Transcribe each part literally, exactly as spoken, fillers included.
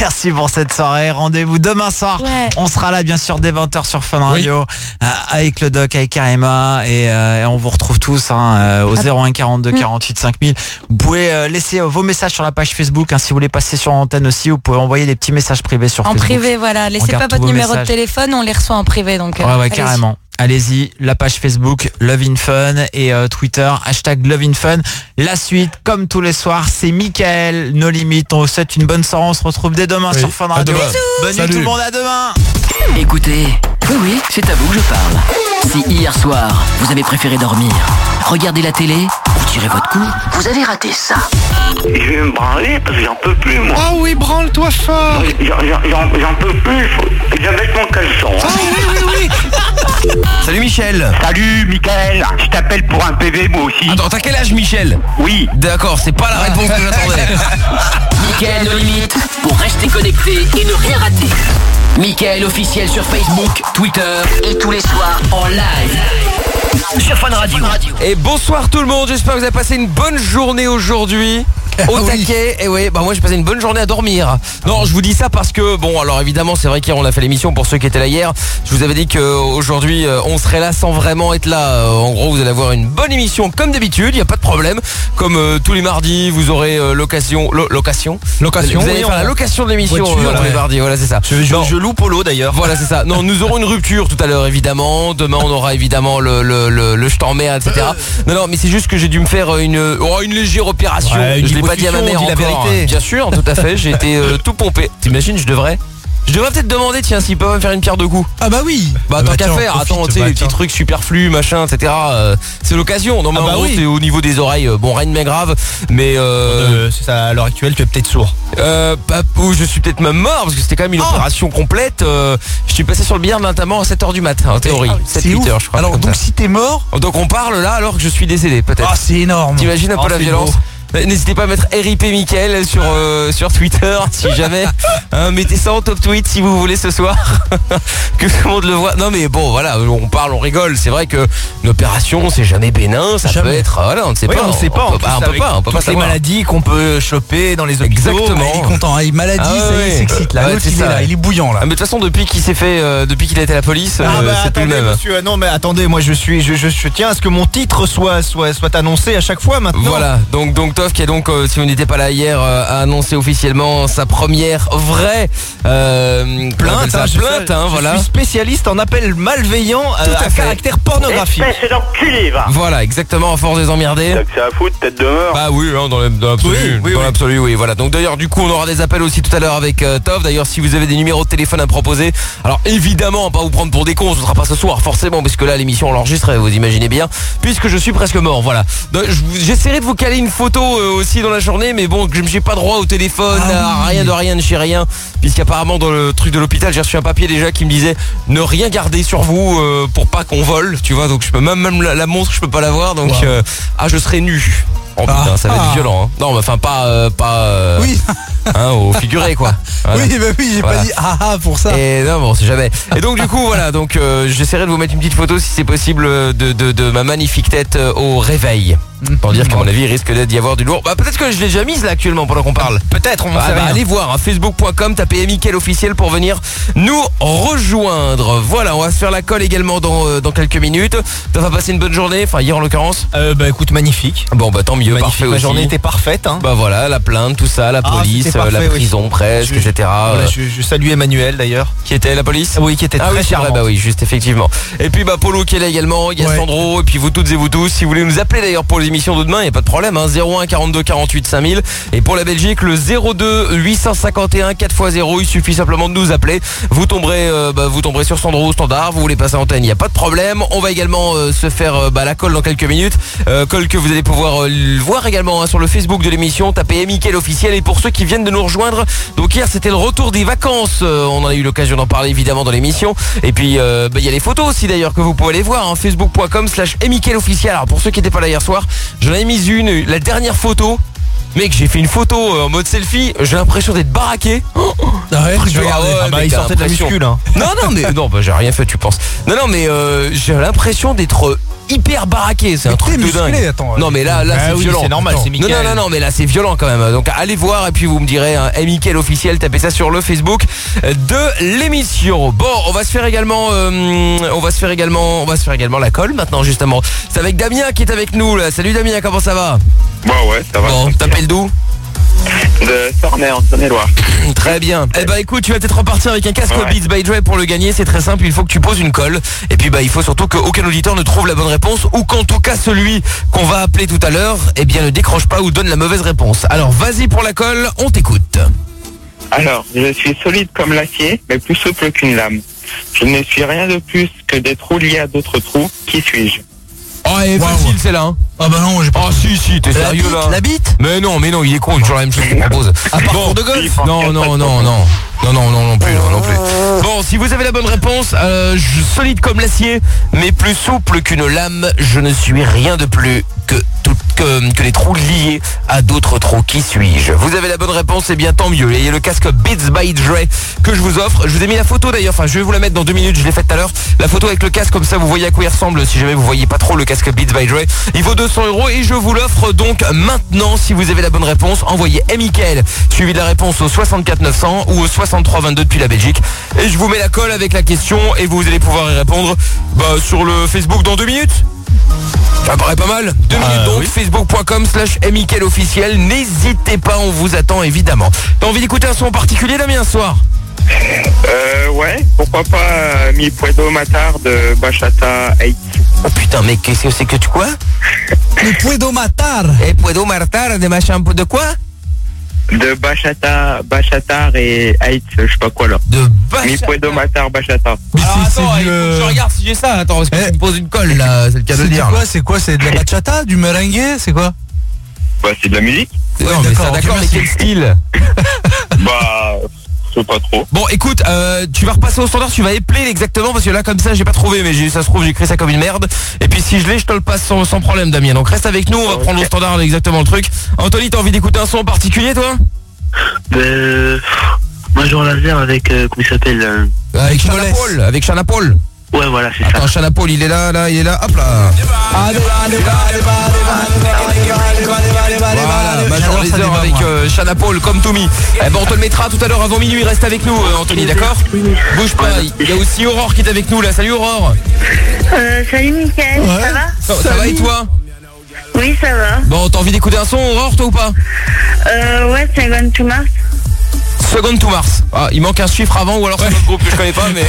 Merci pour cette soirée. Rendez-vous demain soir. Ouais. On sera là bien sûr dès vingt heures sur Fun Radio, oui. euh, avec le doc, avec Karima et, euh, et on vous retrouve tous hein, euh, au zéro un quarante-deux quarante-huit cinq mille. Vous pouvez euh, laisser euh, vos messages sur la page Facebook hein, si vous voulez passer sur l'antenne aussi. Vous pouvez envoyer des petits messages privés sur en Facebook. En privé, voilà. Laissez pas votre numéro messages. de téléphone, on les reçoit en privé. Donc, euh, ouais, ouais, carrément. Allez-y, la page Facebook Love in Fun et euh, Twitter hashtag Love in Fun. La suite, comme tous les soirs, c'est Mickaël, No Limites. On vous souhaite une bonne soirée. On se retrouve dès demain oui. sur Fun Radio. Bonne nuit tout le monde, à demain. Écoutez, oui oui, c'est à vous que je parle. Si hier soir, vous avez préféré dormir, regarder la télé ou tirer votre coup, vous avez raté ça. Je vais me branler parce que j'en peux plus, moi. Ah oui, branle-toi fort. J'en, j'en, j'en peux plus, faut... je vais mettre mon caleçon. Ah oui, oui, oui. Salut Michel. Salut Mickaël, je t'appelle pour un P V moi aussi. Attends, t'as quel âge Michel? Oui. D'accord, c'est pas la réponse que j'attendais. Mickaël No Limites, pour rester connecté et ne rien rater. Mickaël officiel sur Facebook, Twitter et tous les soirs en live sur Fun Radio. Et bonsoir tout le monde, j'espère que vous avez passé une bonne journée aujourd'hui. Au oui. taquet, et oui, bah moi j'ai passé une bonne journée à dormir. Non, je vous dis ça parce que bon, alors évidemment c'est vrai qu'hier on a fait l'émission pour ceux qui étaient là hier. Je vous avais dit qu'aujourd'hui on serait là sans vraiment être là. En gros, vous allez avoir une bonne émission comme d'habitude, il y a pas de problème. Comme euh, tous les mardis, vous aurez euh, l'occasion, lo, location, location. Vous allez oui, faire on... la location de l'émission voiture, euh, tous ouais. les mardis. Voilà, c'est ça. Je, je, je loue Polo d'ailleurs. Voilà, c'est ça. Non, nous aurons une rupture tout à l'heure évidemment. Demain on aura évidemment le le le, le je t'emmerde, et cetera. Non, non, mais c'est juste que j'ai dû me faire une oh, une légère opération. Ouais, je l'ai pas dit à ma mère encore. Bien sûr, tout à fait, j'ai été euh, tout pompé. T'imagines, je devrais Je devrais peut-être demander, tiens, s'ils peuvent me faire une pierre deux coups. Ah bah oui. Bah, ah tant bah qu'à faire, attends, tu sais, les petits trucs superflus, machin, et cetera. Euh, c'est l'occasion. Non, mais ah bah en gros, oui. c'est au niveau des oreilles. Bon, rien de bien grave, mais euh, euh c'est ça, à l'heure actuelle, tu es peut-être sourd. Euh, bah, je suis peut-être même mort, parce que c'était quand même une oh. opération complète. Euh, je suis passé sur le billard notamment à sept heures du matin, en théorie. Ah, sept huit heures, je crois. Alors, donc ça. Si t'es mort. Donc on parle là alors que je suis décédé, peut-être. Ah, c'est énorme. T'imagines un peu oh, la violence beau. N'hésitez pas à mettre R I P Mickaël sur, euh, sur Twitter si jamais hein, mettez ça en top tweet si vous voulez ce soir que tout le monde le voit. Non mais bon voilà, on parle, on rigole. C'est vrai que une opération c'est jamais bénin. Ça jamais. peut être, voilà, on ne sait oui, pas. On ne sait pas. On peut pas, on peut pas, on peut pas savoir. Les maladies qu'on peut choper dans les hôpitaux. Exactement. Il est content. Il maladie, ah, ça ouais. il s'excite là. Ouais, il, est là il est bouillant là. Ah, mais de toute façon depuis qu'il s'est fait, euh, depuis qu'il a été à la police, ah, euh, bah, c'est attendez, plus le même. Monsieur, non mais attendez, moi je suis, je, je, je tiens à ce que mon titre soit, soit, soit annoncé à chaque fois maintenant. Voilà. Donc, donc Toff qui est donc euh, si vous n'étiez pas là hier, euh, a annoncé officiellement sa première vraie euh, plainte. Hein, je plainte, hein, je voilà. suis spécialiste en appel malveillant euh, à, à caractère pornographique. C'est d'enculé, va. Voilà, exactement, à force des emmerder. T'as que ça à foutre, tête de mort. Bah oui, hein, dans l'absolu, oui, oui, dans l'absolu, oui. oui. Voilà. Donc d'ailleurs, du coup, on aura des appels aussi tout à l'heure avec euh, Toff. D'ailleurs, si vous avez des numéros de téléphone à proposer, alors évidemment, pas vous prendre pour des cons, ce sera pas ce soir, forcément, parce que là, l'émission on l'enregistrait, vous imaginez bien, puisque je suis presque mort. Voilà. Donc, j'essaierai de vous caler une photo euh, aussi dans la journée, mais bon, je j'ai pas droit au téléphone, ah, à rien de rien de chez rien, puisqu'apparemment dans le truc de l'hôpital j'ai reçu un papier déjà qui me disait ne rien garder sur vous euh, pour pas qu'on vole, tu vois, donc je peux même, même la, la montre je peux pas l'avoir, donc wow. euh, ah je serai nu. Oh putain, ah, ça va être ah. violent hein. Non mais enfin pas euh, pas euh, oui. Hein, au figuré quoi. Voilà. Oui bah oui j'ai voilà. pas dit ah ah pour ça. Et non bon c'est jamais. Et donc du coup voilà donc euh, j'essaierai de vous mettre une petite photo si c'est possible de, de, de ma magnifique tête euh, au réveil. Pour dire qu'à mon avis il risque d'être d'y avoir du lourd. Bah peut-être que je l'ai déjà mise là actuellement pendant qu'on parle. Peut-être on bah, sait bah, rien. Allez voir hein, facebook point com, tapez Mickaël officiel pour venir nous rejoindre. Voilà, on va se faire la colle également dans, euh, dans quelques minutes. Tu vas passer une bonne journée, enfin hier en l'occurrence. Euh, bah écoute magnifique. Bon bah tant mieux, magnifique, parfait ma aussi. Ma journée était parfaite hein. Bah voilà, la plainte, tout ça, la police, ah, parfait, la prison oui. presque, je, et cetera. Voilà, je, je salue Emmanuel d'ailleurs. Qui était la police? Oui, qui était ah, très oui, charmant. Bah oui, juste effectivement. Et puis bah Polo qui est là également, il y a ouais. Sandro, et puis vous toutes et vous tous. Si vous voulez nous appeler d'ailleurs pour les émissions de demain, il n'y a pas de problème, hein, zéro un quarante-deux quarante-huit cinq mille. Et pour la Belgique, le zéro deux huit cent cinquante et un quatre fois zéro, il suffit simplement de nous appeler. Vous tomberez, euh, bah, vous tomberez sur Sandro au standard, vous voulez passer à l'antenne, il n'y a pas de problème. On va également euh, se faire euh, bah, la colle dans quelques minutes. Euh, colle que vous allez pouvoir euh, voir également hein, sur le Facebook de l'émission, tapez Mickaël officiel. Et pour ceux qui viennent de nous rejoindre, donc hier c'était le retour des vacances, euh, on en a eu l'occasion d'en parler évidemment dans l'émission. Et puis il euh, bah, y a les photos aussi d'ailleurs que vous pouvez aller voir, hein, facebook point com slash Mickaël officiel. Alors pour ceux qui n'étaient pas là hier soir, j'en ai mis une, la dernière photo. Mec, j'ai fait une photo euh, en mode selfie, j'ai l'impression d'être baraqué. Oh, ah ouais, tu ah ouais, ah bah, il sortait de la muscule hein. Non non mais non bah j'ai rien fait tu penses. Non non mais euh, j'ai l'impression d'être hyper baraqué, c'est un truc de musclé, dingue. attends. Non mais là, là Bah c'est oui, violent. c'est normal, Attends. c'est Mickaël. Non, non, non, non, mais là c'est violent quand même. Donc allez voir et puis vous me direz, hein, hey, Mickaël officiel, tapez ça sur le Facebook de l'émission. Bon, on va se faire également, euh, on va se faire également, on va se faire également la colle maintenant justement. C'est avec Damien qui est avec nous là. Salut Damien, comment ça va? Bah ouais, ça va. Bon, t'appelles d'où? De Sornay en Saône-et-Loire. Très bien. Eh ben écoute, tu vas peut-être repartir avec un casque Ouais. Beats by Dre pour le gagner. C'est très simple, il faut que tu poses une colle. Et puis bah il faut surtout qu'aucun auditeur ne trouve la bonne réponse, ou qu'en tout cas celui qu'on va appeler tout à l'heure, eh bien ne décroche pas ou donne la mauvaise réponse. Alors vas-y pour la colle, on t'écoute. Alors, je suis solide comme l'acier, mais plus souple qu'une lame. Je ne suis rien de plus que des trous liés à d'autres trous. Qui suis-je? Oh, elle est Wow. facile c'est là. Hein. Ah bah non, j'ai pas. Oh si si, t'es La sérieux bite, là? la bite. Mais non, mais non, il est con, il est toujours la même chose qu'il propose. À part Bon. pour de golf. Non, non, non, non. Non, non, non, non plus, non, non plus. Bon, si vous avez la bonne réponse, euh, je, solide comme l'acier, mais plus souple qu'une lame, je ne suis rien de plus que, tout, que, que les trous liés à d'autres trous. Qui suis-je? Vous avez la bonne réponse, et bien tant mieux. Il y a le casque Beats by Dre que je vous offre. Je vous ai mis la photo d'ailleurs, enfin je vais vous la mettre dans deux minutes, je l'ai faite tout à l'heure. La photo avec le casque, comme ça vous voyez à quoi il ressemble, si jamais vous voyez pas trop le casque Beats by Dre. Il vaut deux cents euros et je vous l'offre donc maintenant. Si vous avez la bonne réponse, envoyez hey, Mickaël suivi de la réponse au soixante-quatre neuf cents ou au soixante-trois vingt-deux depuis la Belgique, et je vous mets la colle avec la question et vous allez pouvoir y répondre bah, sur le Facebook dans deux minutes. Ça paraît pas mal. Deux minutes donc, oui. facebook.com slash Mickaël officiel. N'hésitez pas, on vous attend évidemment. T'as envie d'écouter un son en particulier Damien ce soir? Euh, ouais, pourquoi pas euh, Mi Puedo Matar de Bachata huit. Oh putain mec, qu'est-ce que c'est que tu quoi? Le puedo matar. Eh puedo martar de machin de quoi? De Bachata, Bachatar et huit, je sais pas quoi là. De Mi Bachata. Puedo Matar Bachata. Mais Alors c'est- attends, c'est il du, faut que euh, je regarde si j'ai ça. Attends, parce que Eh. tu me poses une colle là, c'est le cas de C'est le du dire. quoi? C'est quoi? C'est de la bachata, du merengue? C'est quoi? Bah, c'est de la musique. Non, Ouais, mais d'accord, ça, ok, d'accord, mais merci. quel style? Bah, je sais pas trop. Bon écoute, euh, tu vas repasser au standard, tu vas épeler exactement, parce que là comme ça j'ai pas trouvé, mais j'ai- ça se trouve j'ai écrit ça comme une merde. Et puis si je l'ai, je te le passe sans, sans problème Damien. Donc reste avec nous, on va Ok. prendre au standard exactement le truc. Anthony, t'as envie d'écouter un son en particulier toi? Euh, Major Laser avec, euh, comment il s'appelle euh, Avec je me Shana laisse. Paul, avec Shana Paul. Ouais, voilà, c'est ça. Attends, Shana Paul, il est là, là, il est là, hop là. Voilà, Major Lazer avec euh, Shana Paul, comme Tommy. Eh ben on te le mettra tout à l'heure avant minuit, reste avec nous euh, Anthony, d'accord? Bouge pas, il y a aussi Aurore qui est avec nous là, salut Aurore. Euh, salut Mickaël, Ouais. ça va? Ça, ça va et toi? Oui, ça va. Bon, t'as envie d'écouter un son Aurore toi ou pas? Euh, ouais, c'est Gone to Mars. Second to Mars. Ah, il manque un chiffre avant ou alors c'est notre groupe que je connais pas mais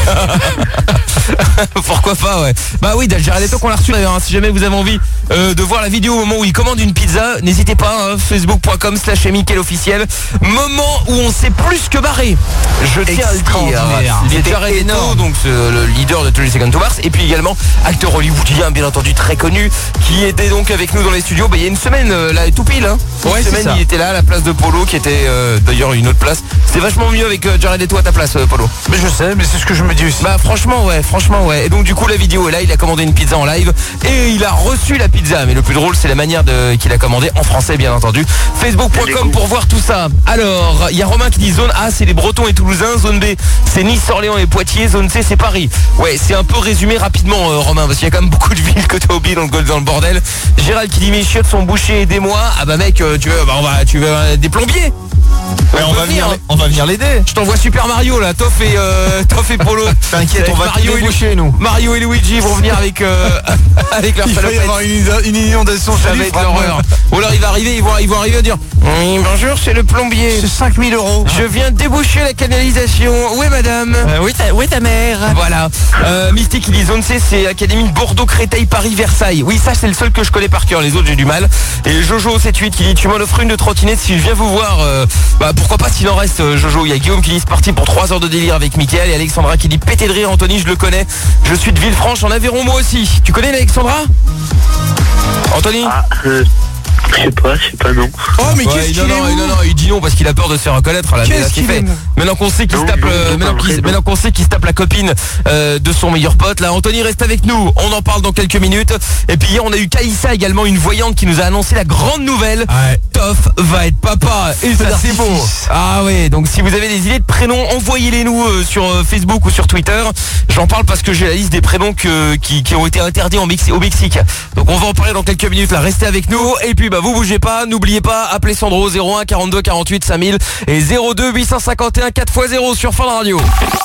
pourquoi pas ouais. Bah oui, Jared Leto qu'on l'a reçu d'ailleurs, hein. Si jamais vous avez envie euh, de voir la vidéo au moment où il commande une pizza, n'hésitez pas, hein, facebook.com slash Mickaël officiel. Moment où on s'est plus que barré. Je tiens à le dire. Extraordinaire. Il était Jared Leto, donc ce- le leader de Tony Second to Mars, et puis également acteur hollywoodien bien entendu très connu, qui était donc avec nous dans les studios. Bah il y a une semaine euh, là, tout pile. Hein. Ouais, une c'est semaine ça. il était là à la place de Polo, qui était euh, d'ailleurs une autre place. C'est vachement mieux avec euh, Jared Leto à ta place, euh, Polo. Mais je sais, mais c'est ce que je me dis aussi. Bah franchement ouais, franchement ouais. Et donc du coup la vidéo est là, il a commandé une pizza en live et il a reçu la pizza. Mais le plus drôle c'est la manière de qu'il a commandé en français bien entendu. Facebook point com pour voir tout ça. Alors, il y a Romain qui dit zone A c'est les Bretons et Toulousains, zone B c'est Nice, Orléans et Poitiers, zone C c'est Paris. Ouais, c'est un peu résumé rapidement euh, Romain, parce qu'il y a quand même beaucoup de villes que t'as oublié dans le, dans le bordel. Gérald qui dit mes chiottes sont bouchées, aidez-moi. Ah bah mec, euh, tu veux, bah on va, tu veux euh, des plombiers? Ouais, on peut va venir, venir. on va venir l'aider. Je t'envoie Super Mario là, Toff et euh, Toff et Polo. T'inquiète, Avec on va tout Mario et déboucher, nous. Mario et Luigi vont venir avec euh, avec leur Il va y salopette. avoir une, une inondation. Ça va être l'horreur. Ou alors il va arriver, ils vont, ils vont arriver à dire oui, bonjour, c'est le plombier. C'est cinq mille euros. Je viens déboucher la canalisation. Où est madame? oui, ta, oui, ta mère. Voilà. Euh, Mystique, il dit zone C, c'est Académie Bordeaux, Créteil, Paris, Versailles. Oui, ça c'est le seul que je connais par cœur. Les autres j'ai du mal. Et Jojo sept huit qui dit tu m'en offres une de trottinette si je viens vous voir. Euh, bah pourquoi pas s'il en reste euh, Jojo. Il y a Guillaume qui dit c'est parti pour trois heures de délire avec Mickaël, et Alexandra qui dit pété de rire. Anthony, je le connais. Je suis de Villefranche en Aveyron moi aussi. Tu connais Alexandra? Anthony? Ah, euh, Je sais pas, je sais pas, non. Oh, mais ouais, qu'est-ce qu'il non, non, non, non, il dit non parce qu'il a peur de se faire reconnaître. Là, qu'est-ce qu'il fait. Maintenant qu'on sait qu'il se tape, euh, maintenant, qu'il, maintenant qu'on sait qu'il se tape la copine euh, de son meilleur pote. Là, Anthony reste avec nous. On en parle dans quelques minutes. Et puis hier, on a eu Kaïssa également, une voyante qui nous a annoncé la grande nouvelle. Ouais. Toff va être papa. Et ça, c'est beau. Ah ouais. Donc si vous avez des idées de prénoms, envoyez-les nous euh, sur euh, Facebook ou sur Twitter. J'en parle parce que j'ai la liste des prénoms que, qui, qui ont été interdits en Mex- au Mexique. Donc on va en parler dans quelques minutes. Là, restez avec nous. Et puis bah vous bougez pas. N'oubliez pas, appelez Sandro zéro un quarante-deux quarante-huit cinq mille et zéro deux huit cent cinquante et un quatre fois zéro sur Fun Radio.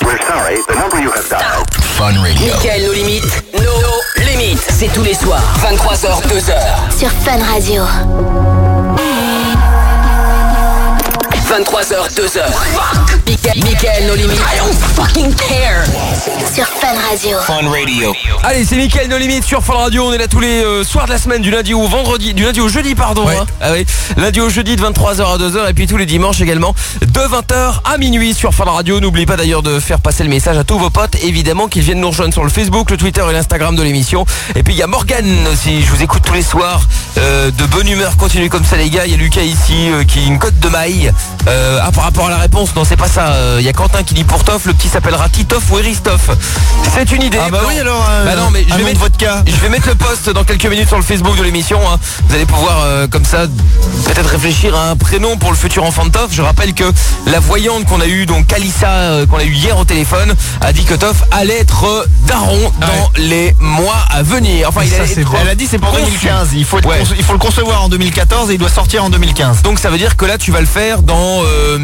Fun Radio. Mickaël, nos limites, nos limites. C'est tous les soirs, vingt-trois heures, deux heures. Sur Fun Radio. vingt-trois heures, deux heures. Mickaël, nos limites. I don't fucking care. Sur Fun Radio. Fun Radio. Allez, c'est Mickaël, nos limites sur Fun Radio. On est là tous les euh, soirs de la semaine, du lundi au vendredi, du lundi au jeudi, pardon. Ouais. Hein. Ah oui. Lundi au jeudi de vingt-trois heures à deux heures et puis tous les dimanches également de vingt heures à minuit sur Fun Radio. N'oubliez pas d'ailleurs de faire passer le message à tous vos potes, évidemment, qu'ils viennent nous rejoindre sur le Facebook, le Twitter et l'Instagram de l'émission. Et puis il y a Morgane aussi, je vous écoute tous les soirs. Euh, de bonne humeur, continuez comme ça les gars. Il y a Lucas ici euh, qui a une cote de maille. Euh, ah, par rapport à la réponse, non c'est pas ça. Il euh, y a Quentin qui dit pour Toff, le petit s'appellera Titoff ou Eristoff. C'est une idée. Ah bah non. oui alors. Euh, bah non mais je vais, mettre, votre cas. je vais mettre le post dans quelques minutes sur le Facebook de l'émission. Hein. Vous allez pouvoir euh, comme ça peut-être réfléchir à un prénom pour le futur enfant de Toff. Je rappelle que la voyante qu'on a eue, donc Kalissa, euh, qu'on a eu hier au téléphone, a dit que Toff allait être euh, daron ah dans ouais. les mois à venir. Enfin, il ça, allait être Elle a dit c'est pour conçu. deux mille quinze. Il faut, ouais. il faut le concevoir en deux mille quatorze et il doit sortir en deux mille quinze. Donc ça veut dire que là tu vas le faire dans euh,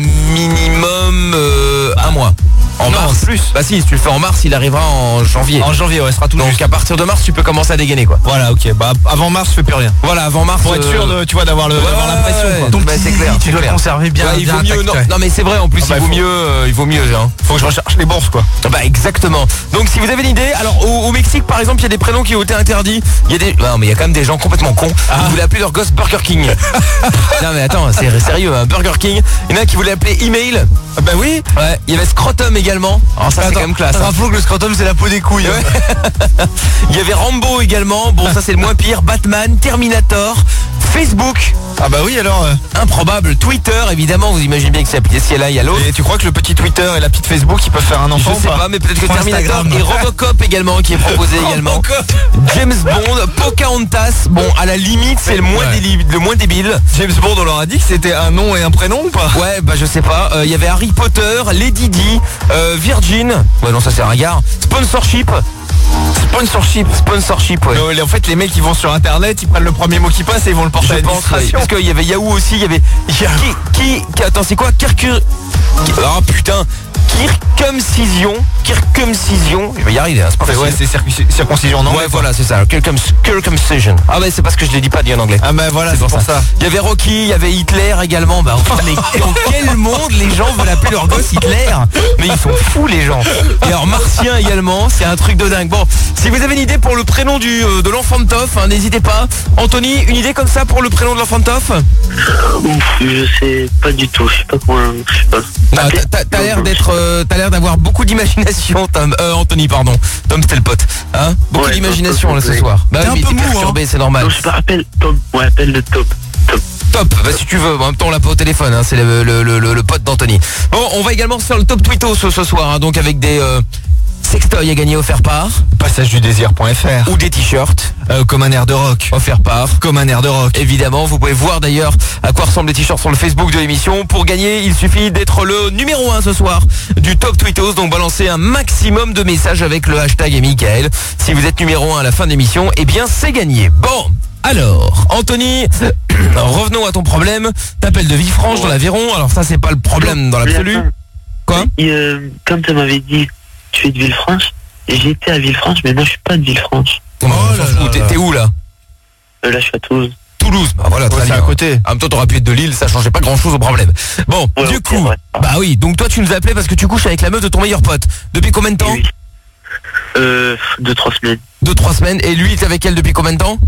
minimum euh, un mois. En non, mars plus. Bah si, si tu le fais en mars, il arrivera en janvier. En janvier, ouais, sera tout. Donc juste. À partir de mars, tu peux commencer à dégainer quoi. Voilà, ok. Bah avant mars, je fais plus rien. Voilà, avant mars. Pour être sûr de, tu vois, d'avoir le, ouais, d'avoir l'impression. Ouais, quoi. Donc bah, c'est clair. Tu dois clair. conserver bien. Ouais, il bien vaut mieux. Non, non, mais c'est vrai. En plus, ah bah, il vaut faut... mieux. Euh, il vaut mieux. Hein. Faut que je recherche les bourses quoi. Bah exactement. Donc si vous avez une idée, alors au, au Mexique par exemple, il y a des prénoms qui ont été interdits. Il y a des. Non mais il y a quand même des gens complètement cons. Ah. Qui voulaient appeler leur gosse Burger King. Non mais attends, c'est sérieux. Hein, Burger King. Il y en a qui voulaient appeler email. Ah bah oui. Ouais. Il y avait Scrotum également. Alors ça c'est quand même classe. Rappelons que le scrotum c'est la peau des couilles. Ouais. Il y avait Rambo également. Bon ça c'est le moins pire. Batman, Terminator, Facebook. Ah bah oui alors. Euh... Improbable. Twitter évidemment. Vous imaginez bien que c'est si là il y a l'autre. Et tu crois que le petit Twitter et la petite Facebook ils peuvent faire un enfant? Je sais pas, pas mais peut-être que Pour Terminator Instagram. Et Robocop également qui est proposé également. James Bond, Pocahontas. Bon à la limite c'est le moins ouais. déli- le moins débile. James Bond on leur a dit que c'était un nom et un prénom ou pas? Ouais bah je sais pas. Il euh, y avait Harry Potter, Lady Di, euh, Virgin. Ouais non ça c'est un regard. Sponsorship. Sponsorship. Sponsorship, ouais. Non, en fait, les mecs, ils vont sur Internet, ils prennent le premier mot qui passe et ils vont le porter à l'administration. Parce qu'il y avait Yahoo aussi, il y avait... Qui, qui, qui attends, c'est quoi Kirkur... Oh putain Circumcision. Circumcision. Je vais y arriver, hein, c'est pas facile. Ouais, c'est circ- circoncision, non? Ouais, voilà, c'est ça. Circumcision. Ah, mais c'est parce que je l'ai dit pas dit en anglais. Ah, bah voilà, c'est, c'est pour, pour ça. ça. Il y avait Rocky, il y avait Hitler également. Bah, enfin, mais dans quel monde les gens veulent appeler leur gosse Hitler? Mais ils sont fous, les gens. Et alors, Martien également, c'est un truc de dingue. Bon, si vous avez une idée pour le prénom du, euh, de l'enfant de Toff, hein, n'hésitez pas. Anthony, une idée comme ça pour le prénom de l'enfant de Toff? Ouf, je sais pas du tout. Je sais pas comment. Je sais pas. Ah, t'as, t'as l'air d'être, euh, t'as l'air d'avoir beaucoup d'imagination, Tom. Euh, Anthony, pardon. Tom, c'était le pote. Hein? Beaucoup ouais, d'imagination là ce soir. Bah oui, mais t'es perturbé, hein. C'est normal. Non, je pas appelle Tom. Ouais, appelle le Top. Top. Top, bah si tu veux, en même temps on l'a pas au téléphone, hein, c'est le, le, le, le, le pote d'Anthony. Bon, on va également faire le top Twitto ce, ce soir, hein, donc avec des euh, sextoys à gagner offert par passage du désir point f r ou des t-shirts euh, comme un air de rock offert par comme un air de rock. Évidemment, vous pouvez voir d'ailleurs à quoi ressemblent les t-shirts sur le Facebook de l'émission. Pour gagner, il suffit d'être le numéro un ce soir du top Twittos, donc balancez un maximum de messages avec le hashtag et Mickaël. Si vous êtes numéro un à la fin de l'émission, eh bien c'est gagné. Bon. Alors, Anthony, revenons à ton problème. T'appelles de Villefranche dans l'Aveyron. Alors ça, c'est pas le problème dans l'absolu. Quoi? Et, euh, Comme tu m'avais dit, tu es de Villefranche. J'étais à Villefranche, mais non, je suis pas de Villefranche. Oh oh là là t'es, t'es où là? euh, Là, je suis à Toulouse. Toulouse, bah voilà, ouais, c'est à côté. En même temps, t'aurais pu être de Lille, ça changeait pas grand chose au problème. Bon, ouais, du okay, coup, ouais. Bah oui, donc toi, tu nous as appelé parce que tu couches avec la meuf de ton meilleur pote. Depuis combien de temps? Oui. Euh, deux, trois semaines. Deux, trois semaines. Et lui, t'es avec elle depuis combien de temps?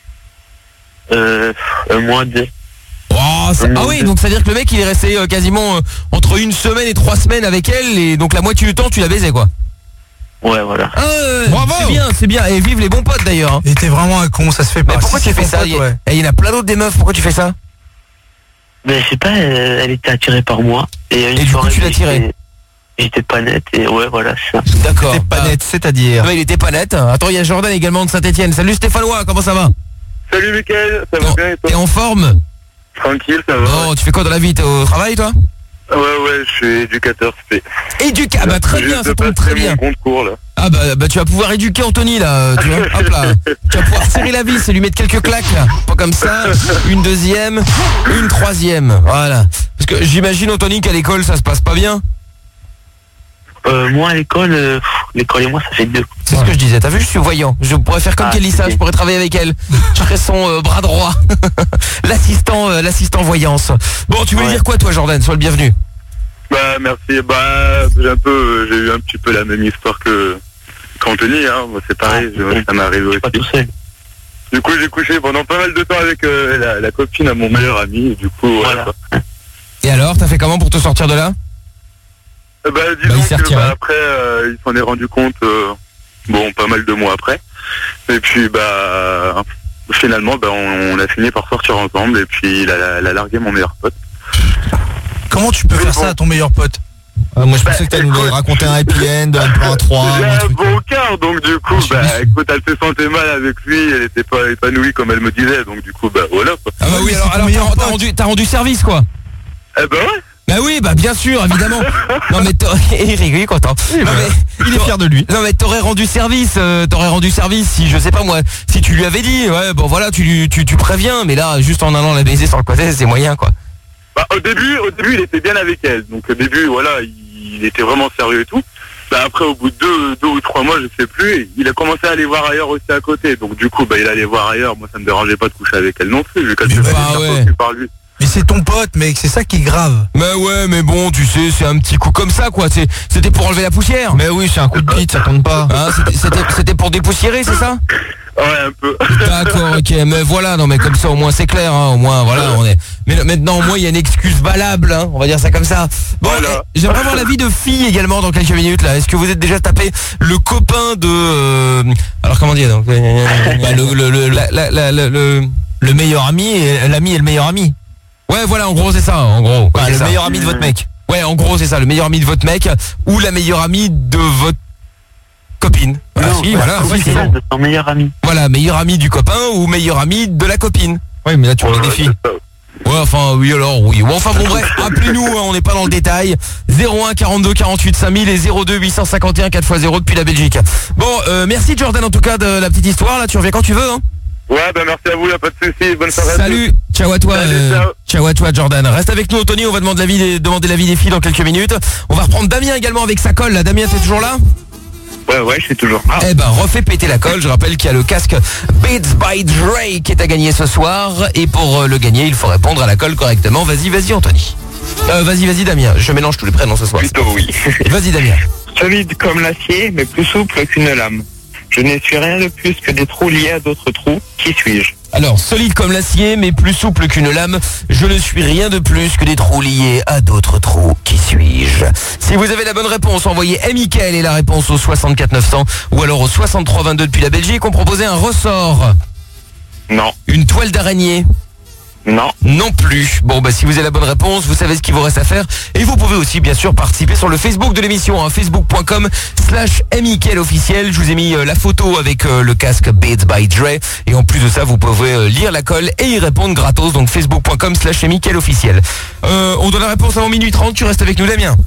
Euh, un mois, deux. Oh, ça... Ah oui, donc ça veut dire que le mec il est resté euh, quasiment euh, entre une semaine et trois semaines avec elle, et donc la moitié du temps tu l'as baisé quoi. Ouais, voilà. Ah, euh, Bravo. C'est bien, c'est bien. Et vive les bons potes d'ailleurs. Hein. Et t'es vraiment un con, ça se fait pas. Mais pourquoi Si tu c'est fais ton ça? pote, Il y, ouais. a- il y en a plein d'autres des meufs. Pourquoi tu fais ça? Ben, je sais pas, elle, elle était attirée par moi. Et, Et du coup, tu l'as tirée. J'étais pas net et ouais, voilà, c'est ça. D'accord. T'es pas Ah. net, c'est-à-dire. Ouais, il était pas net. Attends, il y a Jordan également de Saint-Etienne. Salut Stéphanois, comment ça va? Salut Mickaël, ça va T'es- bien et toi? T'es en forme? Tranquille, ça va. Oh, tu fais quoi dans la vie? T'es au travail toi? Ouais, ouais, je suis éducateur spé. Éduca, ah bah très bien, ça tombe très bien. Mon compte court là. Ah bah, bah tu vas pouvoir éduquer Anthony là, tu vois, hop là. Tu vas pouvoir serrer la vis et lui mettre quelques claques là. Pas comme ça, une deuxième, une troisième, voilà. Parce que j'imagine Anthony qu'à l'école ça se passe pas bien. Euh, moi à l'école, euh, pff, l'école et moi ça fait deux. C'est ce que je disais, t'as vu, je suis voyant. Je pourrais faire comme Ah, Kélissa, c'est je pourrais travailler avec elle. Je serais son euh, bras droit. L'assistant euh, l'assistant voyance. Bon, tu voulais Ouais. dire quoi toi Jordan? Sois le bienvenu. Bah merci, bah j'ai un peu, euh, j'ai eu un petit peu la même histoire que qu'Anthony, hein. Moi c'est pareil, Ah, je- ça m'est arrivé aussi. Pas tout seul. Du coup j'ai couché pendant pas mal de temps avec euh, la, la copine à mon meilleur ami, et du coup voilà. Voilà. quoi. Et alors, t'as fait comment pour te sortir de là? Euh, Bah Bah, il disons s'est que retiré. bah, après euh, il s'en est rendu compte, euh, bon pas mal de mois après. Et puis bah finalement bah on, on a fini par sortir ensemble et puis il a, il a largué mon meilleur pote. Comment tu peux Mais faire bon. ça à ton meilleur pote? Ah, moi je pensais que t'allais nous raconter un happy end, un plan à trois, J'ai ou un un truc. bon cœur, donc du coup, Je suis bah, déçu. écoute, elle se sentait mal avec lui, elle était pas épanouie comme elle me disait, donc du coup, bah voilà quoi. Ah bah oui, mais alors, c'est ton alors meilleur t'as- t'as pote. rendu, t'as rendu service quoi. Eh ben ouais. Bah oui, bah bien sûr, évidemment. Non mais t'aurais- Eric, il est content. Non, mais- Il est fier de lui. Non mais t'aurais rendu service, euh, t'aurais rendu service si je sais pas moi, si tu lui avais dit, ouais bon voilà, tu, lui- tu, tu préviens, mais là juste en allant la baiser sur le côté, c'est moyen quoi. Bah au début, au début, il était bien avec elle, donc au début, voilà, il, il était vraiment sérieux et tout. Bah après, au bout de deux, deux ou trois mois, je sais plus, il a commencé à aller voir ailleurs aussi à côté, donc du coup, bah il allait voir ailleurs. Moi, ça me dérangeait pas de coucher avec elle non plus, vu qu'elle se Mais faisait bah faire ouais. cocu par lui. Mais c'est ton pote, mec, c'est ça qui est grave. Mais ouais, mais bon, tu sais, c'est un petit coup comme ça quoi, c'est- c'était pour enlever la poussière. Mais oui, c'est un coup de bite, ça compte pas. Hein, c'était- c'était c'était pour dépoussiérer, c'est ça? Ouais, un peu. D'accord, ok, mais voilà, non mais comme ça au moins c'est clair, hein, au moins voilà, on est. Mais maintenant au moins il y a une excuse valable, hein, on va dire ça comme ça. Bon, Voilà. eh, j'aimerais avoir l'avis de filles également dans quelques minutes là. Est-ce que vous êtes déjà tapé le copain de, euh, alors comment dire donc, bah, le, le, le, la- la- la- la- le, Le meilleur ami, et l'ami est le meilleur ami. ouais voilà, en gros c'est ça, en gros. Bah, Ouais, c'est le ça. meilleur ami de votre mec. Ouais, en gros c'est ça, le meilleur ami de votre mec ou la meilleure amie de votre copine. Voilà, Non, si, bah, voilà, ouais, si, c'est c'est ça, bon. de ton meilleur ami. Voilà, meilleur ami du copain ou meilleur ami de la copine. Oui, mais là tu Ouais, mets des ouais, filles. c'est ça. Ouais, enfin, oui, alors, oui. Bon, enfin, bon, bref, appelez-nous, hein, on n'est pas dans le détail. zéro un quarante-deux quarante-huit cinq mille et zéro deux huit cent cinquante et un quatre fois zéro depuis la Belgique. Bon, euh, merci Jordan, en tout cas, de la petite histoire, là, tu reviens quand tu veux, hein. Ouais, bah merci à vous, y a pas de soucis, bonne soirée. à tous. Salut, ciao à toi, Salut, euh, ciao. ciao à toi, Jordan. Reste avec nous, Anthony, on va demander l'avis des, demander l'avis des filles dans quelques minutes. On va reprendre Damien également avec sa colle, là. Damien, t'es toujours là? Ouais, ouais, je suis toujours. Ah. Eh ben, refais péter la colle. Je rappelle qu'il y a le casque Beats by Dre qui est à gagner ce soir. Et pour euh, le gagner, il faut répondre à la colle correctement. Vas-y, vas-y, Anthony. Euh, vas-y, vas-y, Damien. Je mélange tous les prénoms ce soir. Plutôt oui. Vas-y, Damien. Solide comme l'acier, mais plus souple qu'une lame. Je ne suis rien de plus que des trous liés à d'autres trous. Qui suis-je? Alors, solide comme l'acier, mais plus souple qu'une lame, je ne suis rien de plus que des trous liés à d'autres trous. Qui suis-je? Si vous avez la bonne réponse, envoyez M I K L et la réponse au soixante-quatre neuf cents ou alors au soixante-trois vingt-deux depuis la Belgique. On proposait un ressort. Non, Une toile d'araignée. non. Non plus. Bon, bah si vous avez la bonne réponse, vous savez ce qu'il vous reste à faire. Et vous pouvez aussi, bien sûr, participer sur le Facebook de l'émission, hein, facebook point com slash M I K L officiel. Je vous ai mis euh, la photo avec euh, le casque Beats by Dre. Et en plus de ça, vous pouvez euh, lire la colle et y répondre gratos. Donc facebook point com slash M I K L officiel. Euh, on donne la réponse avant minuit trente. Tu restes avec nous, Damien.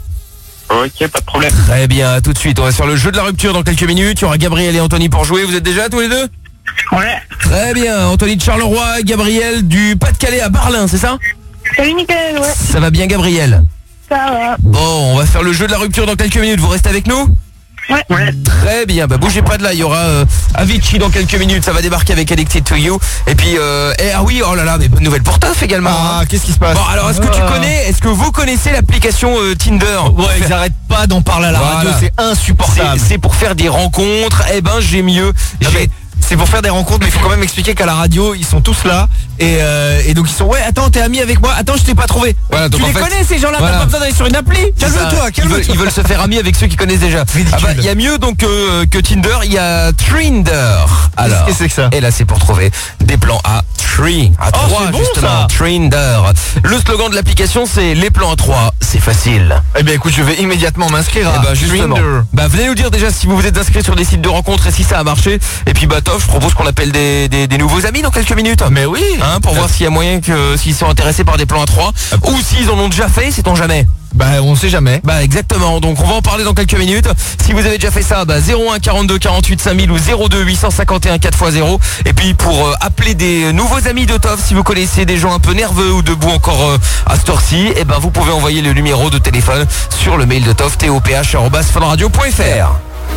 Ok, pas de problème. Très bien, à tout de suite. On va sur le jeu de la rupture dans quelques minutes. Il y aura Gabriel et Anthony pour jouer. Vous êtes déjà tous les deux? Ouais. Très bien. Anthony de Charleroi, Gabriel du Pas-de-Calais à Barlin, c'est ça? Salut Mickaël, ouais. Ça va bien, Gabriel? Ça va. Bon, on va faire le jeu de la rupture dans quelques minutes. Vous restez avec nous? Ouais. Ouais. Très bien, bah bougez pas de là, il y aura euh, Avicii dans quelques minutes, ça va débarquer avec Addicted to You. Et puis, euh, et, ah oui, oh là là, mais bonne nouvelle pour Toff également. Ah, hein. qu'est-ce qui se passe? Bon, alors est-ce que tu Ah. connais, est-ce que vous connaissez l'application euh, Tinder? Ouais, ils arrêtent pas d'en parler à la Voilà. radio, c'est insupportable. C'est c'est pour faire des rencontres. Eh ben, j'ai mieux. Non, J'ai mais c'est pour faire des rencontres, mais il faut quand même expliquer qu'à la radio, ils sont tous là. Et, euh, et donc ils sont, ouais, attends, t'es ami avec moi. Attends, je t'ai pas trouvé. Voilà, donc tu en les fait, connais ces gens-là, voilà. t'as pas besoin d'aller sur une appli. Calme-toi, ils, veulent, calme-toi. ils veulent se faire amis avec ceux qui connaissent déjà. Ridicule. Ah bah, il y a mieux donc que, que Tinder, il y a Trinder. Alors, Qu'est-ce que c'est que ça? Et là, c'est pour trouver des plans à three, à Oh, trois c'est bon, justement. ça. Trinder. Le slogan de l'application, c'est les plans à trois, c'est facile. Eh bien écoute, je vais immédiatement m'inscrire à Eh bah justement. Trinder. Bah venez nous dire déjà si vous vous êtes inscrit sur des sites de rencontres et si ça a marché. Et puis bah Toff, je propose qu'on appelle des, des, des nouveaux amis dans quelques minutes. Mais oui. Hein, pour voir s'il y a moyen que s'ils sont intéressés par des plans à trois ou s'ils en ont déjà fait, sait-on jamais. Bah on sait jamais. Bah exactement, donc on va en parler dans quelques minutes. Si vous avez déjà fait ça, bah zéro un quarante-deux quarante-huit cinq mille ou zéro deux huit cent cinquante et un quatre fois zéro. Et puis pour euh, appeler des nouveaux amis de Toff, si vous connaissez des gens un peu nerveux ou debout encore euh, à cette heure-ci, et ben vous pouvez envoyer le numéro de téléphone sur le mail de Toff, toph arobase funradio point fr.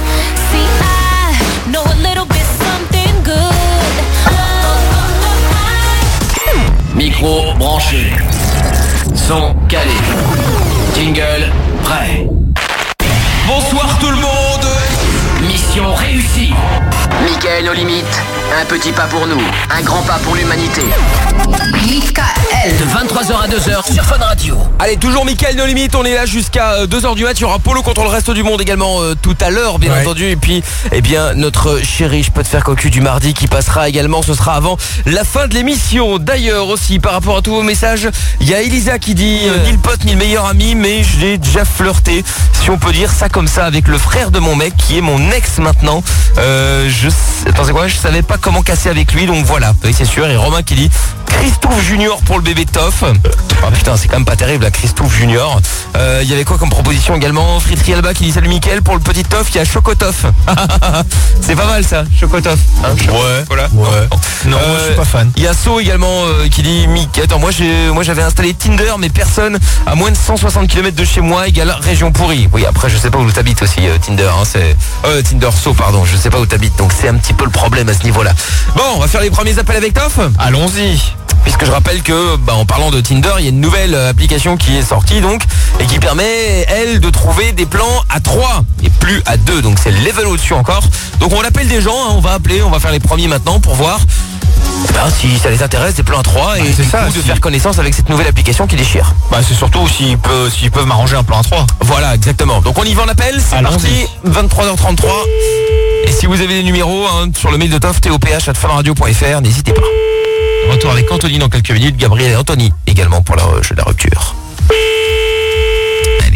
Micro branché. Son calé. Jingle prêt. Bonsoir tout le monde. Mission réussie. Mickaël nos limites. Un petit pas pour nous, un grand pas pour l'humanité. Mickaël. De vingt-trois heures à deux heures sur Fun Radio. Allez, toujours Mickaël No Limite, on est là jusqu'à deux heures du mat. Il y aura Polo contre le reste du monde également euh, tout à l'heure, bien ouais. entendu. Et puis, eh bien, notre chéri, je peux te faire cocu du mardi qui passera également. Ce sera avant la fin de l'émission. D'ailleurs aussi, par rapport à tous vos messages, il y a Elisa qui dit euh, ni le pote ni le meilleur ami, mais j'ai déjà flirté, si on peut dire ça comme ça, avec le frère de mon mec qui est mon ex maintenant. Euh, je Attends, c'est quoi? Je savais pas comment casser avec lui, donc voilà. Oui, c'est sûr. Et Romain qui dit Christophe Junior pour le bébé Toff. Ah putain, c'est quand même pas terrible, là, Christophe Junior. Il euh, y avait quoi comme proposition également? Fritri Alba qui dit salut Mickaël, pour le petit Toff, il y a Chocotoff. C'est pas mal ça, Chocotoff. Hein, ouais. Voilà. Ouais. Non, Euh, moi, je suis pas fan. Il y a So également euh, qui dit Mick. Attends, moi j'ai moi j'avais installé Tinder, mais personne à moins de cent soixante kilomètres de chez moi égale région pourrie. Oui, après je sais pas où t'habites aussi euh, Tinder. Hein, c'est euh, Tinder So, pardon. Je sais pas où t'habites, donc c'est un petit peu le problème à ce niveau-là. Bon, on va faire les premiers appels avec Toff. Allons-y. Puisque je rappelle que, bah, en parlant de Tinder, il y a une nouvelle euh, application qui est sortie donc et qui permet, elle, de trouver des plans à trois et plus à deux. Donc c'est le level au-dessus encore. Donc on appelle des gens, hein, on va appeler, on va faire les premiers maintenant pour voir eh ben, si ça les intéresse, des plans à trois et bah, c'est du ça, coup, de si... faire connaissance avec cette nouvelle application qui déchire. Bah c'est surtout s'ils peuvent, s'ils peuvent m'arranger un plan à trois. Voilà, exactement. Donc on y va, on appelle, c'est Allons-y. parti, vingt-trois heures trente-trois. Et si vous avez des numéros hein, sur le mail de Toff, toph arobase funradio point fr, n'hésitez pas. Retour avec Anthony dans quelques minutes, Gabriel et Anthony également pour le jeu de la rupture. Allez.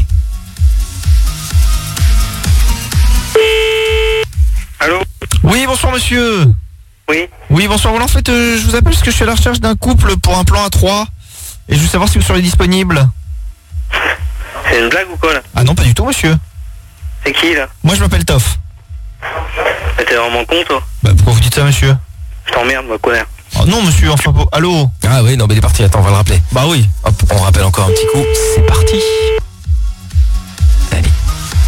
Allô? Oui, bonsoir monsieur. Oui. Oui, bonsoir. Voilà, en fait, euh, je vous appelle parce que je suis à la recherche d'un couple pour un plan à trois. Et je veux savoir si vous seriez disponible. C'est une blague ou quoi là? Ah non, pas du tout monsieur. C'est qui là? Moi je m'appelle Toff. Mais t'es vraiment con toi? Bah pourquoi vous dites ça monsieur? Je t'emmerde moi connard. Oh non monsieur, enfin bon. Allô? Ah oui, non mais il est parti, attends, on va le rappeler. Bah oui. Hop, on rappelle encore un petit coup, c'est parti. Allez.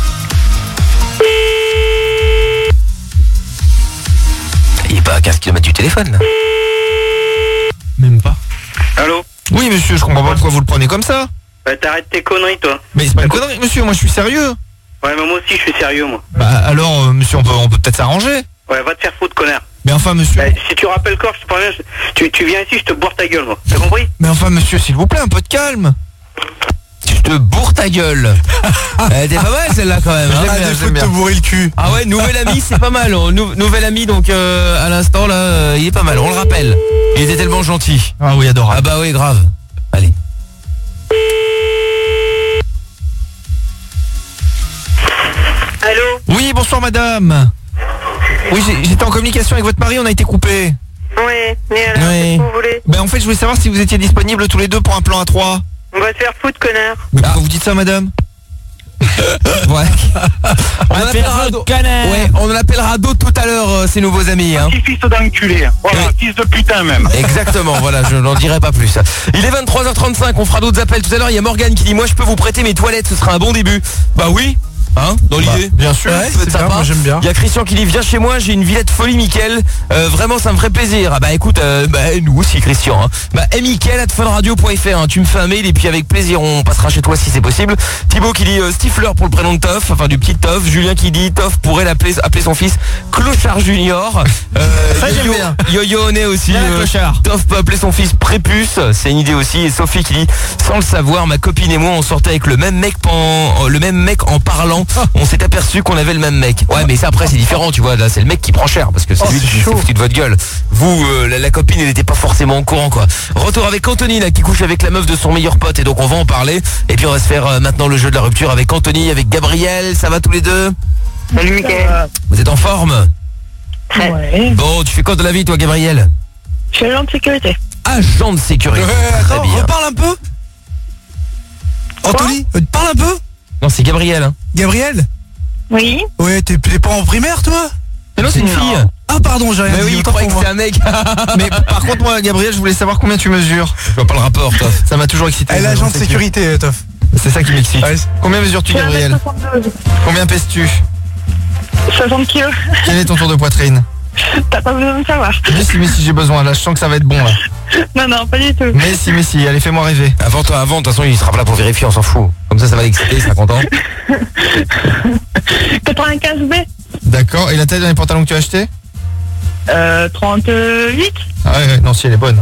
Il est pas à quinze kilomètres du téléphone là. Même pas. Allô? Oui monsieur, je comprends pas pourquoi vous le prenez comme ça. Bah t'arrêtes tes conneries toi. Mais c'est pas une connerie monsieur, moi je suis sérieux. Ouais mais moi aussi je suis sérieux moi. Bah alors euh, monsieur, on peut on peut peut-être s'arranger. Ouais va te faire foutre connard. Mais enfin monsieur. Bah, si tu rappelles corps, je te préviens, je- tu, tu viens ici, je te bourre ta gueule moi. T'as compris? Mais enfin monsieur, s'il vous plaît, un peu de calme. Je te bourre ta gueule. Elle était pas mal celle-là quand même. Hein. J'aime bien, j'aime bien. bourrer le cul. Ah ouais, nouvel ami, c'est pas mal. Nou- nouvel ami, donc euh, à l'instant là, euh, il est pas mal. On le rappelle. Il était tellement gentil. Ah oui, adorable. Ah bah oui, grave. Allez. Allô? Oui, bonsoir madame. Oui, j'ai- j'étais en communication avec votre mari, on a été coupé. Ouais, mais alors, Ouais. qu'est-ce que vous voulez? Ben en fait, je voulais savoir si vous étiez disponibles tous les deux pour un plan à trois. On va te faire foutre, connard. Mais pourquoi vous dites ça madame? Ouais. On en appellera d'autres. Ouais, on en appellera d'autres tout à l'heure, euh, ces nouveaux amis. Hein. Petit fils d'enculé. Voilà, Oui. fils de putain même. Exactement, voilà, je n'en dirai pas plus. Il est vingt-trois heures trente-cinq, on fera d'autres appels tout à l'heure. Il y a Morgane qui dit moi je peux vous prêter mes toilettes, ce sera un bon début. Bah oui. Hein, dans bah, l'idée. Bien sûr, ouais, c'est bien, moi j'aime bien. Il y a Christian qui dit viens chez moi, j'ai une villette folie Mickaël. Euh, vraiment ça me ferait plaisir. Ah bah écoute, euh, bah, nous aussi Christian. Hein. Bah hey, Mickaël arobase funradio point f r. Hein. Tu me fais un mail et puis avec plaisir on passera chez toi si c'est possible. Thibaut qui dit euh, Stifler pour le prénom de Toff, enfin du petit Toff. Julien qui dit Toff pourrait l'appeler appeler son fils Clochard Junior. Euh, ça j'aime Yo-Yo, bien. Yo-Yo Oné aussi. Euh, Toff peut appeler son fils Prépuce, c'est une idée aussi. Et Sophie qui dit sans le savoir, ma copine et moi on sortait avec le même mec en, le même mec en parlant. On s'est aperçu qu'on avait le même mec. Ouais mais ça après c'est différent tu vois, là c'est le mec qui prend cher parce que c'est oh, lui qui s'est foutu de votre gueule. Vous euh, la, la copine elle était pas forcément au courant quoi. Retour avec Anthony là qui couche avec la meuf de son meilleur pote et donc on va en parler. Et puis on va se faire euh, maintenant le jeu de la rupture avec Anthony, avec Gabriel. Ça va tous les deux? Salut Mickaël. Vous êtes en forme? Ouais. Bon tu fais quoi de la vie toi Gabriel? Je suis agent de sécurité. Agent de sécurité. Ouais, très attends, bien. reparle un peu. Anthony, euh, parle un peu. Non c'est Gabriel hein. Gabriel. Oui. Ouais, t'es t'es pas en primaire toi? Mais non c'est une Non. fille. Ah pardon, j'ai rien Mais dit. oui, il autant croyait que pour c'était moi. un mec. Mais par contre moi Gabriel, je voulais savoir combien tu mesures. Je vois pas le rapport toi. Ça m'a toujours excité. Elle est agent de sécurité, euh, Toff. C'est ça qui m'excite. Ouais. Combien mesures-tu Je suis Gabriel? un mètre soixante-douze. Combien pèses-tu? soixante kilos. Quel est ton tour de poitrine? T'as pas besoin de savoir. Mais si, mais si j'ai besoin, là je sens que ça va être bon là. Non, non, pas du tout. Mais si, mais si, allez fais-moi rêver. Avant toi, avant, de toute façon il sera pas là pour vérifier, on s'en fout. Comme ça ça va l'exciter, il sera content. quatre-vingt-quinze B. D'accord, et la taille dans les pantalons que tu as acheté? Euh, trente-huit. Ah ouais, ouais, non si elle est bonne.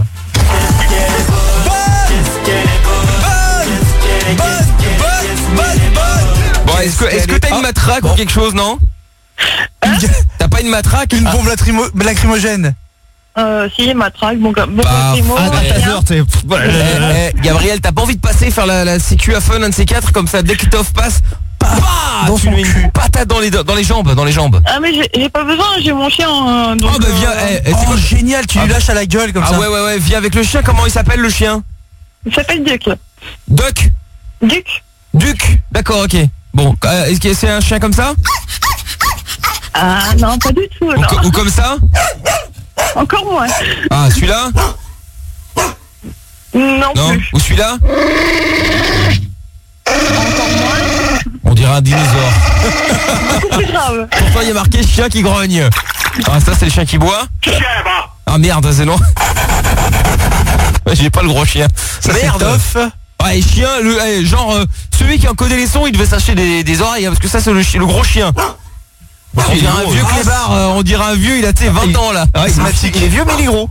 Bon, est-ce que est-ce que t'as une matraque ou quelque chose, non? T'as pas une matraque? Une bombe lacrymo- lacrymogène. Euh, si, matraque, bon, bon, Bah, lacrymo, Ah, dans ta rien. heure, t'es... Eh, eh, Gabriel, t'as pas envie de passer faire la, la sécu à fun un de ces quatre comme ça dès que Toff passe, bah, Dans tu son lui mets cul. une patate dans les dans les jambes, dans les jambes. Ah, mais j'ai j'ai pas besoin, j'ai mon chien. euh, donc, Oh bah viens, euh, eh, eh, c'est Oh quoi- génial, tu lui Ah, lâches à la gueule comme Ah ça. ouais ouais ouais, viens avec le chien. Comment il s'appelle le chien? Il s'appelle Duc, là. Duck. Duc. Duc. D'accord, ok. Bon, euh, est-ce que c'est un chien comme ça? Ah, non, pas du tout, Ou, non. co- ou comme ça? Encore moins. Ah, celui-là? Non, Non. plus. Ou celui-là? Encore moins. On dirait un dinosaure. Beaucoup plus grave. Pourquoi il y a marqué chien qui grogne? Ah ça c'est le chien qui boit? Ah merde, c'est non. Ouais, j'ai pas le gros chien. Ça, c'est Merde. Toff. Ouais, chien, le, eh, genre euh, celui qui a encodé les sons, il devait s'acheter des, des oreilles hein, parce que ça c'est le, chi- le gros chien. On il est dirait un gros, vieux hein. clébard, euh, on dirait un vieux, il a tu sais vingt ans là. Ah, il, il est vieux mais il est gros.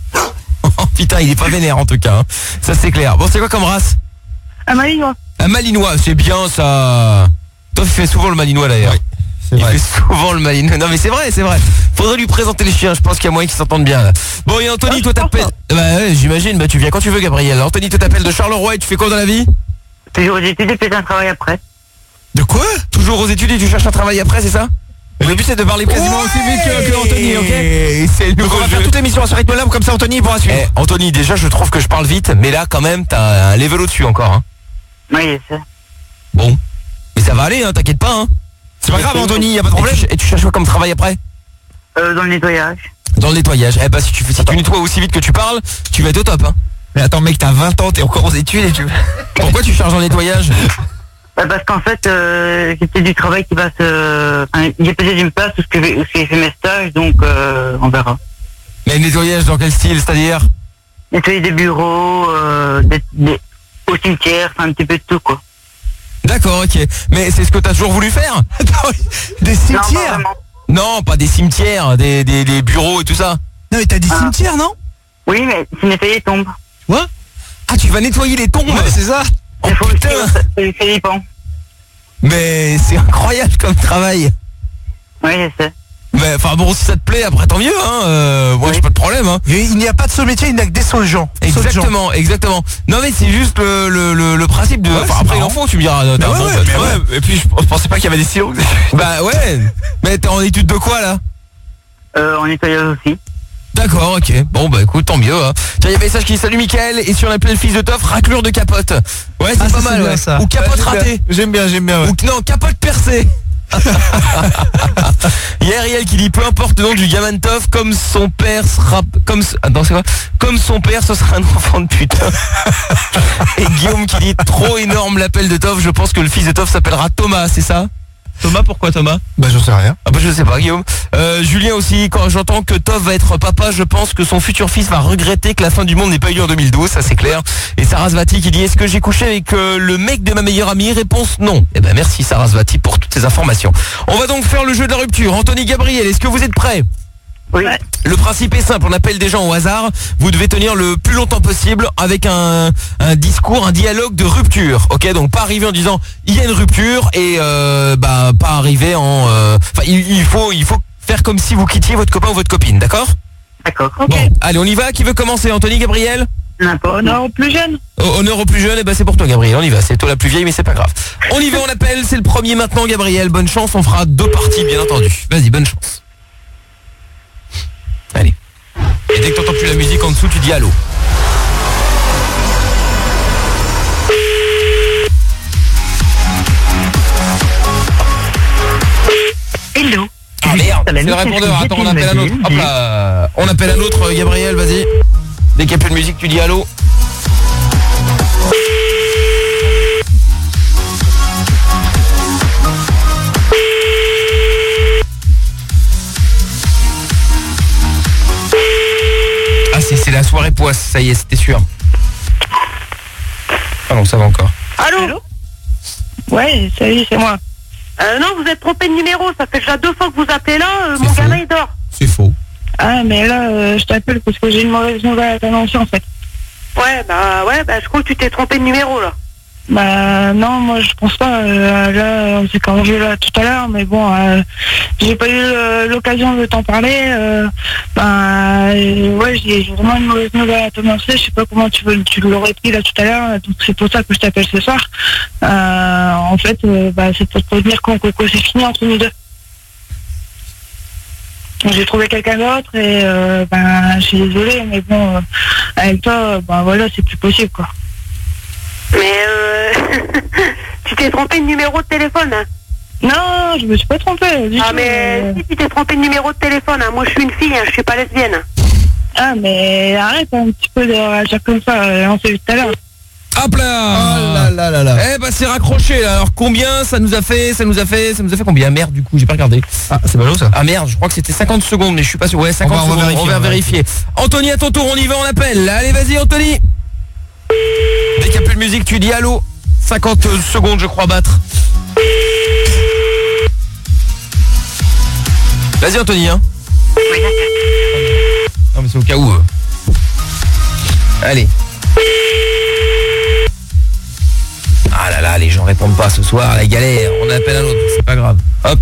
Oh putain, il est pas vénère en tout cas. Hein. Ça c'est clair. Bon, c'est quoi comme race? Un malinois. Un malinois, c'est bien ça. Toi, tu fais souvent le malinois d'ailleurs. C'est Il vrai. fait souvent le malinois. Non mais c'est vrai, c'est vrai. Faudrait lui présenter les chiens, je pense qu'il y a moyen qu'ils s'entendent bien là. Bon et Anthony, toi t'appelles. Bah ouais, j'imagine, bah tu viens quand tu veux Gabriel. Anthony, toi t'appelles de Charleroi et tu fais quoi dans la vie? Toujours aux études et puis un travail après. De quoi? Toujours aux études et tu cherches un travail après, c'est ça? Le but c'est de parler quasiment aussi vite que, que Anthony, ok? Et c'est le Donc, nouveau on va jeu. faire Toute l'émission à ce rythme-là, comme ça Anthony il pourra suivre. Eh, Anthony, déjà je trouve que je parle vite, mais là quand même t'as un level au-dessus encore. Hein. Oui, c'est ça. Bon. Mais ça va aller, hein, t'inquiète pas. Hein. C'est pas grave Anthony, y a pas de Et problème. tu, et tu cherches quoi comme travail après? Euh, dans le nettoyage. Dans le nettoyage. Eh bah si tu fais si tu nettoies aussi vite que tu parles, tu vas être au top. Hein. Mais attends mec, t'as vingt ans, t'es encore aux études et tu... Pourquoi tu charges dans le nettoyage? Bah, parce qu'en fait, euh, j'ai peut-être du travail qui va se... Enfin, j'ai peut-être une place où ce que j'ai où j'ai fait mes stages, donc euh, on verra. Mais le nettoyage dans quel style, c'est-à-dire? Nettoyer des bureaux, euh, des, des, au cimetière, enfin un petit peu de tout, quoi. D'accord, ok. Mais c'est ce que t'as toujours voulu faire? Des Non, pas cimetières? vraiment. Non, pas des cimetières, des, des, des bureaux et tout ça. Non mais t'as dit Ah. cimetière, non? Oui, mais c'est nettoyer les tombes. Ah, tu vas nettoyer les tombes? Ouais, c'est ça. Oh Il faut aussi, putain. euh, ça dépend. Mais c'est incroyable comme travail. Oui, je sais. Mais enfin bon, si ça te plaît, après tant mieux, hein. Euh, moi Oui. j'ai pas de problème, hein. Il il n'y a pas de seul métier, il n'y a que des seuls gens. Exactement, exactement. Non mais c'est juste le, le, le, le principe de. Ouais, enfin c'est après il marrant. en faut, tu me diras. T'as ouais, un bon ouais, pote. mais Ouais. Et puis je pensais pas qu'il y avait des stylos. Bah ouais. Mais t'es en étude de quoi là? Euh, en nettoyage aussi. D'accord, ok. Bon bah écoute, tant mieux. Hein. Tiens, il y a un message qui dit salut Mickaël et si on appelait le fils de Toff, raclure de capote. Ouais, c'est Ah, pas ça, c'est mal. bien, Ouais. ça. Ou capote ratée. J'aime bien, j'aime bien. Ouais. Ou non, capote percée. Il y a Ariel qui dit peu importe le nom du gamin de Toff, comme son père sera comme ce- attends c'est quoi comme son père ce sera un enfant de putain. Et Guillaume qui dit trop énorme l'appel de Toff, je pense que le fils de Toff s'appellera Thomas, c'est ça? Thomas, pourquoi Thomas? Bah j'en sais rien. Ah bah je sais pas Guillaume. Euh, Julien aussi, quand j'entends que Tov va être papa, je pense que son futur fils va regretter que la fin du monde n'ait pas eu lieu en deux mille douze, ça c'est clair. Et Sarasvati qui dit, est-ce que j'ai couché avec euh, le mec de ma meilleure amie? Réponse non. Eh ben merci Sarasvati pour toutes ces informations. On va donc faire le jeu de la rupture. Anthony, Gabriel, est-ce que vous êtes prêts? Oui. Le principe est simple, on appelle des gens au hasard. Vous devez tenir le plus longtemps possible avec un, un discours, un dialogue de rupture. Ok, donc pas arriver en disant il y a une rupture et euh, bah pas arriver en. Enfin, euh, il, il faut il faut faire comme si vous quittiez votre copain ou votre copine, d'accord? D'accord. Bon, allez, on y va. Qui veut commencer? Anthony, Gabriel? N'importe. Honneur aux plus jeunes. Oh, honneur aux plus jeunes, et ben c'est pour toi Gabriel, on y va. C'est toi la plus vieille, mais c'est pas grave. On y va, on appelle. C'est le premier maintenant, Gabriel. Bonne chance. On fera deux parties, bien entendu. Vas-y, bonne chance. Allez. Et dès que t'entends plus la musique en dessous, tu dis allô. Hello. Ah merde, c'est le répondeur. Attends, on appelle un autre. Hop là. On appelle un autre, Gabriel, vas-y. Dès qu'il n'y a plus de musique, tu dis allô. Ah si, c'est la soirée poisse, ça y est, c'était sûr. Ah non, ça va encore. Allô, Allô Ouais, salut, c'est moi. Euh, non, vous êtes trompé de numéro, ça fait déjà deux fois que vous appelez là, euh, mon gamin il dort. C'est faux. Ah, mais là, euh, je t'appelle parce que j'ai une mauvaise nouvelle à t'annoncer en fait. Ouais, bah ouais, bah je crois que tu t'es trompé de numéro là. Bah non, moi je pense pas. Euh, là, on s'est corrigé là tout à l'heure, mais bon, euh, j'ai pas eu euh, l'occasion de t'en parler. Euh, bah euh, ouais, j'ai j'ai vraiment une mauvaise nouvelle à t'annoncer. Je sais pas comment tu veux, tu l'aurais pris là tout à l'heure, donc c'est pour ça que je t'appelle ce soir. Euh, en fait, euh, bah c'est pour te dire qu'en coco c'est fini entre nous deux. J'ai trouvé quelqu'un d'autre et euh, ben je suis désolée, mais bon, euh, avec toi, ben voilà, c'est plus possible quoi. Mais euh, tu t'es trompé de numéro de téléphone hein? Non, je me suis pas trompée. Ah tout, mais euh... si tu t'es trompé de numéro de téléphone, hein, moi je suis une fille, hein, je suis pas lesbienne. Ah mais arrête un petit peu de réagir comme ça, on s'est vu tout à l'heure. Hop là. Oh là là là là. Eh bah c'est raccroché là. Alors combien ça nous a fait? Ça nous a fait Ça nous a fait combien? Merde du coup j'ai pas regardé. Ah c'est ballot ça. Ah merde, je crois que c'était cinquante secondes, mais je suis pas sûr. Ouais, cinquante on va, secondes, on va vérifier, on va on va vérifier. Anthony, à ton tour, on y va, on appelle. Allez vas-y Anthony. Dès qu'il n'y a plus de musique, tu dis allô. cinquante secondes je crois battre. Vas-y Anthony hein. Non mais c'est au cas où. euh. Allez. Ah là là, les gens répondent pas ce soir, la galère. On appelle un autre, c'est pas grave. Hop.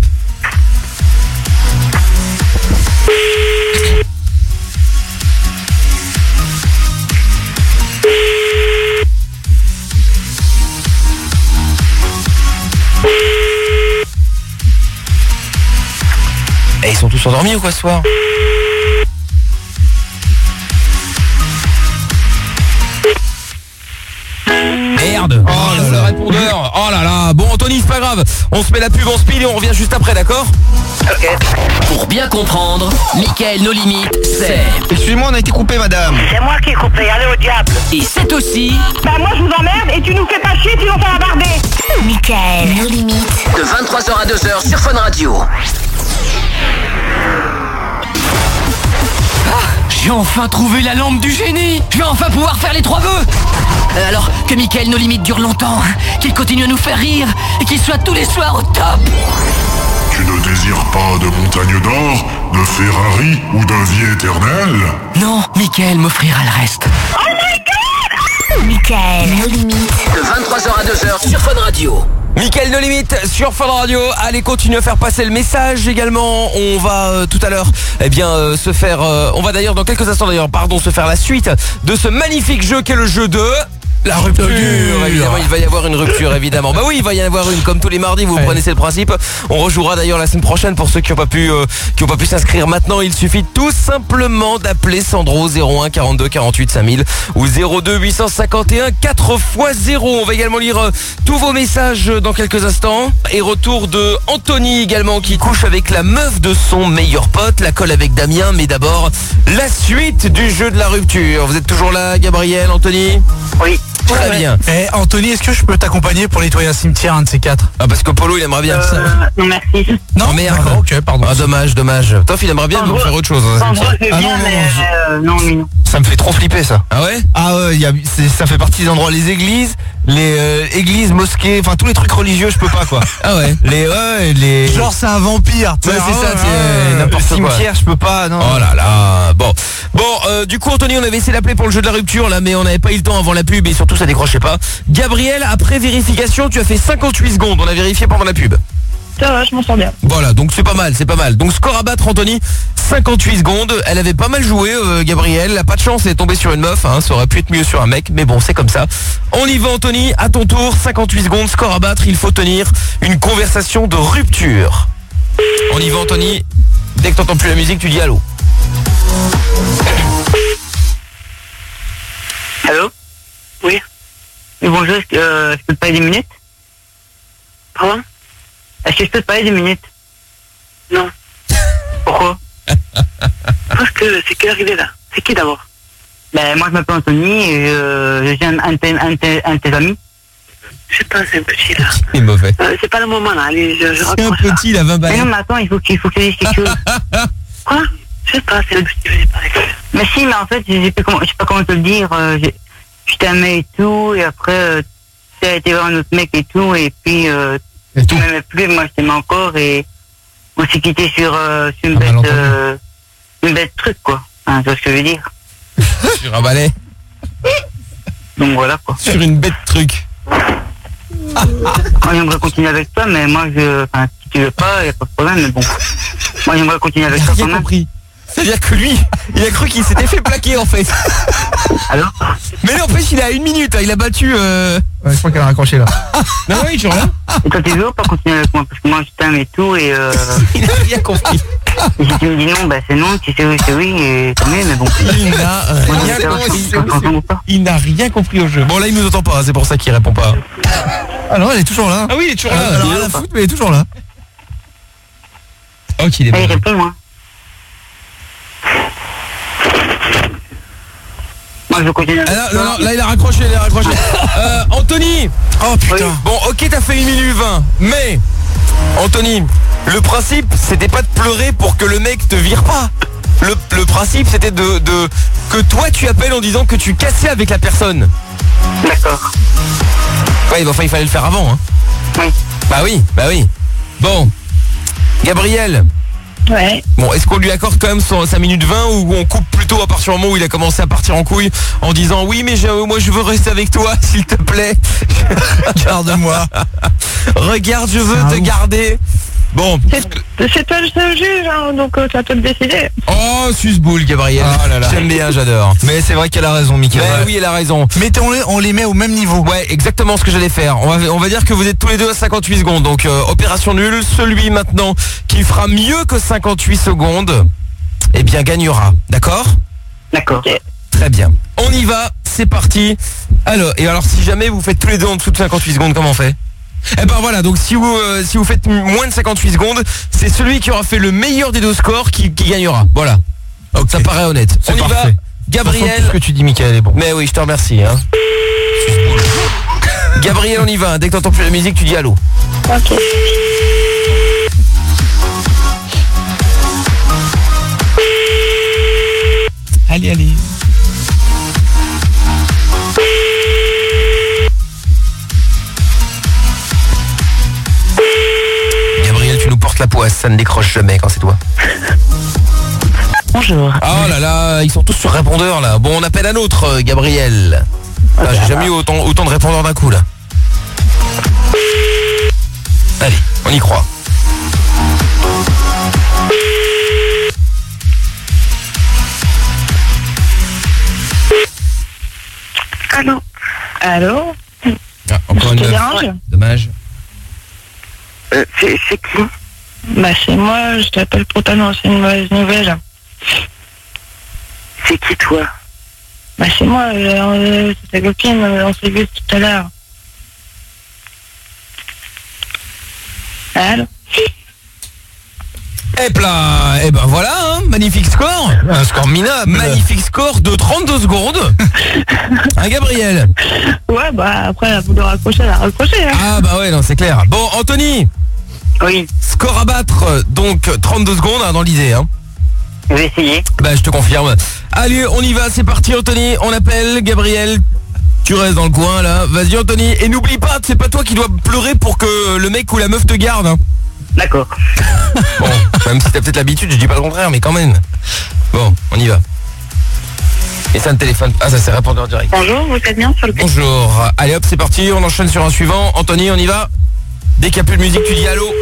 Et ils sont tous endormis ou quoi ce soir? Merde. Oh là là, le répondeur. Oh là là. Bon Anthony, c'est pas grave. On se met la pub en speed et on revient juste après, d'accord? Ok. Pour bien comprendre, Mickaël No Limites, c'est... Excusez-moi, on a été coupé madame. C'est moi qui ai coupé, allez au diable. Et c'est aussi... Bah moi je vous emmerde et tu nous fais pas chier, tu nous fais abarder. Mickaël No Limites. de vingt-trois heures à deux heures sur Fun Radio. J'ai enfin trouvé la lampe du génie. Je vais enfin pouvoir faire les trois vœux. Euh, alors, que Mickaël No Limites dure longtemps, qu'il continue à nous faire rire et qu'il soit tous les soirs au top. Tu ne désires pas de montagne d'or, de Ferrari ou de vie éternelle? Non, Mickaël m'offrira le reste. Oh my god! Mickaël No Limites. De vingt-trois heures à deux heures sur Fun Radio. Mickaël No Limites sur Fun Radio. Allez, continuez à faire passer le message également. On va euh, tout à l'heure eh bien euh, se faire euh, on va d'ailleurs dans quelques instants d'ailleurs pardon se faire la suite de ce magnifique jeu qu'est le jeu de la rupture. Évidemment, il va y avoir une rupture évidemment. Bah oui, il va y en avoir une comme tous les mardis, vous ouais. connaissez le principe. On rejouera d'ailleurs la semaine prochaine pour ceux qui n'ont pas pu euh, qui ont pas pu s'inscrire maintenant. Il suffit tout simplement d'appeler Sandro zéro un quarante-deux quarante-huit cinq mille ou zéro deux huit cent cinquante et un quatre fois zéro. On va également lire euh, tous vos messages dans quelques instants. Et retour de Anthony également qui couche avec la meuf de son meilleur pote, la colle avec Damien. Mais d'abord, la suite du jeu de la rupture. Vous êtes toujours là, Gabriel, Anthony? Oui. Très ouais. bien. Eh, Anthony, est-ce que je peux t'accompagner pour nettoyer un cimetière, un de ces quatre? Ah, parce que Polo, il aimerait bien Euh, ça. non, merci. Non, Oh, merde. d'accord, ok, pardon. Ah, dommage, dommage. Toff, il aimerait bien nous faire autre chose. Hein, En gros, je Ah, viens, non, non, mais non, euh, non, mais non. Ça me fait trop flipper ça. Ah ouais? Ah ouais, y a, c'est- ça fait partie des endroits, les églises, les euh, églises, mosquées, enfin tous les trucs religieux, je peux pas quoi. Ah ouais. Les ouais, les. Genre, c'est un vampire. tu Ouais, sais, c'est ça, ah, c'est ouais, n'importe ouais. quoi. Cimetière, je peux pas, non. Oh là là. Bon. Bon, euh, du coup, Anthony, on avait essayé d'appeler pour le jeu de la rupture, là, mais on n'avait pas eu le temps avant la pub et surtout, ça décrochait pas. Gabriel, après vérification, tu as fait cinquante-huit secondes. On a vérifié pendant la pub. Ça va, je m'en sors bien. Voilà, donc c'est pas mal, c'est pas mal. Donc score à battre, Anthony, cinquante-huit secondes. Elle avait pas mal joué, euh, Gabriel. Elle a pas de chance, elle est tombée sur une meuf. Hein. Ça aurait pu être mieux sur un mec, mais bon, c'est comme ça. On y va, Anthony. À ton tour, cinquante-huit secondes, score à battre. Il faut tenir une conversation de rupture. On y va, Anthony. Dès que t'entends plus la musique, tu dis allô. Allô? Oui. Oui, bonjour, est-ce que euh, je peux te parler des minutes? Pardon? Est-ce que je peux te parler des minutes? Non. Pourquoi? Parce que c'est qui est arrivé là? C'est qui d'abord? Ben, moi je m'appelle Anthony et euh, je suis un, un, de tes- un, de tes- un de tes amis. Je sais pas, c'est un petit là. Il est mauvais. Euh, c'est pas le moment là, allez, je, je C'est un raccroche là. petit, il a vingt Mais balles. non, mais attends, il faut que, il faut que je dise quelque chose. Quoi? Je sais pas, c'est le petit, je sais pas. Mais si, mais en fait, je sais pas comment, je sais pas comment te le dire. Euh, j'ai- je t'aimais et tout, et après, euh, tu as été voir un autre mec et tout, et puis, euh, Et tu tout. m'aimais plus, moi je t'aimais encore, et on s'est quitté sur, euh, sur une Un bête, malentendu. euh, une bête truc, quoi. Hein, tu vois ce que je veux dire? Sur un balai. Donc voilà, quoi. Sur une bête truc. Moi j'aimerais continuer avec toi, mais moi je, enfin, si tu veux pas, y a pas de problème, mais bon. Moi j'aimerais continuer avec Il a toi rien quand même. compris. C'est-à-dire que lui, il a cru qu'il s'était fait plaquer en fait. Alors? Mais non, en fait, il est à une minute. Hein. Il a battu. Euh... Ouais, je crois qu'elle a raccroché là. Non, oui, toujours là. Et toi tu veux ou pas continuer avec moi? Parce que moi je t'aime et tout, et euh, Il n'a rien compris. et si tu me dis non, bah c'est non, si c'est oui, c'est oui, et tant mieux, mais bon. Il n'a Moi, je rien veux savoir compris. si tu es ensemble ou pas. Il n'a rien compris au jeu. Bon, là, il nous entend pas. hein, C'est pour ça qu'il répond pas. Ah non, elle est toujours là. Ah oui, il est toujours Elle a rien à foutre, mais elle est toujours là. Ok, il est Allez, bon. réponds, moi. Moi je veux continuer. Ah, non, non, non, là il a raccroché, il a raccroché. Euh, Anthony. Oh putain. Bon, ok, t'as fait une minute vingt, mais Anthony, le principe c'était pas de pleurer pour que le mec te vire pas. Le, le principe c'était de, de que toi tu appelles en disant que tu cassais avec la personne. D'accord. Ouais, bah, enfin il fallait le faire avant. Hein. Oui. Bah oui, bah oui. Bon, Gabriel. Ouais. Bon, est-ce qu'on lui accorde quand même son, sa minute vingt ou on coupe plutôt à partir du moment où il a commencé à partir en couille en disant oui mais je- moi je veux rester avec toi s'il te plaît. Garde-moi. Regarde, je veux C'est un te ouf. garder. Bon. C'est c'est toi le seul juge, hein, donc euh, ça peut te décider. Oh, susboule, Gabriel. Oh là là. J'aime bien, j'adore. Mais c'est vrai qu'elle a raison, Mickaël. Ben oui, elle a raison. Mettons-les, on les met au même niveau. Ouais, exactement ce que j'allais faire. On va, on va dire que vous êtes tous les deux à cinquante-huit secondes. Donc, euh, opération nulle. Celui maintenant qui fera mieux que cinquante-huit secondes, eh bien, gagnera. D'accord ? D'accord. Très bien. On y va. C'est parti. Alors, et alors, si jamais vous faites tous les deux en dessous de cinquante-huit secondes, comment on fait ? Eh ben voilà, donc si vous euh, si vous faites moins de cinquante-huit secondes, c'est celui qui aura fait le meilleur des deux scores qui, qui gagnera. Voilà. Donc ça paraît honnête. C'est On y va. parfait. Gabriel. Tout ce que tu dis, Mickaël, est bon. Mais oui, je te remercie. Hein. Gabriel, on y va. Dès que t'entends plus la musique, tu dis allô. Ok. Allez, allez. Gabriel, tu nous portes la poisse, ça ne décroche jamais quand c'est toi. Bonjour. Oh là là, ils sont tous sur répondeur là. Bon, on appelle un autre, euh, Gabriel. Ah, j'ai jamais eu autant, autant de répondeurs d'un coup là. Allez, on y croit. Allô? Allô? Ah, encore Je une te meuf. dérange? Dommage. Euh, c'est c'est qui? Bah c'est moi, je t'appelle pour t'annoncer une mauvaise nouvelle. C'est qui toi? Bah c'est moi, euh, c'est ta copine, euh, on s'est vu tout à l'heure. Allô? Et là, et ben voilà, hein, magnifique score. Un score minable. Magnifique score de trente-deux secondes. Hein, Gabriel? Ouais, bah après, elle a voulu raccrocher, elle a raccroché. Hein. Ah bah ouais, non, c'est clair. Bon, Anthony. Oui. Score à battre, donc trente-deux secondes hein, dans l'idée. Hein. Je vais essayer. Bah je te confirme. Allez, on y va, c'est parti Anthony. On appelle Gabriel. Tu restes dans le coin là. Vas-y Anthony. Et n'oublie pas, c'est pas toi qui dois pleurer pour que le mec ou la meuf te garde. Hein. D'accord. Bon, même si t'as peut-être l'habitude, je dis pas le contraire, mais quand même. Bon, on y va. Et ça, le téléphone. Ah, ça c'est répondeur direct. Bonjour, vous êtes bien sur le... Bonjour. Allez hop, c'est parti, on enchaîne sur un suivant. Anthony, on y va. Dès qu'il n'y a plus de musique, tu dis allô.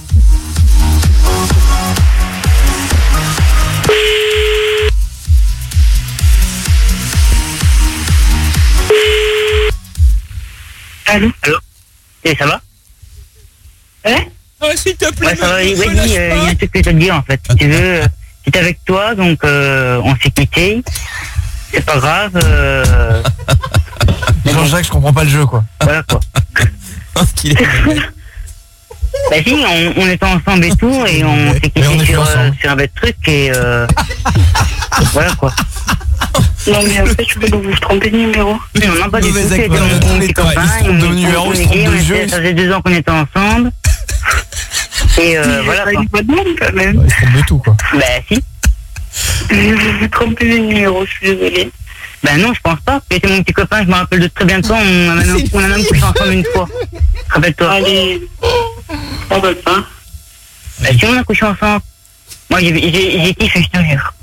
Allô? Allô? Et ça va? Ouais? Oh, s'il te plaît. Ouais, ça va, oui, il euh, y a un truc que je te dis en fait. Si tu veux, euh, c'est avec toi, donc euh, on s'est quitté. C'est pas grave. Euh... Jean-Jacques, je comprends pas le jeu, quoi. Voilà quoi. Qu'il est... Bah si, on, on était ensemble et tout, et on s'est quitté sur, euh, sur un bête truc, et euh... voilà quoi. Non mais en fait, je peux vous tromper de numéro. Mais on n'a pas du tout, c'était acteur, mon petit copain, ils se trompent de numéro, ils se trompent de jeu. Ça faisait deux ans qu'on était ensemble. Et euh, voilà quoi. Pas de nom quand même. Ouais, ils se trompent de tout, quoi. Bah si. Vous vous trompez de numéro, je suis désolée. Ben non, je pense pas. C'était mon petit copain, je me rappelle de très bien de toi. On a même, on a même couché ensemble une fois. Rappelle-toi. Allez. On va pas. Ben si on a couché ensemble. Moi j'ai j'ai j'ai kiffé, je te jure.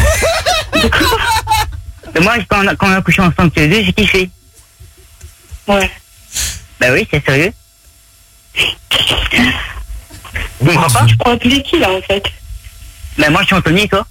Et moi quand on, a, quand on a couché ensemble tous les deux, j'ai kiffé. Ouais. Ben oui, c'est sérieux. Vous me croyez pas? Je crois appeler qui là en fait? Ben moi je suis Anthony et toi?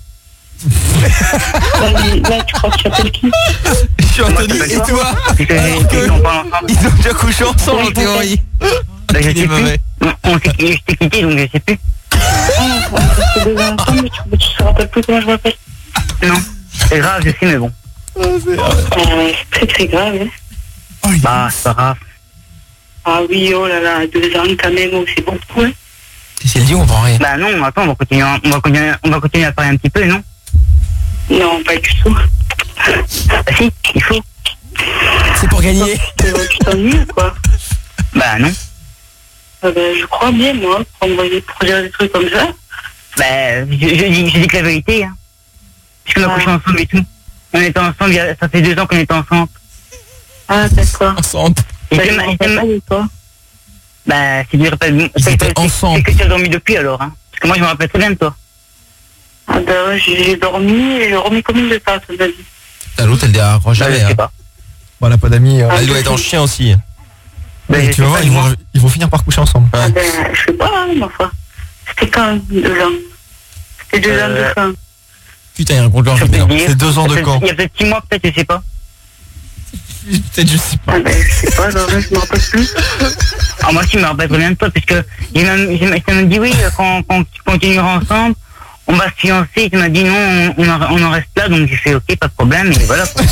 Là tu crois que tu appelles qui? Je suis Anthony et toi? Ils ont déjà couché ensemble en théorie. Ben je sais plus. On s'est quitté donc je sais plus. C'est deux ans ensemble, mais tu te rappelles plus comment je m'appelle? Non, c'est grave, je sais mais bon. C'est très très grave. Hein. Bah c'est pas grave. Ah oui, oh là là, deux ans quand même, oh, c'est beaucoup. Hein. C'est le dit, on comprend rien. Bah non, attends, on va continuer, on va continuer, on va continuer à parler un petit peu, non? Non, pas du tout. Bah si, il faut. C'est pour gagner. Tu t'ennuies ou quoi? Bah non. Ah bah, je crois bien, moi, pour envoyer pour dire des trucs comme ça. Bah, je, je, dis, je dis que la vérité, hein. Parce qu'on a Ah. couché ensemble et tout. On était ensemble, il y a- ça fait deux ans qu'on était ensemble. Ah, d'accord. Ensemble. Et Bah, c'est je ma- m'en et c'est rappelle ma- pas de toi. Bah, si tu rappelles, Ils c'est étaient c'est- ensemble. c'est que tu as dormi depuis alors, hein. Parce que moi, je me rappelle très bien de toi. Ah bah ouais, j'ai j'ai dormi et j'ai dormi combien de temps, à ton avis? Ah, l'autre, elle déraccroche Bah, jamais. je sais Hein. pas. Bon, elle a pas d'amis. euh, Elle doit être en chien aussi. Bah, et je tu sais vas voir, pas, ils moi. vont, ils vont finir par coucher ensemble. Ah ben, je sais pas, hein, ma foi. C'était quand, deux ans? C'était deux ans Euh, de quand? Putain, il raconte leur Je peux te dire. C'est deux ans de Il y a camp. peut-être- Il y a peut-être six mois, peut-être, je sais pas. Peut-être, je sais pas. Ah ben, je sais pas, alors là, je me rappelle plus. Ah, moi aussi, je me rappelle très bien de toi, parce que j'ai même, j'ai même, j'ai même dit oui, quand, quand tu continueras ensemble, on va se fiancer. Tu m'as dit non, on, on, en, on en reste là, donc j'ai fait ok, pas de problème, et voilà. Quoi.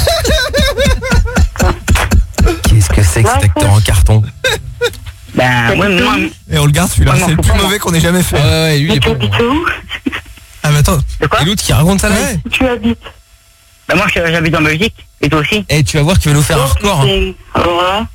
Qu'est-ce que c'est que cet acteur en carton? Ben, ouais, moi, Et on le garde celui-là. Ouais, non, C'est le faut plus pas, mauvais qu'on ait jamais fait. Ouais, ouais, lui, il Et est tu bon. habites où? Ah, mais attends. de quoi? Et l'autre qui raconte ça là? Ouais. Où tu habites? Ben, moi, je- j'habite en Belgique, et toi aussi. Eh, tu vas voir qu'il va nous faire un Oh, record. Hein. putain. Alors là?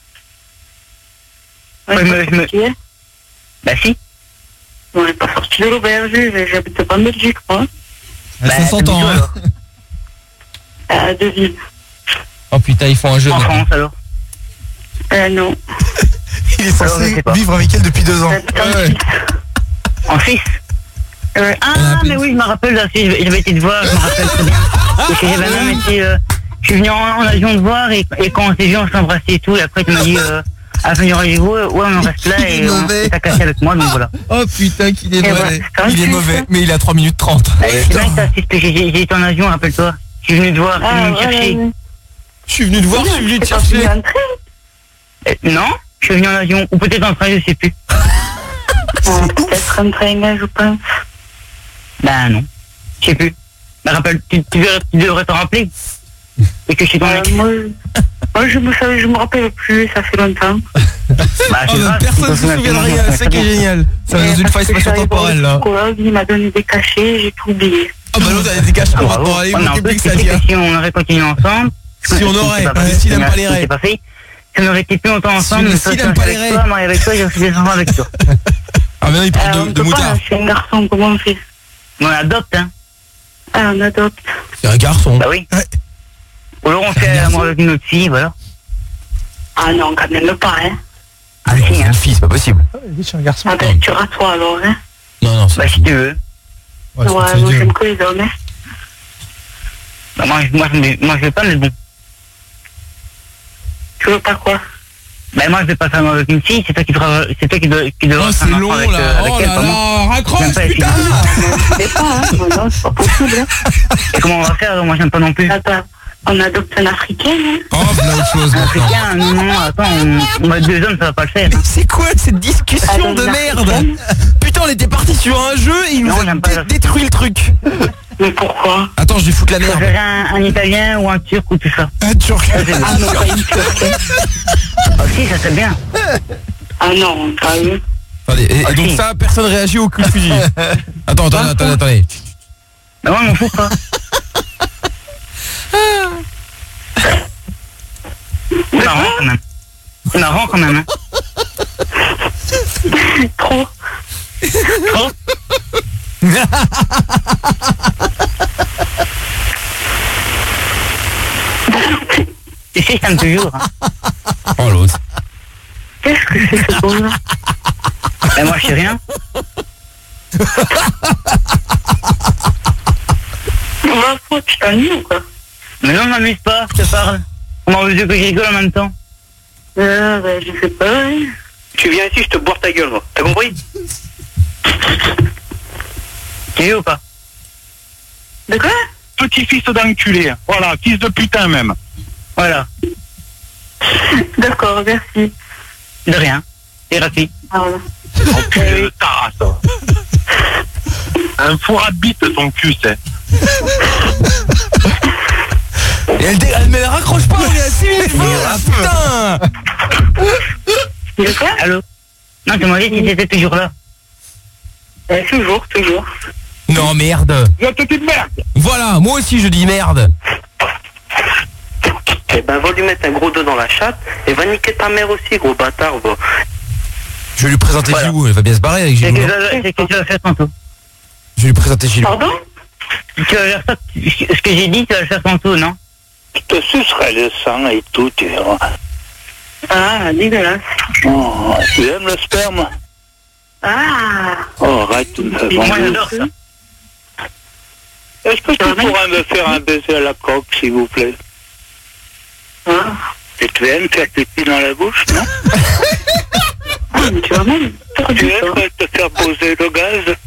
Ouais, Ouais, je me- pas je me- sorti, hein. Ben, si. On n'est pas sorti de l'auberge, j'habite pas en Belgique, moi. Ah, ça Ben, s'entend, t'habites où, hein. alors À Deville. Oh putain, ils font un jeu. En maintenant. France, alors. Euh, non. Il est Alors, je censé sais pas. vivre avec elle depuis deux ans. J'habite en Ouais. Suisse. En Suisse. Ouais. Ah, mais oui, je me rappelle, là, si, j'avais été te voir, je me rappelle très bien. Parce que j'avais même été, euh, je suis venu en, en avion te voir, et, et quand on s'est vu, on s'est embrassé et tout, et après, tu m'as dit, euh, à la fin du rendez-vous, ouais, on en reste là, Il est et on mauvais. s'est cassé avec moi, donc voilà. Oh putain, qu'il est Et mauvais. voilà. Quand Il est tu mauvais, fais mais il a trois minutes trente. Eh, c'est bien que t'as assisté, j'ai j'ai été en avion, rappelle-toi. Je suis venu te voir, je ça? suis Ah, venu te chercher. ouais. Je suis venu te voir, je suis venu te C'est pas venu chercher. en train. Euh, non, je suis venu en avion, ou peut-être en train, je sais plus. Ah, peut-être un train, là, je pense. Ben non, je sais plus. Ben rappelle, tu, tu, devrais- tu devrais t'en rappeler. Et que je suis ton Euh, ex. moi, moi, je me savais, je me rappelle plus, ça fait longtemps. Bah, Oh, mais personne ne se souvient de rien, c'est ça qui est génial. Ça va dans une faille spatio-temporelle là. Il m'a donné des cachets, j'ai tout oublié. Ah bah l'autre elle a des cachets, on va pouvoir aller évoquer plus que ça vient. Si on aurait continué ensemble. Si on aurait, s'il aime pas les raies. Si on aurait été plus longtemps ensemble, s'il aime pas les raies. Moi avec toi, j'ai fait des enfants avec toi. Ah mais non, il parle de, de moutard. C'est un garçon, comment on fait? On adopte, hein. Ah, on adopte. C'est un garçon. Bah oui. Ou alors on fait l'amour avec une autre fille, voilà. Ah non, quand même pas, hein. Ah si, c'est hein. une fille, c'est pas possible. Je suis un garçon. Ah ben, tu rates toi alors, hein. Non, non, c'est... Bah si tu veux. Ouais, moi j'aime que les hommes, hein. Bah moi, moi, je, moi je vais pas, mais bon. Tu veux pas quoi? Bah moi je vais pas faire avec une fille, c'est toi qui devras, c'est toi qui dois, qui devras Oh faire c'est un long enfant avec, là, euh, avec oh elle, là pas moi. là, raccroche J'aime pas les putain. C'est pas, hein. Non, c'est pas possible, hein. Et comment on va faire? Moi j'aime pas non plus. Attends, on adopte un Africain, hein. Oh, c'est autre chose Un maintenant. Africain, non, non, attends, on, on va être deux hommes, ça va pas le faire. Mais c'est quoi cette discussion Allez, de une merde? africaine. Putain, on était parti sur un jeu et il nous Non, a j'aime pas dé- la- détruit le truc. Mais pourquoi? Attends, je vais foutre la Je merde. ferais un, un Italien ou un Turc ou tout ça. Un turc. Ah non, pas une turque. Ah si, ça c'est bien. Ah non, pas eux. Attendez, et, et Ah, donc si. ça, personne réagit au coup de fusil. Attends, attendez, attendez, attendez. Mais moi, je m'en fous pas. C'est marrant quand même. C'est marrant quand même. Hein. Trop. Trop. Tu sais, ça me toujours. Hein. Oh l'autre. Qu'est-ce que c'est ce bon là? Et moi, je sais rien. Ma foi, tu t'ennuies ou quoi? Mais non, on m'amuse pas, je te parle. Comment veux-tu que je rigole en même temps? Ah, ben, je sais pas, hein. Tu viens ici, je te boire ta gueule, moi. T'as compris? Tu veux ou pas? De quoi? Petit fils d'enculé. Voilà, fils de putain même. Voilà. D'accord, merci. De rien. Et Rafi. Ah, voilà. Enculé de ta race. Un four à bite, ton cul, c'est. Et elle, dé- elle, mais elle raccroche pas, on est à six minutes vingt. Ah putain. De quoi? Allô? Non, tu m'as dit si t'étais toujours là. Euh, toujours, toujours. Non merde. Viens te petite merde. Voilà, moi aussi je dis merde. Eh ben, va lui mettre un gros dos dans la chatte et va niquer ta mère aussi, gros bâtard, va. Je vais lui présenter Voilà. Gilou, elle va bien se barrer avec C'est Gilou. que, je- c'est que tu vas faire tantôt. Je vais lui présenter Gilou. Pardon? Tu vas faire ça, ce que j'ai dit, tu vas le faire tantôt, non? Je te sucerai le sang et tout, tu verras. Ah, dégueulasse. Oh, tu aimes le sperme? Ah. Oh, arrête, tu me fais Moi, vendre. j'adore ça. Est-ce que tu pourrais me faire un baiser à la coque, s'il vous plaît? Ah. Et tu aimes faire pipi dans la bouche, non? Ah, mais tu vas même. Tu aimes te faire poser le gaz?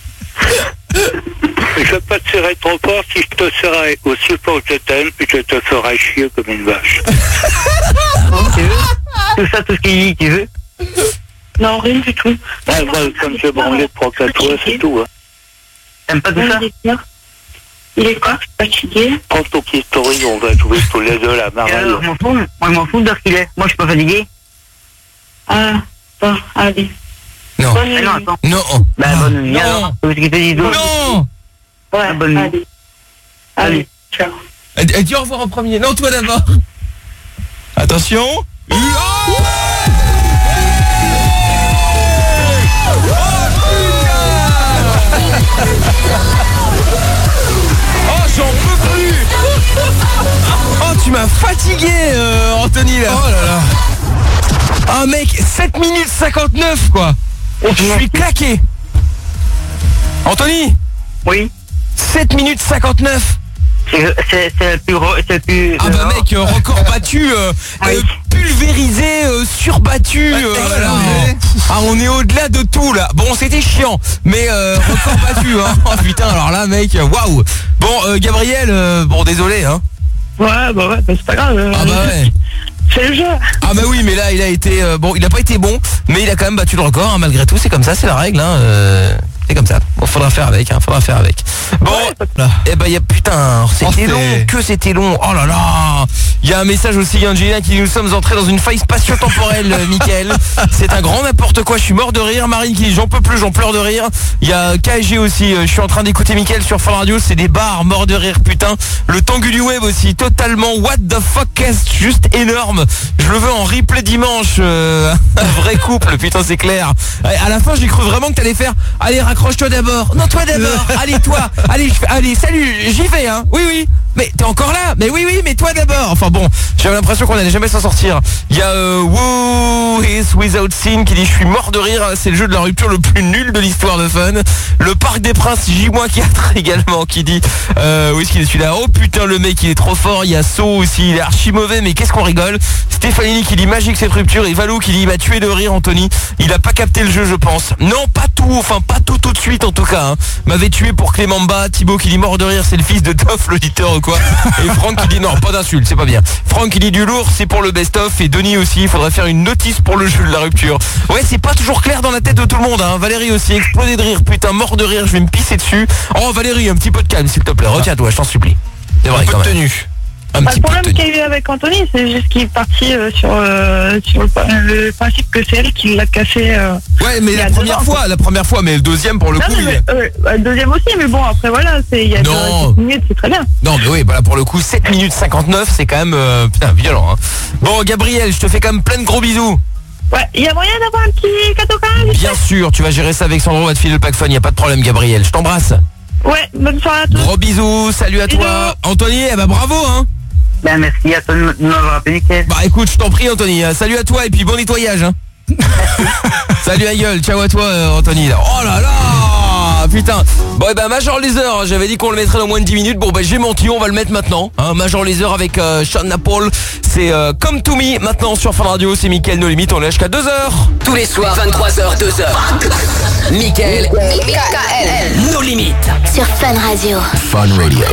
Je vais pas te serrer trop fort. Si je te serrais aussi fort que je t'aime, je te ferai chier comme une vache. Tu veux? Tout ça, tout ce qu'il dit, tu veux? Non, rien du tout. Ouais, moi, comme je branlais trois quatre fois, c'est tout. Hein. T'aimes pas tout ça? Il est quoi? Fatigué? Prends ton petit story, on va jouer tous les deux la Et marelle. alors, je m'en fous. Moi, je m'en fous d'heure qu'il est. Moi, je suis pas fatigué. Ah, bon, allez. Non. Bonne nuit. Ah non, attends. Non. Bah, bonne nuit. Non. Alors, qu'est-ce qu'il te dit, toi? Non. Ouais, Ah, bonne nuit. allez. Allez, ciao. Elle, elle dit au revoir en premier. Non, toi d'abord. Attention. Oh, oh, j'en peux plus. Oh, tu m'as fatigué, euh, Anthony, là. Oh là là. Ah, mec, sept minutes cinquante-neuf, quoi. Je suis claqué. Anthony. Oui. sept minutes cinquante-neuf. C'est c'est- c'est le plus... re- C'est le plus... Ah bah mec, euh, record battu, euh, Oui. euh, pulvérisé, euh, surbattu. euh, voilà. Ah, on est au-delà de tout là. Bon, c'était chiant, mais euh, record battu. Hein. Oh putain, alors là, mec, waouh. Bon, euh, Gabriel, euh, bon, désolé. Hein. Ouais, bah ouais, bah c'est pas grave. euh, Ah bah ouais. C'est le jeu. Ah bah oui, mais là, il a été, euh, bon, il a pas été bon, mais il a quand même battu le record. Hein, malgré tout, c'est comme ça, c'est la règle. Hein, euh. c'est comme ça. Bon, faudra faire avec, hein, faudra faire avec. Bon, et ben il y a putain, c'était long, que c'était long. Oh là là. Il y a un message aussi, il y a un Julien qui dit nous sommes entrés dans une faille spatio-temporelle, Mickaël. C'est un grand n'importe quoi, je suis mort de rire. Marine qui dit j'en peux plus, j'en pleure de rire. Il y a K G aussi, je suis en train d'écouter Mickaël sur Fun Radio, c'est des bars, mort de rire, putain. Le Tangu du web aussi, totalement what the fuck, est juste énorme. Je le veux en replay dimanche, euh, un vrai couple, putain c'est clair. À la fin j'ai cru vraiment que t'allais faire allez raccroche-toi d'abord. Non toi d'abord, allez toi, allez je fais, allez salut, j'y vais hein. Oui oui. Mais t'es encore là? Mais oui oui mais toi d'abord. Enfin bon, j'avais l'impression qu'on allait jamais s'en sortir. Il y a euh, Woo is Without Sin qui dit je suis mort de rire, c'est le jeu de la rupture le plus nul de l'histoire de Fun. Le Parc des Princes J quatre également qui dit euh, où est-ce qu'il est celui-là? Oh putain le mec il est trop fort. Il y a So aussi, il est archi mauvais mais qu'est-ce qu'on rigole. Stéphanie qui dit magique cette rupture et Valou qui dit il m'a tué de rire Anthony. Il a pas capté le jeu je pense. Non pas tout, enfin pas tout tout de suite en tout cas hein. M'avait tué pour Clément Bas. Thibaut qui dit mort de rire c'est le fils de Toff l'auditeur ou quoi. Et Franck qui dit non pas d'insulte c'est pas bien. Franck qui dit du lourd c'est pour le best-of. Et Denis aussi il faudrait faire une notice pour le jeu de la rupture. Ouais c'est pas toujours clair dans la tête de tout le monde hein. Valérie aussi explosé de rire putain mort de rire je vais me pisser dessus. Oh Valérie un petit peu de calme s'il te plaît. Retiens-toi je t'en supplie. C'est vrai quand même. Tenue. Un bah, petit le problème peu qu'il y a eu avec Anthony, c'est juste qu'il est parti euh, sur, euh, sur le, le principe que c'est elle qui l'a cassé. Euh, ouais, mais la première fois, la première fois, mais le deuxième pour le non, coup. Mais, il... euh, le deuxième aussi, mais bon, après voilà, il y a sept minutes, c'est très bien. Non, mais oui, voilà, pour le coup, sept minutes cinquante-neuf, c'est quand même euh, putain, violent. Hein. Bon, Gabriel, je te fais quand même plein de gros bisous. Ouais, il y a moyen d'avoir un petit cadeau quand même. Bien sûr, tu vas gérer ça avec Sandro, on va te filer le pack Fun, il n'y a pas de problème, Gabriel. Je t'embrasse. Ouais, bonne soirée à tous. Gros bisous, salut à bisous. Toi. Anthony, eh ben bravo, hein. Ben merci à toi de m'avoir appelé, Mickaël. Bah écoute, je t'en prie Anthony, salut à toi et puis bon nettoyage hein. Salut à gueule, ciao à toi euh, Anthony. Oh là là, putain. Bon et ben Major Lazer, j'avais dit qu'on le mettrait dans moins de dix minutes. Bon bah j'ai menti, on va le mettre maintenant hein. Major Lazer avec euh, Sean Paul. C'est euh, Come to Me maintenant sur Fun Radio. C'est Mickaël No Limite, on est jusqu'à deux heures. Tous les soirs vingt-trois heures, deux heures. Mickaël No Limite sur Fun Radio. Fun Radio.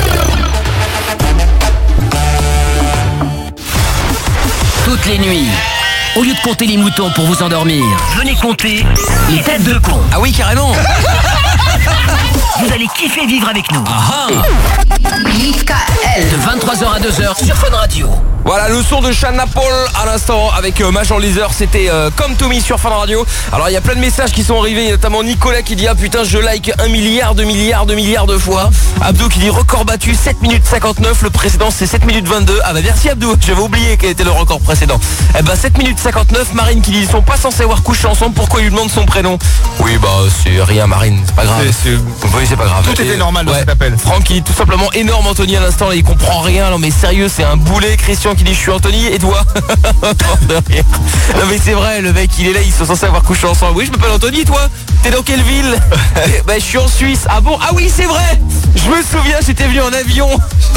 Toutes les nuits, au lieu de compter les moutons pour vous endormir, venez compter les têtes de con. Ah oui, carrément. Vous allez kiffer vivre avec nous. Ah Mickaël de vingt-trois heures à deux heures sur Fun Radio. Voilà le son de Shanna Paul à l'instant avec euh, Major Lazer, c'était euh, Come to Me sur Fun Radio. Alors il y a plein de messages qui sont arrivés, notamment Nicolas qui dit ah putain je like un milliard de milliards de milliards de fois. Abdou qui dit record battu sept minutes cinquante-neuf, le précédent c'est sept minutes vingt-deux. Ah bah merci Abdou, j'avais oublié quel était le record précédent. Eh bah sept minutes cinquante-neuf. Marine qui dit ils sont pas censés avoir couché ensemble, pourquoi il lui demande son prénom? Oui bah c'est rien Marine, c'est pas grave. C'est, c'est... Oui c'est pas grave. Tout était normal dans ouais. cet appel. Franck qui dit tout simplement énorme Anthony à l'instant, là, il comprend rien. Non mais sérieux c'est un boulet. Christian qui dit je suis Anthony et toi. Non mais c'est vrai, le mec il est là, ils sont censés avoir couché ensemble. Oui je m'appelle Anthony, toi t'es dans quelle ville? Bah je suis en Suisse. Ah bon? Ah oui c'est vrai, je me souviens, j'étais venu en avion.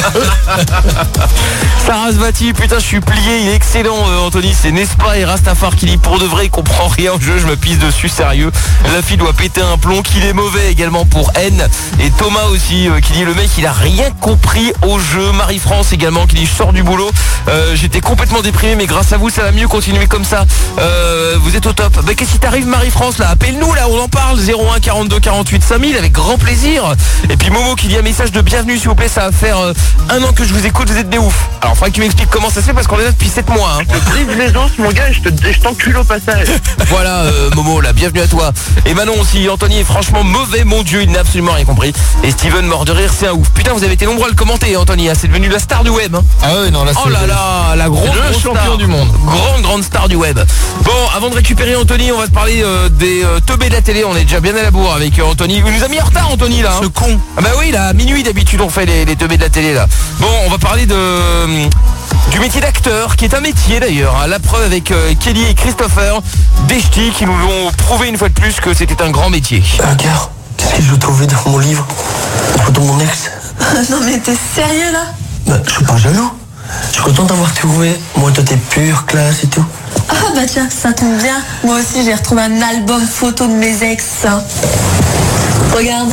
Sarah Svati, putain je suis plié, il est excellent euh, Anthony. C'est Nespa et Rastafar qui dit pour de vrai il comprend rien au jeu, je me pisse dessus sérieux. La fille doit péter un plomb, qu'il est mauvais également pour N. Et Thomas aussi euh, qui dit le mec il a rien compris au jeu. Marie-France également qui dit je sors du boulot, euh, j'étais complètement déprimé mais grâce à vous ça va mieux, continuer comme ça, euh, vous êtes au top. Bah qu'est-ce qui t'arrive Marie-France là? Appelle-nous là, on en parle. Zéro un quarante-deux quarante-huit cinq mille avec grand plaisir. Et puis Momo qui dit un message de bienvenue s'il vous plaît, ça va faire euh, un an que je vous écoute, vous êtes des ouf. Alors faudrait que tu m'expliques comment ça se fait parce qu'on est là depuis sept mois hein. Je te brise les os mon gars, je te, je t'encule au passage. Voilà euh, Momo là, bienvenue à toi. Et Manon aussi, Anthony est franchement mauvais, mon dieu, il n'a absolument rien compris. Et Steven mort de rire, c'est un ouf. Putain vous avez été nombreux à le commenter Anthony, hein. C'est devenu la star du web hein. Ah ouais non là c'est... Oh là là, la grande le champion star du monde. Grande grande star du web. Bon, avant de récupérer Anthony, on va te parler euh, des euh, teubés de la télé. On est déjà bien à la bourre avec euh, Anthony. Il nous a mis en retard Anthony là hein. Ce con. Ah bah oui là, à minuit d'habitude on fait les, les teubés de la télé là. Bon, on va parler de euh, du métier d'acteur, qui est un métier d'ailleurs, hein. La preuve avec euh, Kelly et Christopher Deshti qui nous ont prouvé une fois de plus que c'était un grand métier. Regarde, qu'est-ce que je trouvais dans mon livre? La photo de mon ex. Non mais t'es sérieux là? Bah, je suis pas jaloux. Je suis content d'avoir trouvé. Moi, toi, t'es pure, classe et tout. Ah bah tiens, ça tombe bien. Moi aussi, j'ai retrouvé un album photo de mes ex. Regarde.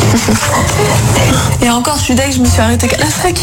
Et encore, je suis deg, je me suis arrêtée qu'à la fac.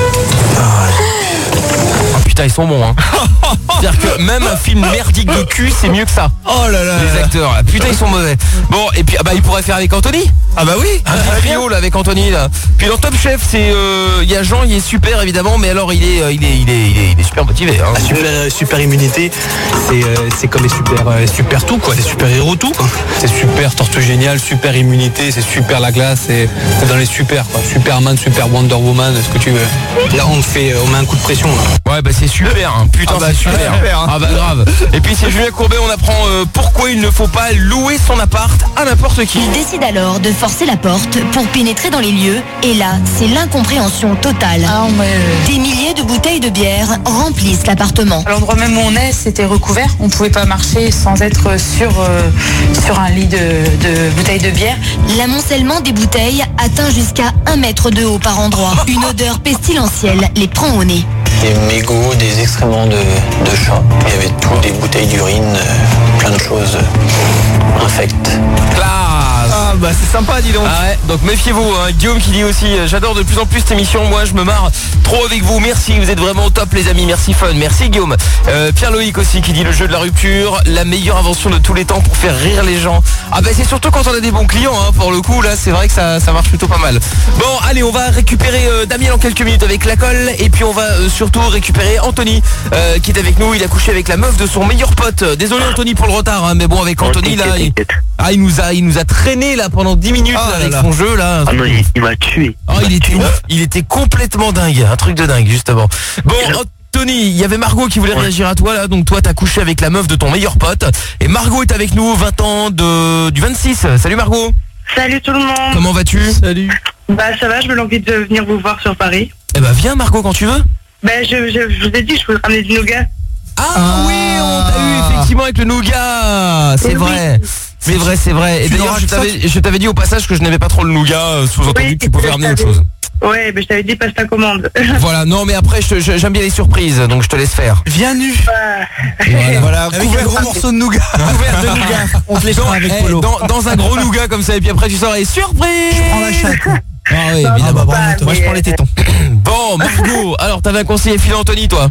Oh putain, ils sont bons, hein. C'est-à-dire que même un film merdique de cul, c'est mieux que ça. Oh là là. Les acteurs, putain, ils sont mauvais. Bon, et puis, ah bah, il pourrait faire avec Anthony. Ah bah oui. Un trio là avec Anthony là. Puis dans Top Chef, c'est euh, il y a Jean, il est super évidemment, mais alors il est euh, il est il est il est, il est super motivé. Hein. La super super immunité, c'est euh, c'est comme les super euh, super tout quoi, les super héros tout quoi. C'est super Tortue Géniale, super immunité, c'est super la glace, c'est dans les super quoi. Superman, super Wonder Woman, ce que tu veux. Là on fait on met un coup de pression là. Ouais bah c'est super, hein. Putain ah bah, c'est super. super hein. Ah bah grave. Et puis c'est Julien Courbet, on apprend euh, pourquoi il ne faut pas louer son appart à n'importe qui. Il décide alors de forcer la porte pour pénétrer dans les lieux et là, c'est l'incompréhension totale. Ah, mais... Des milliers de bouteilles de bière remplissent l'appartement. À l'endroit même où on est, c'était recouvert. On ne pouvait pas marcher sans être sur, euh, sur un lit de, de bouteilles de bière. L'amoncellement des bouteilles atteint jusqu'à un mètre de haut par endroit. Une odeur pestilentielle les prend au nez. Des mégots, des excréments de, de chat. Il y avait tout, des bouteilles d'urine, euh, plein de choses euh, infectes. Classe. Ah bah c'est sympa dis donc. Ah ouais, donc méfiez-vous, hein. Guillaume qui dit aussi euh, j'adore de plus en plus cette émission, moi je me marre trop avec vous, merci, vous êtes vraiment au top les amis, merci Fun, merci Guillaume. euh, Pierre-Loïc aussi qui dit le jeu de la rupture, la meilleure invention de tous les temps pour faire rire les gens. Ah bah c'est surtout quand on a des bons clients, hein, pour le coup là c'est vrai que ça, ça marche plutôt pas mal. Bon allez, on va récupérer euh, Damien en quelques minutes avec la colle, et puis on va euh, surtout récupérer Anthony euh, qui est avec nous, il a couché avec la meuf de son meilleur pote. Désolé Anthony pour le retard, hein, mais bon avec Anthony là il... Ah il nous a il nous a traîné là pendant dix minutes oh là, avec là. son jeu là. Ah non, il, il m'a tué. Oh, il, il était ouf. Il était complètement dingue, un truc de dingue justement. Bon Anthony, il y avait Margot qui voulait ouais. réagir à toi là, donc toi t'as couché avec la meuf de ton meilleur pote et Margot est avec nous, vingt ans de du vingt-six. Salut Margot. Salut tout le monde. Comment vas-tu? Salut. Bah ça va, je me l'envie de venir vous voir sur Paris. Eh bah viens Margot quand tu veux. Bah je, je, je vous ai dit, je peux ramener du nougat. Ah, ah oui, on t'a eu effectivement avec le nougat, c'est vrai. Oui. C'est vrai, c'est vrai. Et d'ailleurs, je t'avais, je t'avais dit au passage que je n'avais pas trop le nougat, sous-entendu oui, que tu pouvais ramener autre chose. Ouais, mais je t'avais dit passe ta commande. Voilà, non mais après je, je, j'aime bien les surprises, donc je te laisse faire. Viens nu. Bah... Voilà, voilà couvert un gros morceau de nougat. Couvert de nougat. On te les fera avec Polo. Dans, dans un gros nougat comme ça, et puis après tu sors et surprise. Je prends la chatte. Ah oui, non, évidemment. Non, bah, moi mais... je prends les tétons. Bon, Margot, alors t'avais un conseiller filer Anthony toi?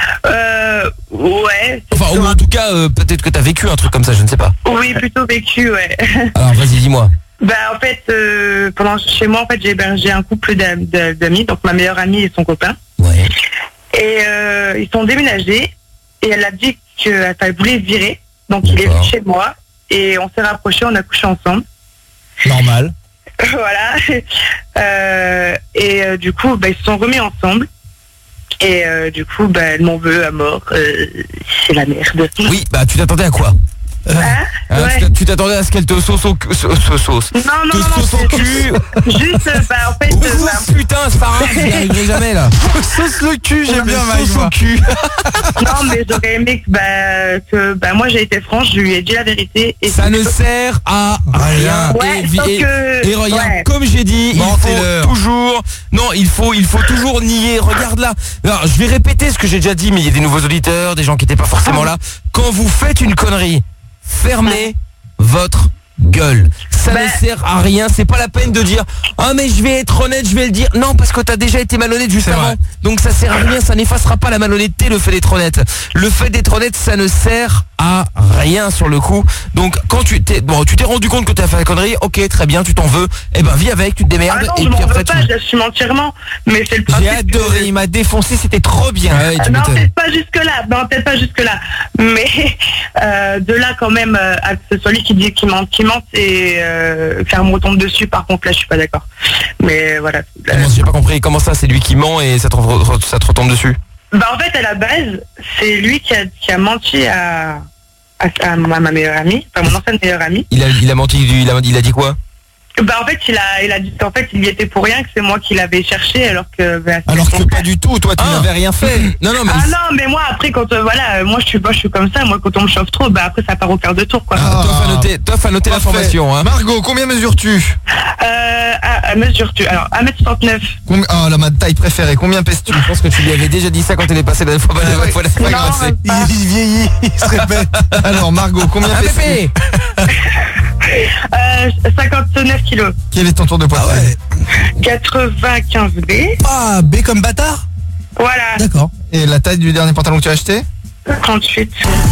Euh, ouais. Enfin, ou en tout cas, euh, peut-être que t'as vécu un truc comme ça, je ne sais pas. Oui, plutôt vécu, ouais. Alors vas-y, dis-moi. Bah en fait, euh, pendant chez moi, en fait, j'ai hébergé un couple d'am, d'amis, donc ma meilleure amie et son copain. Ouais. Et euh, ils sont déménagés et elle a dit qu'elle voulait se virer, donc il est venu chez moi et on s'est rapprochés, on a couché ensemble. Normal. Voilà. Euh, et euh, du coup, bah, ils se sont remis ensemble. Et euh, du coup, bah, elle m'en veut à mort. Euh, c'est la merde. Oui, bah tu t'attendais à quoi? Euh, hein hein, ouais. Tu t'attendais à ce qu'elle te sauce au cul? Sauce. Non, non, non, sauce au cul. Juste, bah en fait... Oh, euh, bah... Putain, c'est pas grave, j'y arriverai jamais là. Sauce le cul, j'aime bien ma sauce au cul. Non, mais j'aurais aimé que, bah, que bah, moi j'ai été franche, je lui ai dit la vérité. Et ça ne que... sert à rien. Ouais, et, et, que... et regarde, ouais. comme j'ai dit, il faut toujours... Non, il faut, il faut toujours nier. Regarde là. Alors, je vais répéter ce que j'ai déjà dit, mais il y a des nouveaux auditeurs, des gens qui n'étaient pas forcément là. Quand vous faites une connerie, fermez votre gueule. Ça bah... ne sert à rien, c'est pas la peine de dire ah mais je vais être honnête, je vais le dire. Non, parce que t'as déjà été malhonnête juste avant. Vrai. Donc ça sert à rien, ça n'effacera pas la malhonnêteté, le fait d'être honnête. Le fait d'être honnête, ça ne sert à rien sur le coup. Donc quand tu t'es bon, tu t'es rendu compte que t'as fait la connerie, ok, très bien, tu t'en veux, et eh ben vis avec, tu te démerdes. Ah non, et je puis m'en après veux pas, tu... j'assume entièrement. Mais c'est le principe. J'ai adoré, que... il m'a défoncé, c'était trop bien. Ouais, euh, non, peut-être pas jusque là, non, peut-être pas jusque là. Mais euh, de là quand même euh, à que ce soit lui qui dit qu'il ment, qui ment, et euh, faire me retombe dessus. Par contre là, je suis pas d'accord. Mais voilà. Comment, j'ai pas compris. Comment ça, c'est lui qui ment et ça te, ça te retombe dessus? Bah en fait, à la base, c'est lui qui a, qui a menti à, à, à ma, ma meilleure amie, enfin mon ancienne meilleure amie. Il a, il a menti, il a, il a dit quoi? Bah en fait, il a, il a dit qu'en fait, il y était pour rien, que c'est moi qui l'avais cherché, alors que... Bah, alors que pas du tout, toi tu ah. n'avais rien fait. Non, non, mais... Ah non, mais moi après, quand, euh, voilà, moi je suis pas, je suis comme ça, moi quand on me chauffe trop, bah après ça part au quart de tour, quoi. Ah, ah. Toff a noté, Toff a noté l'information, hein. Margot, combien mesures-tu? Euh, à, à mesure-tu Alors, un mètre soixante-neuf. Combien... Oh, là, ma taille préférée. Combien pèses-tu? Je pense que tu lui avais déjà dit ça quand elle est passée la fois. Ah, ouais. fois, la fois Non, grâce. même pas. Il vieillit, il se répète. Alors, Margot, combien Un pèses-tu? pépé. euh, cinquante-neuf kilos. Quel est ton tour de poitrine? Ah ouais. quatre-vingt-quinze B. Ah, B comme bâtard. Voilà. D'accord. Et la taille du dernier pantalon que tu as acheté? trente-huit.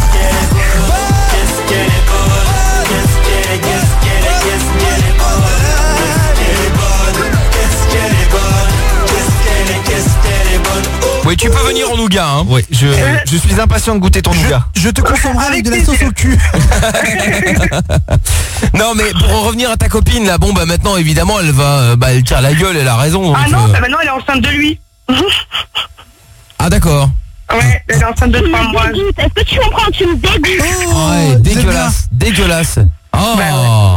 Oui, tu peux venir en nougat, hein. Oui, je, je suis impatient de goûter ton nougat. Je te consommerai avec de la sauce au cul. Non, mais pour en revenir à ta copine, là, bon, bah maintenant, évidemment, elle va, euh, bah, elle tire la gueule, elle a raison. donc, Ah non, euh, bah maintenant elle est enceinte de lui. Ah, d'accord. Ouais, elle est enceinte de trois mois. Est-ce que tu comprends? Tu me dégoûtes. Ouais, dégueulasse, dégueulasse. Oh, oh.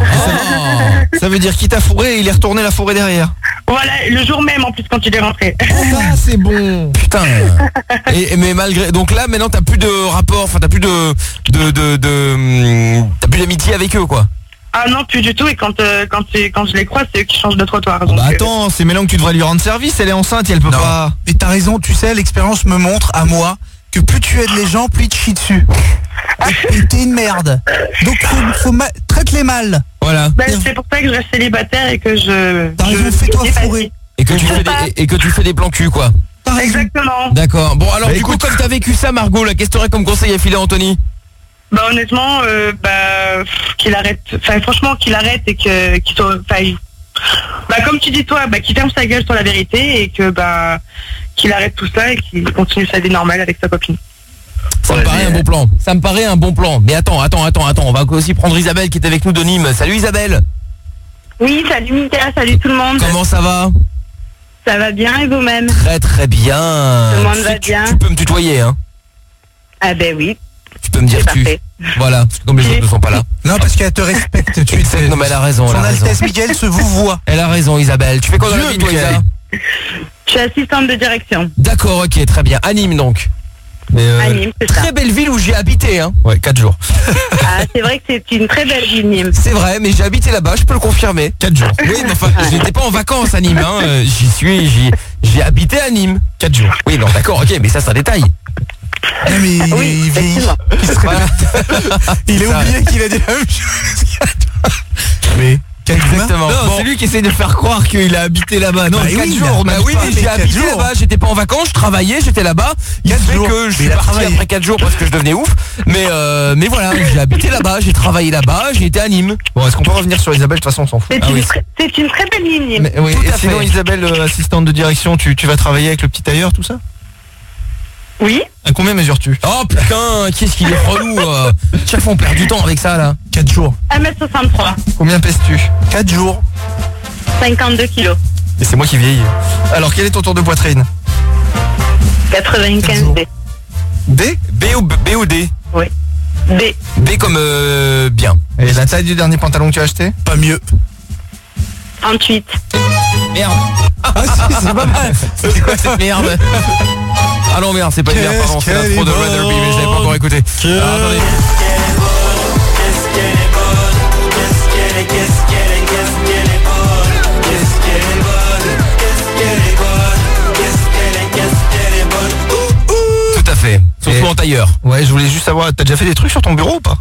Ça veut dire qu'il t'a fourré et il est retourné la fourrée derrière. Voilà, le jour même en plus quand il est rentré. Ça, c'est bon. Putain. Et, et- mais malgré, donc là, maintenant, t'as plus de rapport, enfin, t'as plus de, de, de, de, hum, t'as plus d'amitié avec eux, quoi. Ah non, plus du tout. Et quand, euh, quand, c'est- quand je les croise, c'est eux qui changent de trottoir. Donc, Bah euh, attends, c'est maintenant que tu devrais lui rendre service, elle est enceinte et elle peut Non. pas... Mais t'as raison, tu sais, l'expérience me montre à moi que plus tu aides les gens, plus ils te chient dessus. Et et t'es une merde. Donc faut, faut ma- traite-les mal. Voilà. bah, c'est pour ça que je reste célibataire et que je. T'as je- raison, fais-toi je- fourrer. Et que tu fais des, et, et que tu fais des plans cul, quoi. T'as raison. Exactement. D'accord. Bon, alors, Bah, du écoute. coup, comme t'as vécu ça, Margot, là, qu'est-ce que t'aurais comme conseil à filer à Anthony? Bah honnêtement, euh, bah pff, qu'il arrête. Enfin franchement qu'il arrête et que qu'il soit. Enfin, il- bah comme tu dis toi, bah qu'il ferme sa gueule sur la vérité et que bah qu'il arrête tout ça et qu'il continue sa vie normale avec sa copine. Ça me paraît un bon plan. Ça me paraît un bon plan. Mais attends, attends, attends, attends. On va aussi prendre Isabelle qui est avec nous de Nîmes. Salut Isabelle. Oui, salut Mika, salut tout le monde. Comment ça va? Ça va bien et vous-même? Très très bien. Tout le monde Tu va sais, tu- bien. Tu peux me tutoyer, hein. Ah ben oui. Tu peux me dire C'est tu. parfait. Voilà, parce que comme les autres ne sont pas là. Non, parce qu'elle te respecte. Tu es Non mais elle a raison, elle Son a raison. Altesse Miguel se vous voit. Elle a raison Isabelle. Tu fais quoi dans la Dieu, vie toi Michael. Isa? Je suis assistante de direction. D'accord, ok, très bien. À Nîmes donc. Mais euh, À Nîmes, c'est ça. Très belle ville où j'ai habité, hein. Ouais, quatre jours. Ah, c'est vrai que c'est une très belle ville Nîmes. C'est vrai, mais j'ai habité là-bas, je peux le confirmer. quatre jours. Oui, mais enfin, j'étais pas en vacances à Nîmes, hein. Euh, J'y suis, j'y, j'ai habité à Nîmes. quatre jours. Oui, non, d'accord, ok, mais ça c'est un détail. Non, mais il, Oui, il vieillit. effectivement. Il, se Voilà. il est Ça. oublié qu'il a dit la même chose. Mais quel humain. Exactement. Non, Bon. c'est lui qui essaie de faire croire qu'il a habité là-bas. Non, Bah quatre oui, jours. on Bah habite oui, pas. mais mais j'ai quatre habité jours. là-bas, j'étais pas en vacances, je travaillais, j'étais là-bas. Il Quatre fait jours. que je Mais suis il a parti travaillé. après quatre jours parce que je devenais ouf. Mais euh, mais voilà, j'ai habité là-bas, j'ai travaillé là-bas, j'ai été à Nîmes. Bon, est-ce qu'on peut revenir sur Isabelle? De toute façon, on s'en fout. C'est Ah une, oui. très- c'est une très belle ville Nîmes. Mais, oui, Tout et à sinon, fait. Isabelle, euh, assistante de direction, tu, tu vas travailler avec le petit tailleur, tout ça? Oui. À combien mesures-tu? Oh putain, qu'est-ce qu'il est relou. euh. Chaque fois on perd du temps avec ça là. quatre jours. un mètre soixante-trois. Combien pèses-tu? quatre jours. cinquante-deux kilos. Et c'est moi qui vieillis. Alors, quel est ton tour de poitrine? quatre-vingt-quinze B. D? B ou B, B ou D? Oui. B. B comme euh, bien. Et la taille du dernier pantalon que tu as acheté? Pas mieux. trente-huit. Merde. Ah si, c'est pas mal. C'est quoi cette merde? Ah non merde, c'est pas une merde, pardon, c'est Qu'est-ce l'intro de qu'elle est Rather Be, mais je l'avais pas encore écouté. Ah, attendez. Tout à fait, surtout Et- en tailleur. Ouais, je voulais juste savoir, t'as déjà fait des trucs sur ton bureau ou pas?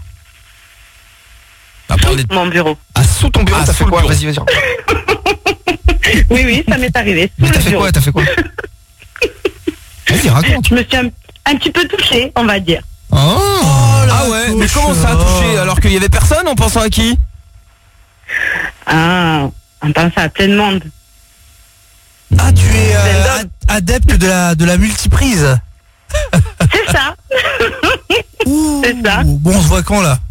À part les- Mon bureau. Ah, sous ton bureau, Ah, t'as sous fait le quoi? bureau. Vas-y, vas-y. Oui, oui, ça m'est arrivé. Mais Sous t'as le fait bureau. quoi? T'as fait quoi? Vas-y, raconte. Je me suis un, un petit peu touchée, on va dire. Oh, Ah ouais, mais comment ça a touché alors qu'il y avait personne en pensant à qui? Ah, on pense à plein de monde. Ah, tu es euh, Zelda. ad- adepte de la, de la multiprise. C'est ça. C'est ça. Bon, on se voit quand là?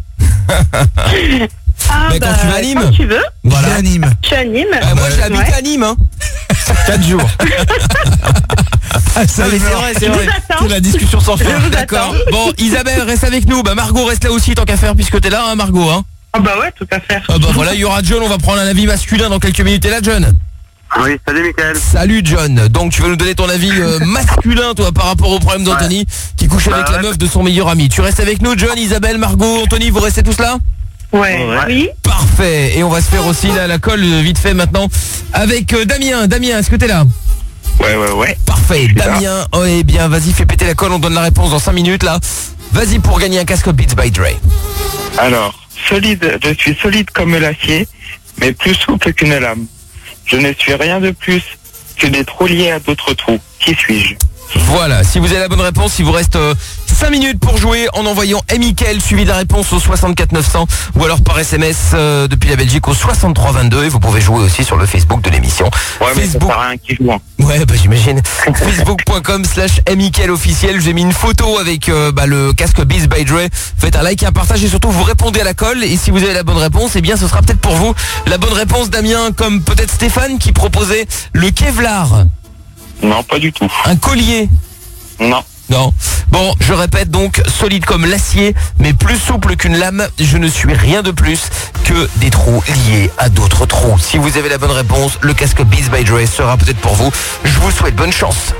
Ah, Mais quand tu vas à Nîmes. Quand tu veux. Voilà. Je vais à Nîmes. Je suis à Nîmes. Ah, moi j'ai habité Ouais. à Nîmes, hein. quatre jours. Ah, ça, Ah, mais je c'est me- vrai, c'est Je vous vrai. attends. C'est la discussion sans fin. Je vous D'accord. attends. Bon, Isabelle, reste avec nous. Bah Margot reste là aussi tant qu'à faire puisque t'es là, hein, Margot, hein. Ah bah ouais, tout à fait. Ah bah voilà, il y aura John, on va prendre un avis masculin dans quelques minutes. Et là, John. Oui, salut Mickaël. Salut John. Donc tu veux nous donner ton avis euh, masculin, toi, par rapport au problème d'Anthony qui couche Bah avec la ouais. meuf de son meilleur ami. Tu restes avec nous, John, Isabelle, Margot, Anthony, vous restez tous là? Ouais. ouais. Oui. Parfait. Et on va se faire aussi là, la colle vite fait maintenant avec euh, Damien. Damien, est-ce que t'es là? Ouais, ouais, ouais. Parfait. Damien, oh, eh bien, vas-y, fais péter la colle. On donne la réponse dans cinq minutes là. Vas-y pour gagner un casque Beats by Dre. Alors, solide, je suis solide comme l'acier, mais plus souple qu'une lame. Je ne suis rien de plus que des trous liés à d'autres trous. Qui suis-je? Voilà, si vous avez la bonne réponse, il vous reste euh, cinq minutes pour jouer en envoyant Mickaël suivi de la réponse au soixante-quatre neuf cents ou alors par S M S euh, depuis la Belgique au soixante-trois vingt-deux et vous pouvez jouer aussi sur le Facebook de l'émission. Ouais, mais Facebook... ça sert à rien qui joue. Hein. Ouais, bah j'imagine. Facebook.com slash Mickaël officiel. J'ai mis une photo avec euh, bah, le casque Beats by Dre. Faites un like et un partage et surtout vous répondez à la colle. Et si vous avez la bonne réponse, eh bien ce sera peut-être pour vous la bonne réponse, Damien, comme peut-être Stéphane qui proposait le Kevlar. Non, pas du tout. Un collier. Non. Non. Bon, je répète donc, solide comme l'acier, mais plus souple qu'une lame. Je ne suis rien de plus que des trous liés à d'autres trous. Si vous avez la bonne réponse, le casque Beats by Dre sera peut-être pour vous. Je vous souhaite bonne chance.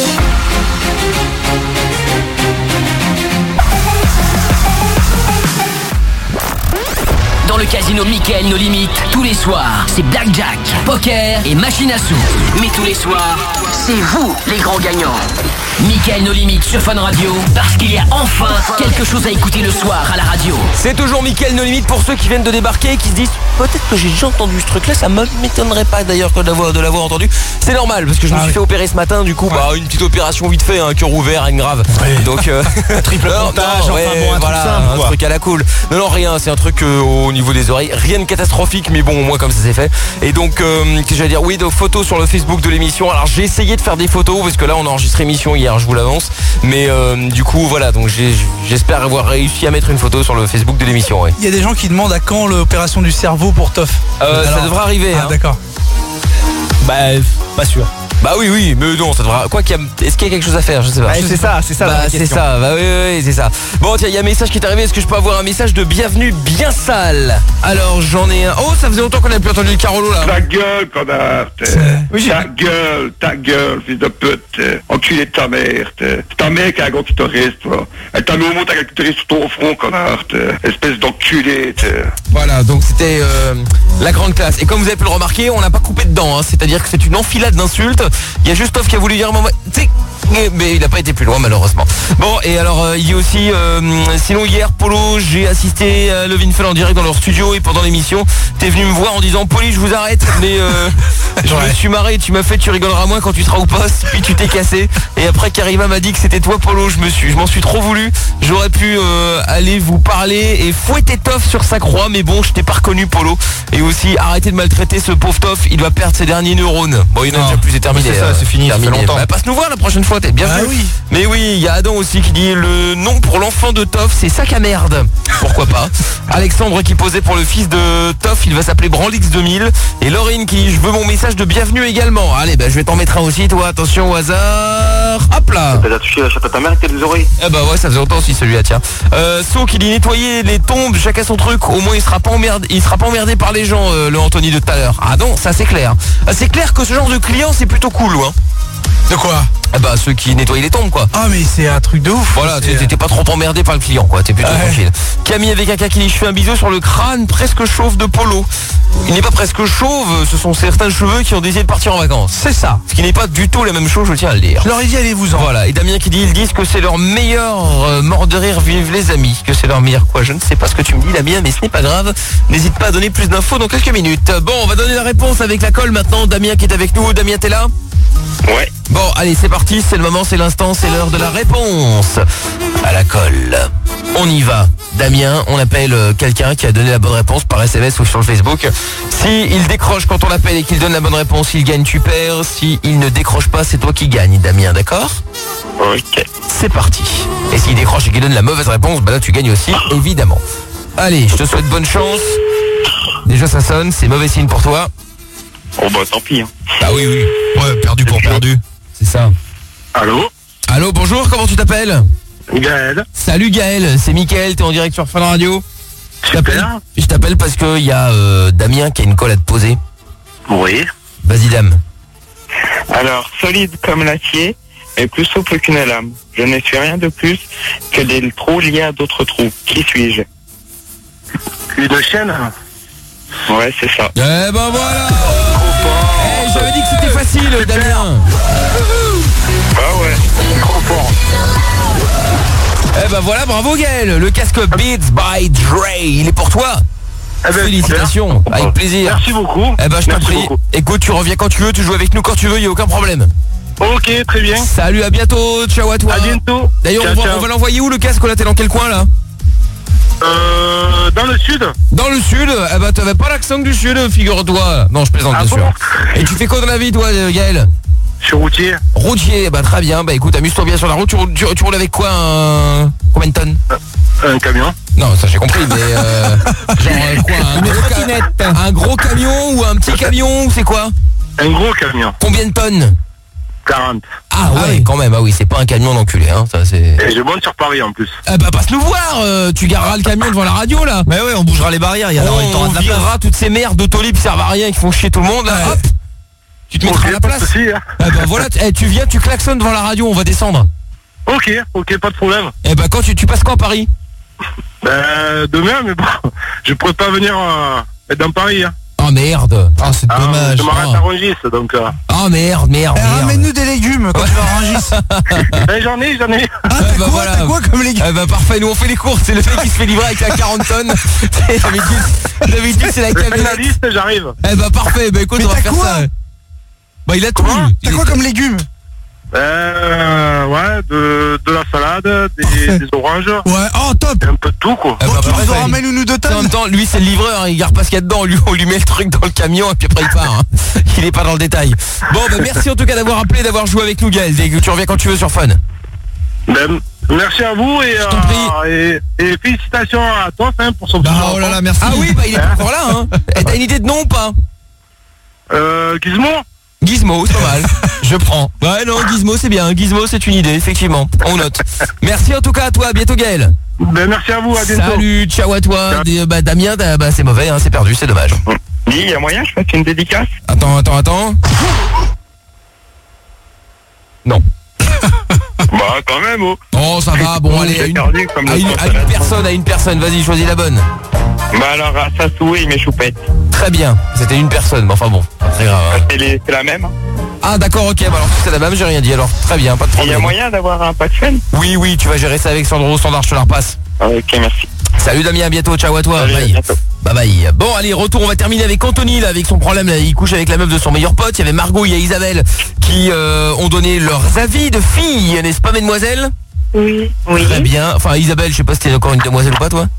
Dans le casino Mickaël No Limites, tous les soirs, c'est blackjack, poker et machine à sous. Mais tous les soirs, c'est vous les grands gagnants. Mickaël No Limites sur Fun Radio, parce qu'il y a enfin quelque chose à écouter le soir à la radio. C'est toujours Mickaël No Limites pour ceux qui viennent de débarquer et qui se disent peut-être que j'ai déjà entendu ce truc-là, ça ne m'étonnerait pas d'ailleurs que de l'avoir, de l'avoir entendu. C'est normal parce que je me ah suis oui. fait opérer ce matin, du coup, ouais. bah une petite opération vite fait, un cœur ouvert, rien de grave. Ouais. Donc euh... triple montage, ouais, enfin bon, un voilà, truc simple, un quoi. truc à la cool. Non, non, rien, c'est un truc euh, au niveau des oreilles, rien de catastrophique, mais bon, au moins comme ça c'est fait. Et donc, euh, qu'est-ce que j'allais dire? Oui, donc photos sur le Facebook de l'émission. Alors j'ai essayé de faire des photos parce que là on a enregistré l'émission hier, je vous l'annonce. Mais euh, du coup, voilà, donc j'ai, j'espère avoir réussi à mettre une photo sur le Facebook de l'émission. Ouais. Il y a des gens qui demandent à quand l'opération du cerveau pour Toff. Euh, Alors, ça devrait arriver. Ah, hein. D'accord. Bah, pas sûr. Bah oui, oui, mais non, ça devra. Quoi qu'il y a... Est-ce qu'il y a quelque chose à faire? Je sais pas. Ah, c'est ça, c'est ça. Bah, c'est ça. Bah oui, oui, oui, c'est ça. Bon, tiens, il y a un message qui est arrivé. Est-ce que je peux avoir un message de bienvenue bien sale? Alors, j'en ai un. Oh, ça faisait longtemps qu'on n'avait plus entendu le Carolo là. Ta gueule, connard. Oui, ta gueule, ta gueule, fils de pute. Enculé de ta mère. C'est ta mère qui a un gros clitoris, toi. Elle t'a mis au monde avec un clitoris sur ton front, connard. Espèce d'enculé. Voilà, donc c'était euh, la grande classe. Et comme vous avez pu le remarquer, on n'a pas coupé dedans. Hein. C'est-à-dire que c'est une enfilade d'insultes. Il y a juste Toff qui a voulu dire mais il n'a pas été plus loin malheureusement. Bon, et alors euh, il dit aussi euh, sinon hier Polo, j'ai assisté à Levin Fun en direct dans leur studio et pendant l'émission t'es venu me voir en disant Poli je vous arrête mais euh, je ouais. me suis marré, tu m'as fait tu rigoleras moins quand tu seras au poste, puis tu t'es cassé et après Karima m'a dit que c'était toi Polo, je me suis je m'en suis trop voulu, j'aurais pu euh, aller vous parler et fouetter Toff sur sa croix mais bon je t'ai pas reconnu Polo, et aussi arrêtez de maltraiter ce pauvre Toff, il va perdre ses derniers neurones. Bon il en a déjà plus, c'est terminé. C'est ça, c'est fini, ça fait longtemps. Bah, passe nous voir la prochaine fois, t'es bienvenue. Ah oui. Mais oui, il y a Adam aussi qui dit le nom pour l'enfant de Toff, c'est sac à merde. Pourquoi pas. Alexandre qui posait pour le fils de Toff, il va s'appeler Branlix deux mille. Et Laurine qui dit je veux mon message de bienvenue également. Allez, bah je vais t'en mettre un aussi, toi. Attention au hasard. Hop là. T'as déjà touché la chatte à ta mère avec tes deux oreilles? Eh bah ouais, ça faisait longtemps aussi celui-là, tiens. Euh, So qui dit nettoyer les tombes, chacun son truc. Au moins il sera pas emmerdé, il sera pas emmerdé par les gens, euh, le Anthony de tout à l'heure. Ah non, ça c'est clair. Ah, c'est clair que ce genre de client c'est plutôt cool, hein. De quoi? Ah bah ceux qui nettoient les tombes quoi. Ah mais c'est un truc de ouf. Voilà, t'es, t'es pas trop emmerdé par le client quoi, t'es plutôt ouais. tranquille. Camille avec un cas qui dit je fais un bisou sur le crâne presque chauve de Polo. Il n'est pas presque chauve, ce sont certains cheveux qui ont décidé de partir en vacances. C'est ça. Ce qui n'est pas du tout la même chose, je tiens à le dire. Je leur ai dit allez-vous-en. Voilà, et Damien qui dit ils disent que c'est leur meilleur euh, mort de rire vive les amis. Que c'est leur meilleur quoi, je ne sais pas ce que tu me dis Damien, mais ce n'est pas grave. N'hésite pas à donner plus d'infos dans quelques minutes. Bon, on va donner la réponse avec la colle maintenant. Damien qui est avec nous. Damien, t'es là? Ouais. Bon, allez, c'est parti, c'est le moment, c'est l'instant, c'est l'heure de la réponse à la colle. On y va. Damien, on appelle quelqu'un qui a donné la bonne réponse par S M S ou sur le Facebook. Si il décroche quand on l'appelle et qu'il donne la bonne réponse, il gagne, tu perds. Si il ne décroche pas, c'est toi qui gagne, Damien, d'accord? Ok. C'est parti. Et s'il décroche et qu'il donne la mauvaise réponse, bah là tu gagnes aussi, évidemment. Allez, je te souhaite bonne chance. Déjà ça sonne, c'est mauvais signe pour toi. Oh bah tant pis. Hein. Bah oui, oui. Ouais, perdu pour perdu. C'est ça. Allô? Allô, bonjour, comment tu t'appelles? Gaël. Salut Gaël, c'est Mickaël, t'es en direct sur Fun Radio. Je t'appelle, je t'appelle parce qu'il y a euh, Damien qui a une colle à te poser. Oui. Vas-y Dame. Alors, solide comme l'acier, mais plus souple qu'une lame. Je ne suis rien de plus que des trous liés à d'autres trous. Qui suis-je? Une chaîne. Ouais, c'est ça. Eh ben voilà. Eh, j'avais dit que c'était facile, Damien. Ah ouais, trop fort. Eh ben voilà, bravo Gaël. Le casque Beats by Dre, il est pour toi. Eh ben, félicitations, bien. avec plaisir. Merci beaucoup. Eh ben je t'en Merci prie. beaucoup. Écoute, tu reviens quand tu veux, tu joues avec nous quand tu veux, il n'y a aucun problème. Ok, très bien. Salut, à bientôt, ciao à toi. À bientôt. D'ailleurs, Ciao, on va, ciao. on va l'envoyer où le casque là? T'es dans quel coin là? Euh, dans le sud. Dans le sud? Eh ben t'avais pas l'accent du sud, figure-toi. Non, je plaisante Ah bien bon sûr. Et tu fais quoi dans la vie toi, Gaël? Je suis routier. Routier, bah très bien. Bah écoute, amuse-toi bien sur la route. Tu, roules- tu, tu roules avec quoi? Un... Combien de tonnes? Un camion. Non, ça j'ai compris, mais euh, genre euh, quoi? Un gros, ca- un gros camion ou un petit camion ou c'est quoi? Un gros camion. Combien de tonnes? quarante. Ah ouais, quand même. Ah oui, c'est pas un camion d'enculé, hein. Ça c'est. Et je monte sur Paris en plus. Eh bah passe nous voir. euh, tu gareras le camion devant la radio là. Mais ouais, on bougera les barrières. Il y a on, il t'aura on de la place. virera toutes ces merdes d'autolib qui servent à rien, qui font chier tout le monde là. Hop. Tu te mettras à la place. Aussi, hein. Eh ben voilà, tu, eh, tu viens, tu klaxonnes devant la radio, on va descendre. Ok, ok, pas de problème. Eh ben quand tu, tu passes quand à Paris? Euh, demain, mais bon, je pourrais pas venir euh, être dans Paris. Hein. Oh merde. Ah, c'est Ah, dommage. je m'arrête Ah. à Rungis, donc... Euh... Oh merde, merde, Eh, merde. ramène-nous des légumes quand tu vas à Rungis. ben, j'en ai, j'en ai. Ah, t'as Eh ben quoi, voilà. t'as quoi comme légumes? Eh ben parfait, nous on fait les courses, c'est le mec qui se fait livrer avec la quarante tonnes. D'habitude, d'habitude, c'est la Je fais la camionnette. liste, j'arrive. Eh ben parfait, ben écoute, Mais on va t'as faire quoi? ça. Bah il a tout. Comment? Il T'as quoi est- comme légumes? Euh, ouais, de, de la salade, des, des oranges, Ouais, oh top. et un peu de tout, quoi. Eh ben, Bon, tu nous parfait. en ramènes une ou deux En même tonnes? temps, lui c'est le livreur, hein, il garde pas ce qu'il y a dedans, lui, on lui met le truc dans le camion et puis après il part. hein. Il est pas dans le détail. Bon, bah merci en tout cas d'avoir appelé, d'avoir joué avec nous, Gaël. Et que tu reviens quand tu veux sur Fun. Ben, merci à vous et, t'en prie. euh, et, et félicitations à toi, hein, pour son petit Bah, oh là là, merci. Ah oui, bah il est pas encore là. Hein. Et t'as une idée de nom ou pas? Euh, Gizmo. Gizmo, c'est pas mal. Je prends. Ouais, non, Gizmo, c'est bien. Gizmo, c'est une idée, effectivement. On note. Merci en tout cas à toi. À bientôt, Gaël. Ben, merci à vous, à bientôt. Salut, ciao à toi. Des- bah, Damien, t'as- bah, c'est mauvais, hein, c'est perdu, c'est dommage. Dis, il y a moyen, je fasse une dédicace. Attends, attends, attends. Non. Bah, quand même, oh. Oh, ça va. Bon, allez, à une, perdu comme à le une- à une consolation. personne, à une personne. Vas-y, choisis la bonne. Bah, alors, à Sassou et mes choupettes. Très bien. C'était une personne, mais enfin bon, pas très grave. hein. C'est les- c'est la même. Ah, d'accord, ok. Bah, alors, si c'est la même, j'ai rien dit. Alors, très bien, pas de Il y a problème. moyen d'avoir un pack fun. Oui, oui, tu vas gérer ça avec Sandro. Standard, je te la repasse. Ok, merci. Salut Damien, à bientôt, ciao à toi. Salut, à Bye. bientôt. Bye bye. Bon, allez, retour, on va terminer avec Anthony, là, avec son problème, là, il couche avec la meuf de son meilleur pote. Il y avait Margot, il y a Isabelle qui euh, ont donné leurs avis de filles, n'est-ce pas, mesdemoiselles? Oui, oui. Très bien. Enfin, Isabelle, je sais pas si t'es encore une demoiselle ou pas, toi?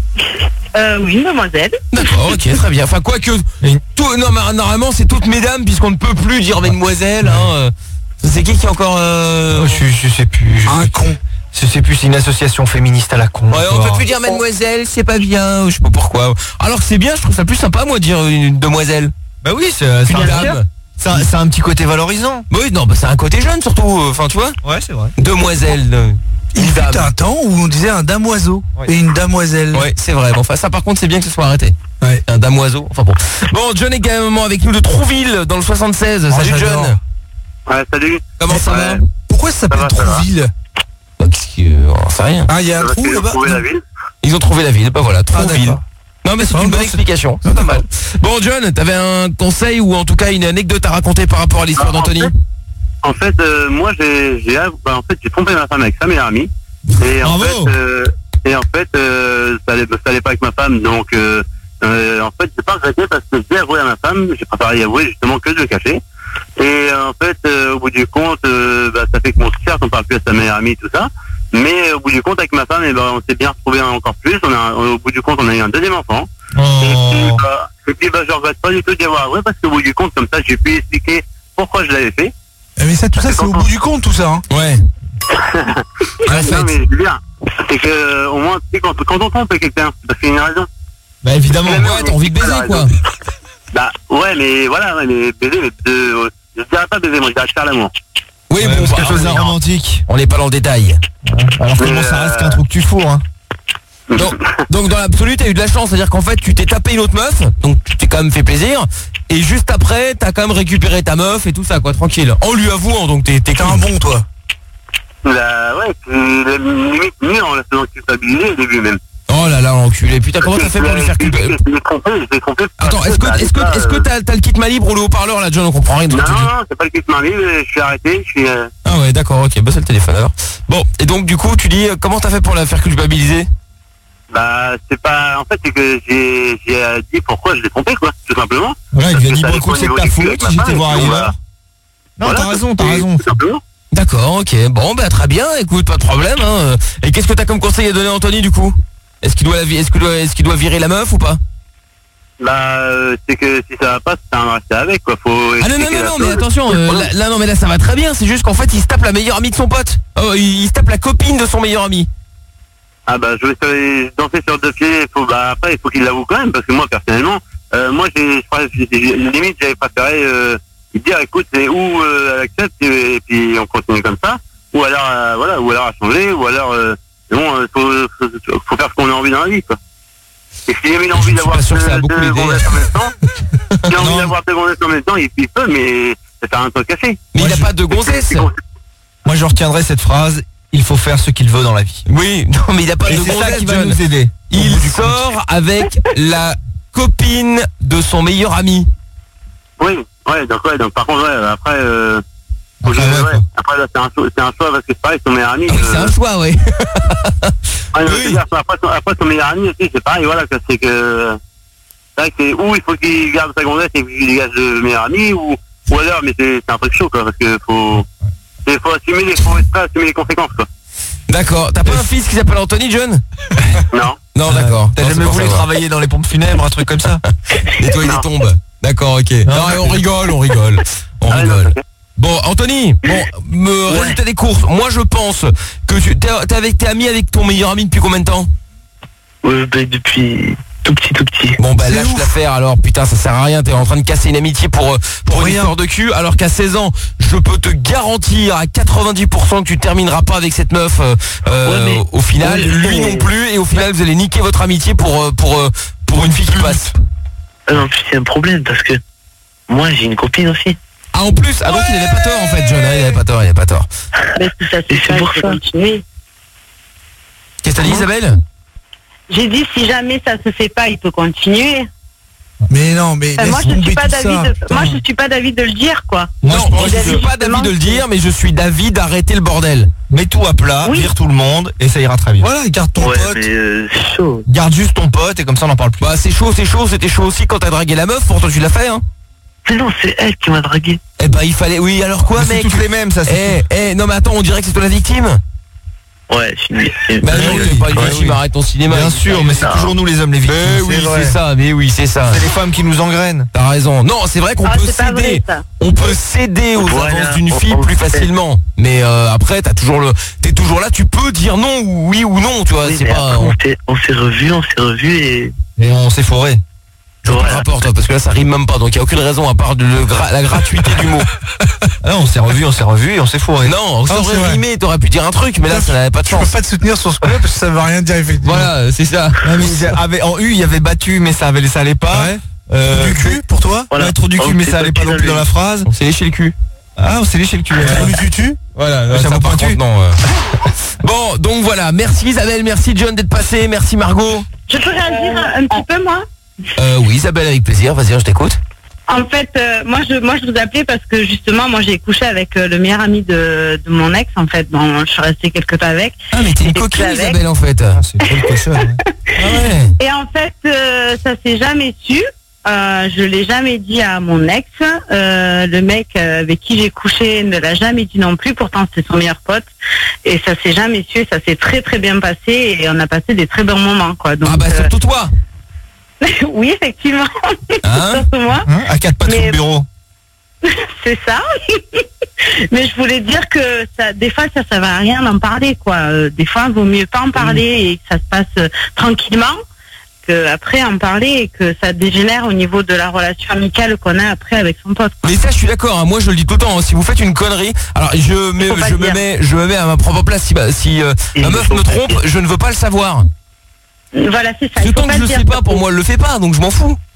Euh, oui, mademoiselle. D'accord, ok, très bien. Enfin, quoi que... Tout, non, mais normalement, c'est toutes mesdames, puisqu'on ne peut plus dire mesdemoiselles. Hein, euh. C'est qui qui est encore... Euh... Oh, je, je sais plus. Je Un sais con. plus. Je sais plus, c'est une association féministe à la con. Ouais, on quoi. peut plus dire mademoiselle, c'est pas bien, je sais pas pourquoi. Alors que c'est bien, je trouve ça plus sympa, moi, de dire une demoiselle. Bah oui, c'est c'est Une un, dame. c'est un- c'est un petit côté valorisant. Bah oui, non, bah c'est un côté jeune, surtout, enfin, tu vois. Ouais, c'est vrai. Demoiselle. euh, Il une fut dame. un temps où on disait un damoiseau et une damoiselle. Ouais, c'est vrai. Bon, enfin, ça, par contre, c'est bien que ce soit arrêté. Ouais. Un damoiseau. Enfin bon. Bon, John est également avec nous de Trouville, dans le soixante-seize. Oh, Salut, j'adore. John. Ouais, salut. Comment ça va? Pourquoi ça s'appelle Ça va, ça va. Trouville? Bah, qu'est-ce que... On sait rien. Ah, il y a un Parce trou qu'ils ont là-bas? trouvé la ville. Ils ont trouvé la ville, bah voilà, Trouville. d'accord. Non mais c'est Ah, une non, bonne c'est- explication, c'est pas mal. Bon John, t'avais un conseil ou en tout cas une anecdote à raconter par rapport à l'histoire Ah, en d'Anthony? fait- En fait, euh, moi, j'ai, j'ai, bah, en fait, j'ai trompé ma femme avec sa meilleure amie. Et en Bravo. fait, euh, et en fait, euh, ça allait, ça allait pas avec ma femme. Donc, euh, euh, en fait, j'ai pas regretté parce que j'ai avoué à ma femme. J'ai préféré y avouer justement que de le cacher. Et euh, en fait, euh, au bout du compte, euh, bah, ça fait que mon certes, on parle plus à sa meilleure amie, tout ça. Mais euh, au bout du compte, avec ma femme, eh ben, on s'est bien retrouvés encore plus. On a, au bout du compte, on a eu un deuxième enfant. Oh. Et puis, bah, et puis, bah, je regrette pas du tout d'y avoir avoué parce qu'au bout du compte, comme ça, j'ai pu expliquer pourquoi je l'avais fait. Mais ça, tout ça, c'est au bout du compte, tout ça. Hein. Ouais. Non, mais c'est bien. C'est que, euh, au moins, tu sais, quand, quand on trompe quelqu'un, c'est parce qu'il y a une raison. Bah évidemment, Ouais, ouais, t'as envie de baiser quoi. Bah, ouais, mais voilà, ouais, mais baiser, mais de, je dirais pas baiser, moi, je dirais faire l'amour. Oui, Ouais, bon, parce bah, que chose on est- romantique. on n'est pas dans le détail. Alors que Mais, bon, ça reste euh, qu'un trou que tu fous, hein. Donc, donc dans l'absolu, t'as eu de la chance, c'est-à-dire qu'en fait, tu t'es tapé une autre meuf, donc tu t'es quand même fait plaisir, et juste après, t'as quand même récupéré ta meuf et tout ça, quoi, tranquille. En lui avouant, donc t'es t'es T'es un bon, toi. Là, ouais, c'est limite mieux en la faisant culpabiliser au début même. Oh là là, enculé. Putain, comment t'as fait pour lui faire culpabiliser? Attends, est-ce que est-ce que est-ce que t'as t'as le kit main libre ou le haut-parleur là, John? On comprend rien de Non, ce que tu dis. non, c'est pas le kit main libre, je suis arrêté, je suis... euh, Ah ouais, d'accord, ok, bah c'est le téléphone alors. Bon, et donc du coup, tu dis, euh, comment t'as fait pour la faire culpabiliser? Bah, c'est pas... En fait, c'est que j'ai j'ai euh, dit pourquoi je l'ai trompé, quoi, tout simplement. Ouais, il Parce lui a que dit, ça bon, allait écoute, pas c'est au de ta niveau du cul faute, avec ma j'étais femme, voir et puis, ailleurs. voilà. Non, Voilà, t'as raison, t'as et raison. tout simplement. D'accord, ok. Bon, bah très bien, écoute, pas de problème. Hein. Et qu'est-ce que t'as comme conseil à donner à Anthony du coup? Est-ce qu'il doit, la vi- est-ce qu'il doit, est-ce qu'il doit virer la meuf ou pas? Bah, euh, c'est que si ça va pas, c'est un rester avec, quoi. Faut Ah non, non, expliquer non, la non, mais chose. attention, euh, là, là, non, mais là, ça va très bien. C'est juste qu'en fait, il se tape la meilleure amie de son pote. Oh, il, il se tape la copine de son meilleur ami. Ah bah, je vais se- danser sur deux pieds. Faut, bah, après, il faut qu'il l'avoue quand même, parce que moi, personnellement, euh, moi, j'ai, je crois- j'ai- j'ai- limite, j'avais préféré euh, lui dire, écoute, c'est où euh, elle accepte et, et puis on continue comme ça, ou alors, euh, voilà, ou alors à changer, ou alors, euh, bon, euh, faut, faut, faut faire ce qu'on a envie dans la vie, quoi. Et s'il a envie d'avoir deux, deux gonzesses en même temps, s'il a envie d'avoir deux gonzesses en même temps, il, il peut, mais ça sert à rien de se cacher. Mais il a pas de gonzesse. Moi, je retiendrai cette phrase. Il faut faire ce qu'il veut dans la vie. Oui, non, mais il a pas Et de c'est gonzesse. ça qui va John. nous aider. Il sort avec la copine de son meilleur ami. Oui, ouais, donc ouais, donc par contre, ouais, après, euh, faut que je- ouais, après là, c'est un choix, c'est un choix parce que c'est pareil, son meilleur ami. Ah oui, c'est un choix, ouais. Ouais, non, c'est-à-dire, après, son, après son meilleur ami aussi, c'est pareil, voilà, que c'est que, c'est vrai que c'est où il faut qu'il garde sa gonzesse et qu'il dégage le meilleur ami, ou, ou alors, mais c'est c'est un truc chaud, quoi, parce que faut, c'est- faut assumer les, faut assumer les conséquences, quoi. D'accord. T'as pas un fils qui s'appelle Anthony, John? Non. Non, d'accord. T'as Non, jamais c'est pour voulu savoir. travailler dans les pompes funèbres, un truc comme ça? Nettoyer des tombes. D'accord, ok. Non, on rigole, on rigole. On rigole. Bon, Anthony, bon, me résultat des courses. Moi, je pense que tu t'es t'es avec tes amis avec ton meilleur ami depuis combien de temps? Ouais, bah, depuis tout petit, tout petit. Bon, bah lâche l'affaire alors. Putain, ça sert à rien. T'es en train de casser une amitié pour euh, pour une histoire de cul. Alors qu'à seize ans, je peux te garantir à quatre-vingt-dix pour cent que tu termineras pas avec cette meuf. euh, euh, Ouais, mais- au final, Ouais, lui mais- non plus. Et au final, vous allez niquer votre amitié pour euh, pour euh, pour une fille qui passe. Ah non, puis c'est un problème parce que moi j'ai une copine aussi. Ah en plus, ah donc il avait pas tort en fait, John. Ah, il avait pas tort, il avait pas tort. Mais si ça se fait, pour il faut ça. continuer. Qu'est-ce que t'as dit, Isabelle? J'ai dit si jamais ça se fait pas, il peut continuer. Mais non, mais Enfin, moi laisse je suis tomber pas tout d'avis ça, de, putain. moi je suis pas d'avis de le dire quoi. Non, moi Et je suis d'avis, pas d'avis de le dire, mais je suis d'avis d'arrêter le bordel. Mets tout à plat, Oui. vire tout le monde et ça ira très bien. Voilà, garde ton Ouais, pote. mais euh, c'est chaud. Garde juste ton pote et comme ça on n'en parle plus. Bah c'est chaud, c'est chaud, c'était chaud aussi quand t'as dragué la meuf, pourtant tu l'as fait hein. Mais non, c'est elle qui m'a dragué. Eh bah il fallait, oui alors quoi Mais c'est mec? toutes les mêmes, ça, c'est Eh, eh, non mais attends, on dirait que c'est toi la victime. Ouais, je suis une victime. Bah non, oui, t'es pas une ouais, victime, oui. arrête ton cinéma. Bien sûr, mais c'est Non. toujours nous les hommes les victimes. Mais oui, vrai. c'est ça, mais oui, c'est ça. C'est les femmes qui nous engrainent. T'as raison. Non, c'est vrai qu'on Ah, peut c'est pas vrai, céder. ça. On peut céder aux Voilà, avances d'une on- fille on plus le fait. facilement. Mais euh, après, t'as toujours le, t'es toujours là. Tu peux dire non ou oui ou non. Tu vois, Oui, c'est mais pas. après, On... on s'est- on s'est revus, on s'est revus et Et on s'est foré. Je vois pas le rapport, toi, parce que là, ça rime même pas. Donc, il y a aucune raison à part de le gra- la gratuité du mot. Ah non, on s'est revu, on s'est revu et on s'est fourré. Non, ça Ah, c'est aurait vrai. rimé. T'aurais pu dire un truc, mais là, ça n'avait pas de Je peux chance. pas te soutenir sur ce coup-là parce que ça veut rien dire effectivement. Voilà, c'est ça. Ah, mais il y avait- en U, il y avait battu, mais ça avait, ça allait pas. Ouais. Euh, Du cul pour toi voilà, Voilà. trop du cul, Oh, mais c'est ça allait pas battu non plus dans dans le- la phrase. On s'est léché le cul. Ah, on s'est léché le cul. Le tutu. Voilà, ça ça, vaut par pointu. contre, non. euh. Bon, donc voilà. Merci Isabelle, merci John d'être passé, merci Margot. Je peux réagir un, un petit peu moi. Euh, oui, Isabelle, avec plaisir. Vas-y, je t'écoute. En fait, euh, moi je moi je vous appelais parce que justement moi j'ai couché avec euh, le meilleur ami de, de mon ex en fait. Bon, je suis restée quelque temps avec. Ah, mais t'es une J'ai coquine, couché avec. Isabelle, en fait. Ah, c'est belle cochonne. ouais. Ah ouais. Et en fait, euh, ça s'est jamais su. Euh, je l'ai jamais dit à mon ex. Euh, le mec euh, avec qui j'ai couché ne l'a jamais dit non plus. Pourtant, c'était son meilleur pote. Et ça s'est jamais su. Et ça s'est très très bien passé. Et on a passé des très bons moments, quoi. Donc, Ah bah euh, surtout toi. oui, effectivement. Hein Surtout moi. Hein, à quatre pattes Mais- sur le bureau. C'est ça. Mais je voulais dire que ça, des fois, ça, ça va à rien d'en parler, quoi. Euh, des fois, il vaut mieux pas en parler et que ça se passe euh, tranquillement que après en parler et que ça dégénère au niveau de la relation amicale qu'on a après avec son pote. Mais ça, je suis d'accord. hein. Moi, je le dis tout le temps. hein. Si vous faites une connerie, alors je me, faut pas je le me dire. mets, je me mets à ma propre place. Si, bah, si euh, Et ma il meuf faut me pas trompe, dire. je ne veux pas le savoir. Voilà, c'est ça. Parce que Il faut tant pas que je le le dire, sais pas, surtout. pour moi, elle le fait pas. Donc je m'en fous.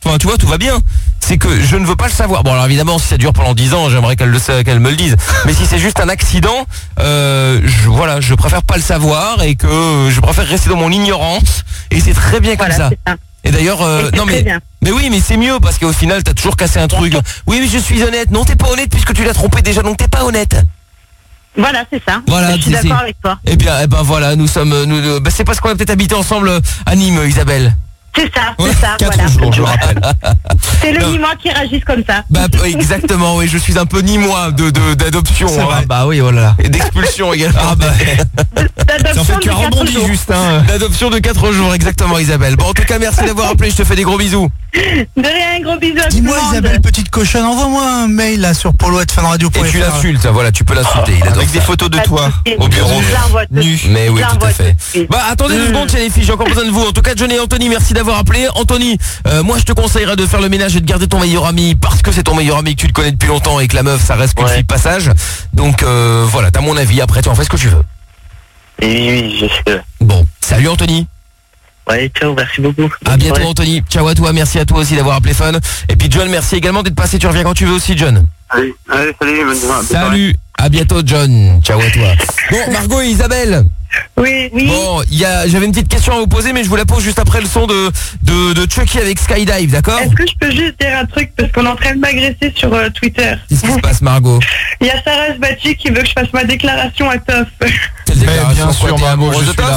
Enfin, tu vois, tout va bien. C'est que je ne veux pas le savoir. Bon, alors évidemment, si ça dure pendant dix ans, j'aimerais qu'elle le sa- qu'elle me le dise. Mais si c'est juste un accident, euh, je, voilà, je préfère pas le savoir et que je préfère rester dans mon ignorance. Et c'est très bien comme Voilà, ça. c'est ça. Et d'ailleurs, euh, Et c'est non très mais, bien. mais oui, mais c'est mieux parce qu'au final, t'as toujours cassé un truc. Oui, mais je suis honnête. Non, t'es pas honnête puisque tu l'as trompé déjà, donc t'es pas honnête. Voilà, c'est ça. Voilà, je suis c'est- d'accord c'est- avec toi. Eh bien, eh ben voilà, nous sommes, nous, nous- bah, c'est parce qu'on a peut-être habité ensemble euh, à Nîmes, Isabelle. C'est ça, c'est ça. Quatre Voilà. jours, je le rappelle. C'est le Non. Nîmois qui réagissent comme ça. Bah p- exactement, oui, je suis un peu nîmois de de- d'adoption. C'est hein. vrai. Bah oui, voilà. Et d'expulsion également. Ah bah. D'adoption En fait, tu de as quatre rebondi jours. juste, hein. D'adoption de quatre jours, exactement, Isabelle. Bon, en tout cas, merci d'avoir appelé, je te fais des gros bisous. De rien, gros bisous à tout le Dis-moi monde. Isabelle, petite cochonne, envoie-moi un mail là sur polo arobase funradio point Et f r. tu l'insultes, voilà, tu peux l'insulter. Il adore Avec des ça. photos de Pas de toi souci. Au bureau. Je l'envoie tout de Nu. suite. Mais oui, Je tout l'envoie à fait. tout de suite. Bah attendez deux secondes, tiens les filles, j'ai encore besoin de vous. En tout cas, Johnny et Anthony, merci d'avoir appelé. Anthony, euh, moi je te conseillerais de faire le ménage et de garder ton meilleur ami parce que c'est ton meilleur ami, que tu le connais depuis longtemps et que la meuf ça reste qu'une Ouais. fille de passage. Donc euh, voilà, t'as mon avis, après tu en fais ce que tu veux. Oui, oui, je sais. Bon, salut Anthony. Ouais, ciao, merci beaucoup. À bientôt Ouais. Anthony. Ciao à toi, merci à toi aussi d'avoir appelé Fun. Et puis John, merci également d'être passé, tu reviens quand tu veux aussi John. Allez, allez, salut, bonne soirée. Salut, à bientôt John. Ciao à toi. Bon, Margot et Isabelle. Oui, oui. Bon, il y a, j'avais une petite question à vous poser, mais je vous la pose juste après le son de, de, de Chucky avec Skydive, d'accord? Est-ce que je peux juste dire un truc parce qu'on est en train de m'agresser sur euh, Twitter. Qu'est-ce qui se passe, Margot? Il y a Sarah Sbati qui veut que je fasse ma déclaration à Toff. Quelle déclaration, bien quoi, sûr, t'es Margot, amoureuse je de suis Toff? là.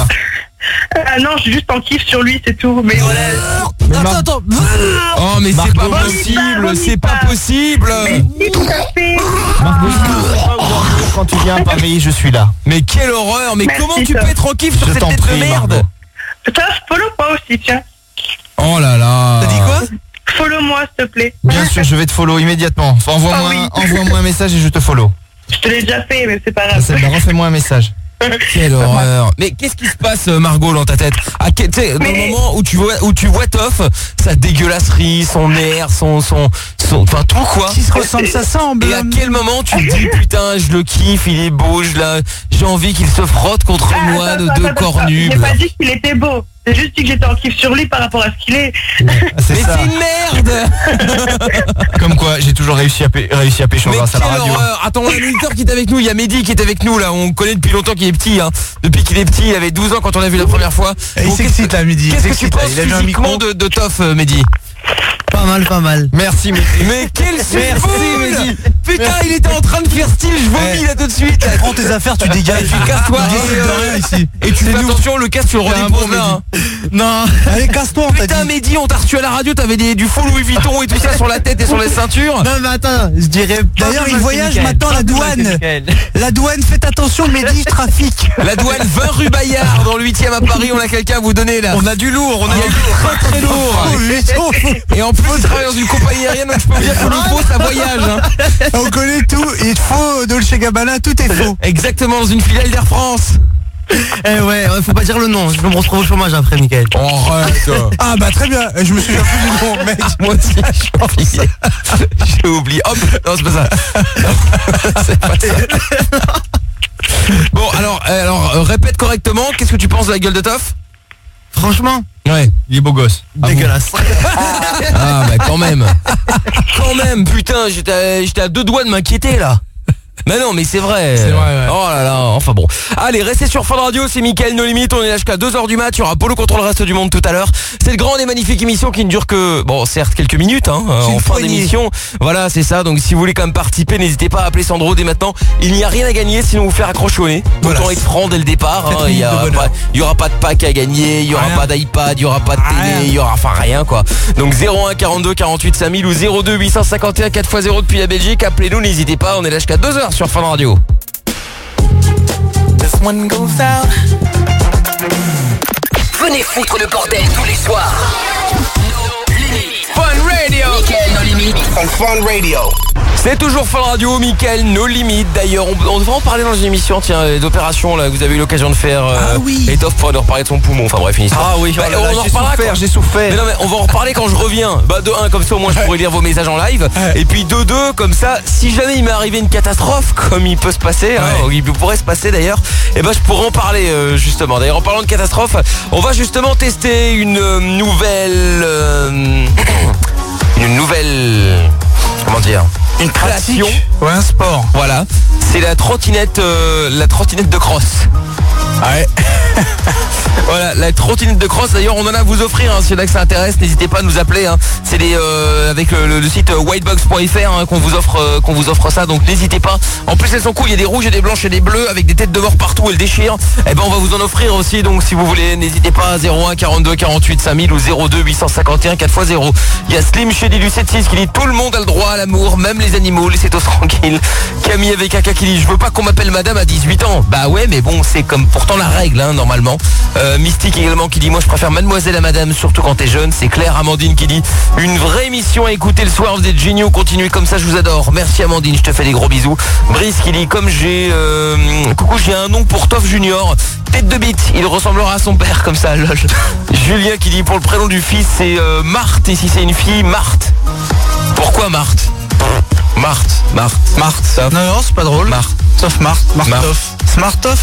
Ah non, je suis juste en kiff sur lui, c'est tout. Mais voilà. Attends, attends. Oh, mais c'est Margot, pas vomis possible, pas, vomis c'est pas pas. possible. Mais si, tout à fait. Margot, quand tu viens à Paris, je suis là. Mais quelle horreur, mais Merci, comment tu Toff. peux être en kiff sur Je cette t'en tête de prie, merde? Margot. Toff, follow moi aussi, tiens. Oh là là. T'as dit quoi? Follow-moi, s'il te plaît. Bien sûr, je vais te follow immédiatement. Enfin, envoie-moi Ah oui. envoie-moi un message et je te follow. Je te l'ai déjà fait, mais c'est pas Ah, grave. c'est bien, refais-moi un message. Quelle horreur. Mais qu'est-ce qui se passe, euh, Margot, dans ta tête? À quel, tu sais, dans le Mais- moment où tu vois, où tu vois Toff, sa dégueulasserie, son air, son, son, son, enfin tout quoi. Qui se ressemble, ça semble. Et à quel moment tu te dis putain, je le kiffe, il est beau, je la, j'ai envie qu'il se frotte contre Ah, moi, attends, nos attends, deux attends, corps attends. nus. J'ai pas dit qu'il était beau. J'ai juste dit que j'étais en kiff sur lui par rapport à ce qu'il est. C'est Mais ça. c'est une merde. Comme quoi, j'ai toujours réussi à, pé- réussi à pécho Mais grâce à la quelle radio. horreur. Attends, on a un auditeur qui est avec nous, il y a Mehdi qui est avec nous là, on connaît depuis longtemps qu'il est petit hein. Depuis qu'il est petit, il avait douze ans quand on l'a vu la première fois. Et il Bon, s'excite là, midi. Qu'est-ce que tu s'excite, là. penses Il a vu un physiquement micro. de, de Toff, euh, Mehdi? Pas mal, pas mal. Merci, Mehdi. Mais quel Merci, surfoule. Mehdi. Putain, il était en train de faire style, je vomis Eh. là tout de suite. Prends tes affaires, tu dégages. Et puis casse-toi. Tu décides Et, de euh, rien ici. Et tu fais attention, le casque tu le T'es un redéposes bon là. hein. Non. Allez, casse-toi, on t'a Putain, dit. Mehdi, on t'a reçu à la radio, t'avais des- du faux Louis Vuitton et tout ça sur la tête et sur les ceintures. Non, mais attends, je dirais. D'ailleurs, il voyage maintenant, la douane. La douane, faites attention, Mehdi, trafic. La douane vingt rue Bayard, dans le huitième à Paris, on a quelqu'un à vous donner là. On a du lourd, on a Il y a du du très très lourd. Et en plus, il travaille dans une compagnie aérienne, donc je peux vous dire que le faux, ça voyage. hein. On connaît tout. Il faut Dolce Gabbana, tout est faux. Exactement, dans une filiale d'Air France. Eh ouais, faut pas dire le nom. Je me retrouve au chômage après, Mickaël. Arrête. Ah bah très bien. Je me souviens plus du nom, mec. Moi aussi, j'ai oublié. J'ai oublié. Hop, non, c'est pas ça. C'est pas ça. Bon, alors, euh, alors euh, répète correctement. Qu'est-ce que tu penses de la gueule de Toff? Franchement, Ouais. Il est beau gosse. dégueulasse. Ah, bah quand même. Quand même, putain, j'étais à, j'étais à deux doigts de m'inquiéter là. Mais non, mais c'est vrai. C'est vrai, ouais. Oh là là, enfin bon. Allez, restez sur Fun Radio, c'est Mickaël No Limite, on est là jusqu'à deux heures du mat, il y aura Polo contre le reste du monde tout à l'heure. Cette grande et magnifique émission qui ne dure que, bon, certes, quelques minutes, hein, euh, C'est en une fin poignée. d'émission. Voilà, c'est ça, donc si vous voulez quand même participer, n'hésitez pas à appeler Sandro dès maintenant. Il n'y a rien à gagner, sinon vous faire accrocher au nez. Voilà. Autant être franc dès le départ, hein. Faites Il y, minutes de aura bonheur. pas- il y aura pas de pack à gagner, il y aura Rien. pas d'iPad, il y aura pas de télé, Rien. il y aura enfin rien quoi. Donc zéro un quarante-deux quarante-huit cinq mille ou zéro deux huit cent cinquante et un quatre fois zéro depuis la Belgique, appelez-nous, n'hésitez pas, on est là jusqu'à deux heures sur Fun Radio. Venez foutre le bordel tous les soirs. No Limit. Fun Radio. Mickaël No Limit. Fun Radio. C'est toujours Fun Radio, Mickaël, No Limit. D'ailleurs, on, on devrait en parler dans une émission, tiens, euh, d'opérations là, que vous avez eu l'occasion de faire. Euh, Ah oui. Et Toff pourra nous reparler de son poumon. Enfin bref, une histoire. Ah oui, Bah, oh là on là, en j'ai reparlera souffert, quand- j'ai souffert. Mais non, mais on va en reparler quand je reviens. Bah de un, comme ça au moins je pourrais lire vos messages en live. Et puis de deux, comme ça, si jamais il m'est arrivé une catastrophe, comme il peut se passer, hein, ou il pourrait se passer d'ailleurs, et ben je pourrais en parler euh, justement. D'ailleurs en parlant de catastrophe, on va justement tester une euh, nouvelle euh, une nouvelle, comment dire, une création. Ouais, un sport. Voilà, c'est la trottinette, euh, la trottinette de cross. Ouais. Voilà, la trottinette de cross. D'ailleurs, on en a à vous offrir. Hein, si y en a que ça intéresse, n'hésitez pas à nous appeler. Hein. C'est des euh, avec le, le site whitebox point f r hein, qu'on vous offre, euh, qu'on vous offre ça. Donc n'hésitez pas. En plus, elles sont cool. Il y a des rouges, et des blanches et des bleues avec des têtes de mort partout. Elles déchirent. Et ben, on va vous en offrir aussi. Donc, si vous voulez, n'hésitez pas à zéro un quarante-deux quarante-huit cinq mille ou zéro deux huit cent cinquante et un quatre fois zéro. Il y a Slim chez du sept six qui dit tout le monde a le droit à l'amour, même les animaux. Laissez-toi tranquille. Camille avec un cas qui dit je veux pas qu'on m'appelle madame à dix-huit ans. Bah ouais, mais bon, c'est comme pourtant la règle, hein, normalement. Euh, Mystique également qui dit moi je préfère mademoiselle à madame, surtout quand t'es jeune. C'est Claire. Amandine qui dit une vraie émission à écouter le soir, vous êtes géniaux, continuez comme ça, je vous adore. Merci Amandine, je te fais des gros bisous. Brice qui dit comme j'ai euh, coucou, j'ai un nom pour Toff Junior, tête de bite, il ressemblera à son père comme ça, lol. Julien qui dit pour le prénom du fils c'est euh, Marthe, et si c'est une fille, Marthe. Pourquoi Marthe? Marthe, Marthe, Marthe, ça. Non, non, c'est pas drôle. Marthe. Sauf Marthe, Marthe. Smartoff.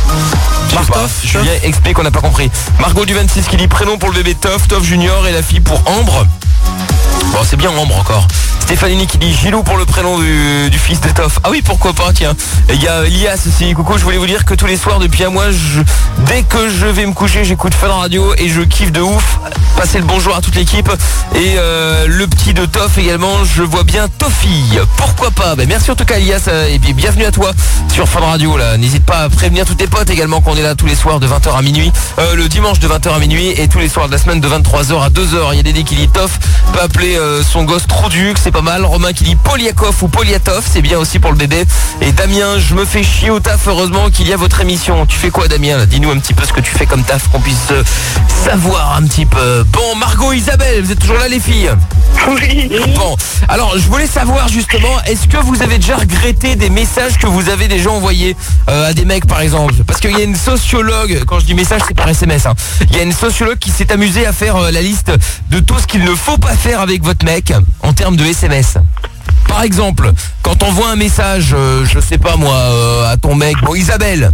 Marthe. Julien explique, on n'a pas compris. Margot du vingt-six qui dit prénom pour le bébé Toff, Toff Junior, et la fille pour Ambre. Bon, c'est bien Ambre encore. Stéphanie qui dit Gilou pour le prénom du, du fils de Toff. Ah oui, pourquoi pas, tiens. Et il y a Elias aussi. Coucou, je voulais vous dire que tous les soirs depuis un mois, je, dès que je vais me coucher, j'écoute Fun Radio et je kiffe de ouf. Passez le bonjour à toute l'équipe. Et euh, le petit de Toff également, je vois bien Toffy. Pourquoi pas. Ben, merci en tout cas Elias, et puis bienvenue à toi sur Fun Radio là. N'hésite pas à prévenir tous tes potes également qu'on est là tous les soirs de vingt heures à minuit. Euh, le dimanche de vingt heures à minuit et tous les soirs de la semaine de vingt-trois heures à deux heures. Il y a Dédé qui dit Toff peut appeler euh, son gosse Trouduc, c'est pas mal. Romain qui dit Poliakov ou Poliatov, c'est bien aussi pour le bébé. Et Damien, je me fais chier au taf, heureusement qu'il y a votre émission. Tu fais quoi Damien là? Dis-nous un petit peu ce que tu fais comme taf, qu'on puisse euh, savoir un petit peu. Bon, Margot, Isabelle, vous êtes toujours là les filles? Oui. Bon, alors je voulais savoir justement, est-ce que vous avez déjà regretté des messages que vous avez déjà envoyés euh, à des mecs par exemple? Parce qu'il y a une sociologue, quand je dis message c'est par S M S, hein. Il y a une sociologue qui s'est amusée à faire euh, la liste de tout ce qu'il ne faut pas faire avec votre mec en termes de S M S. Par exemple, quand on voit un message, euh, je sais pas moi, euh, à ton mec, bon Isabelle,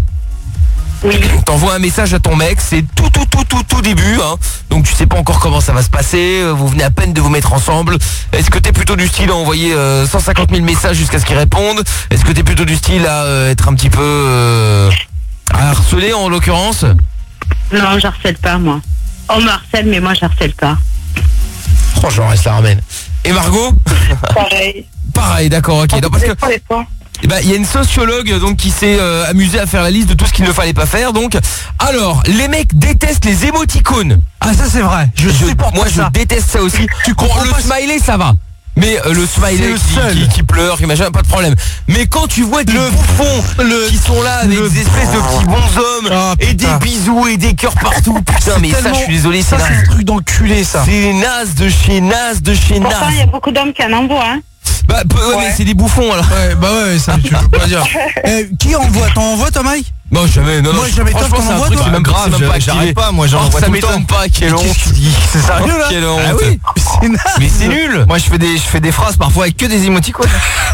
oui. T'envoies un message à ton mec, c'est tout tout tout tout tout début, hein. Donc tu sais pas encore comment ça va se passer, vous venez à peine de vous mettre ensemble. Est-ce que t'es plutôt du style à envoyer euh, cent cinquante mille messages jusqu'à ce qu'ils répondent? Est-ce que t'es plutôt du style à euh, être un petit peu euh, à harceler en l'occurrence? Non, j'harcèle pas moi. On me harcèle mais moi j'harcèle pas. Franchement, reste la ramène. Et Margot? Pareil. Pareil, d'accord, ok. Donc, parce que eh ben, il y a une sociologue donc qui s'est euh, amusée à faire la liste de tout ce qu'il ne fallait pas faire. Donc, alors, les mecs détestent les émoticônes. Ah ça c'est vrai. Je, je supporte moi pas je ça. déteste ça aussi. Tu bon, comprends le pas smiley ça va. Mais euh, le smiley le qui, qui, qui pleure, qui machin, pas de problème. Mais quand tu vois des le bouffons le, qui sont là avec des espèces de petits bonshommes oh, et des bisous et des cœurs partout, putain, mais tellement, ça je suis désolé, c'est ça c'est un truc d'enculé ça. C'est naze de chez naze de chez naze. Pourtant il y a beaucoup d'hommes qui en envoient, hein. Bah ouais, ouais. Mais c'est des bouffons alors. Ouais, bah ouais, ça tu peux pas dire. Eh, qui envoie? T'en envoies toi Mike? Non jamais, non, non. Moi jamais. Franchement c'est un truc qui même grave, même pas j'arrête pas, moi j'en envoie ça tout le temps. m'étonne pas, quelle honte. C'est sérieux là? Quelle honte. Ah oui, c'est naze. Mais c'est nul. Moi je fais des je fais des phrases parfois avec que des émoticônes.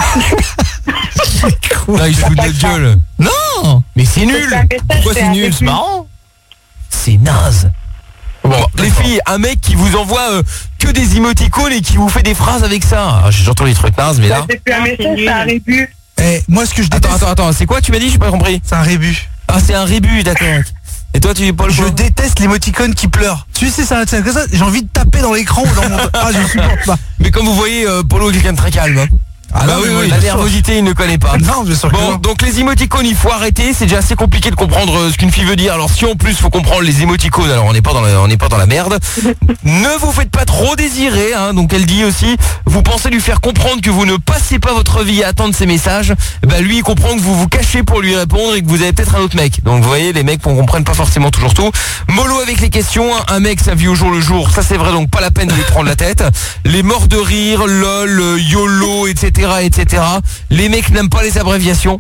Là il se fout de notre gueule. Non, mais c'est nul. Pourquoi c'est nul? C'est marrant. C'est naze. Bon, les filles, un mec qui vous envoie euh, que des émoticônes et qui vous fait des phrases avec ça. Ah, j'entends les trucs nazes, mais là. C'est plus un message, c'est un rébut. Eh, moi ce que je déteste. Attends, attends, attends, c'est quoi tu m'as dit? J'ai pas compris. C'est un rébut. Ah, c'est un rébut, d'accord. Et toi, tu dis pas le Je déteste l'émoticône qui pleure. Tu sais, ça, ça, ça j'ai envie de taper dans l'écran ou dans mon. Ah, je supporte pas. Mais comme vous voyez, euh, Polo est quelqu'un de très calme. Hein. Ah bah oui, oui, la nervosité il ne connaît pas. Non, bien sûr que bon, non. donc les émoticônes il faut arrêter, c'est déjà assez compliqué de comprendre euh, ce qu'une fille veut dire. Alors si en plus faut comprendre les émoticônes, alors on n'est pas dans la, on n'est pas dans la merde. Ne vous faites pas trop désirer, hein. Donc elle dit aussi, vous pensez lui faire comprendre que vous ne passez pas votre vie à attendre ses messages. Bah lui il comprend que vous vous cachez pour lui répondre et que vous avez peut-être un autre mec. Donc vous voyez, les mecs on comprenne pas forcément toujours tout. Mollo avec les questions, hein. Un mec sa vie au jour le jour, ça c'est vrai, donc pas la peine de lui prendre la tête. Les morts de rire, lol, YOLO, et cetera, et cetera. Les mecs n'aiment pas les abréviations.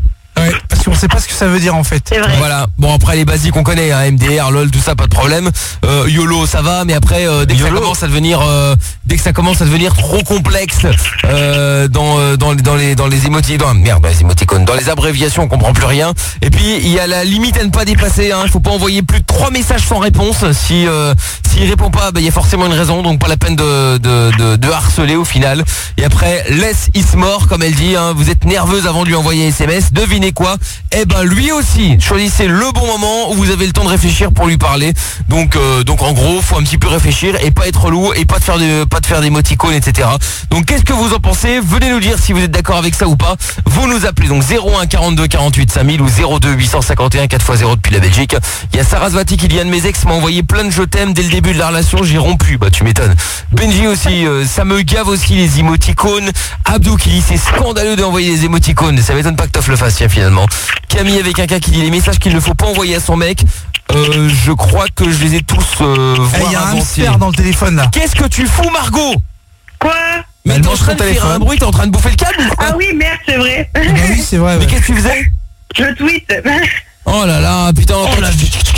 Ouais, parce qu'on sait pas ce que ça veut dire en fait. C'est vrai. Voilà. Bon, après les basiques on connaît, hein, M D R, LOL, tout ça, pas de problème. Euh, YOLO, ça va, mais après euh, dès que YOLO. ça commence à devenir, euh, dès que ça commence à devenir trop complexe euh, dans euh, dans dans les dans les émoticônes, dans, merde, dans les émoticônes, dans les abréviations, on comprend plus rien. Et puis il y a la limite à ne pas dépasser. Hein. Il faut pas envoyer plus de trois messages sans réponse. Si euh, s'il répond pas, il bah, y a forcément une raison, donc pas la peine de de, de de harceler au final. Et après, less is more, comme elle dit. Hein. Vous êtes nerveuse avant de lui envoyer un S M S. Devinez quoi? Eh ben lui aussi. Choisissez le bon moment où vous avez le temps de réfléchir pour lui parler. Donc euh, donc en gros, faut un petit peu réfléchir et pas être relou et pas de faire de pas de faire d'émoticônes, et cetera. Donc qu'est-ce que vous en pensez? Venez nous dire si vous êtes d'accord avec ça ou pas. Vous nous appelez donc zéro un quarante-deux quarante-huit cinq mille ou zéro deux huit cent cinquante et un quatre fois zéro depuis la Belgique. Il y a Sarasvati qui dit un de mes ex m'a envoyé plein de je t'aime dès le début de la relation, j'ai rompu. Bah tu m'étonnes. Benji aussi, euh, ça me gave aussi les émoticônes. Abdou qui dit c'est scandaleux d'envoyer des émoticônes. Ça m'étonne pas que Toff le fasse tiens, finalement. Camille avec un cas qui dit les messages qu'il ne faut pas envoyer à son mec. Euh, je crois que je les ai tous euh, voir Il y a un avancer. hamster dans le téléphone là. Qu'est-ce que tu fous, Margot? Quoi? Mais t'es en train de faire un bruit, t'es en train de bouffer le câble ou quoi? Ah oui, merde, c'est vrai. Ah oui, c'est vrai. Mais Ouais. qu'est-ce que tu faisais? Je tweet. Oh là là, putain, on entend la...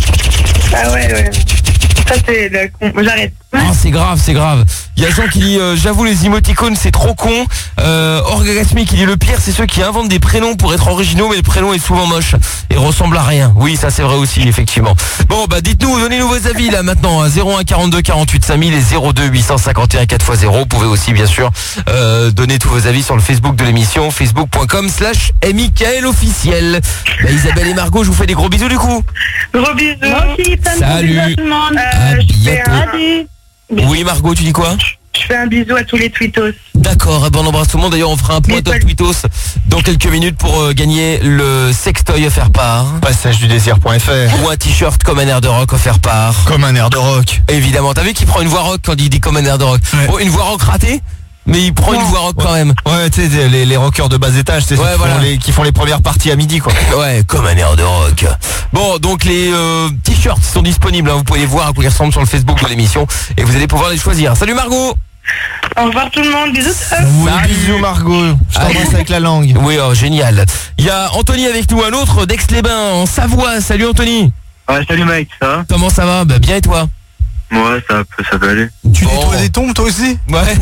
Ah ouais, ouais. Ça, c'est le con. J'arrête. Ah, c'est grave, c'est grave. Il y a Jean qui dit euh, j'avoue les émoticônes c'est trop con. euh, Orgasmi qui dit le pire c'est ceux qui inventent des prénoms pour être originaux mais le prénom est souvent moche et ressemble à rien. Oui, ça c'est vrai aussi effectivement. Bon bah dites-nous, donnez-nous vos avis là maintenant à zéro un quarante-deux quarante-huit cinq mille et zéro deux huit cent cinquante et un quatre fois zéro. Vous pouvez aussi bien sûr euh, donner tous vos avis sur le Facebook de l'émission, facebook point com slash Mickaël officiel. Bah, Isabelle et Margot, je vous fais des gros bisous du coup. Gros bisous. Moi aussi, Salut. à tout le monde. À Euh, je fais bientôt. un... Oui Margot, tu dis quoi? Je fais un bisou à tous les tweetos. D'accord, eh ben on embrasse tout le monde. D'ailleurs on fera un point top tweetos dans quelques minutes pour euh, gagner le sextoy offert par Passage du désir point F R ou un t-shirt comme un air de rock offert par Comme un air de rock. Évidemment, t'as vu qu'il prend une voix rock quand il dit comme un air de rock. Ouais. Bon, une voix rock ratée, mais il prend une voix rock quand même. Ouais, tu sais, les, les rockers de bas étage, c'est Ouais, ceux qui, voilà. font les, qui font les premières parties à midi, quoi. Ouais, comme un air de rock. Bon, donc les euh, t-shirts sont disponibles, hein. Vous pouvez les voir à quoi ils ressemblent sur le Facebook de l'émission et vous allez pouvoir les choisir. Salut Margot. Au revoir tout le monde. Bisous. Oui, bisous Margot. Je t'embrasse avec la langue. Oui, oh, génial. Il y a Anthony avec nous, un autre d'Aix-les-Bains en Savoie. Salut Anthony. Ouais, salut mec, ça va? Comment ça va? Bah bien et toi? Ouais, ça peut, ça peut aller. Tu Bon. nettoies des tombes toi aussi? Ouais.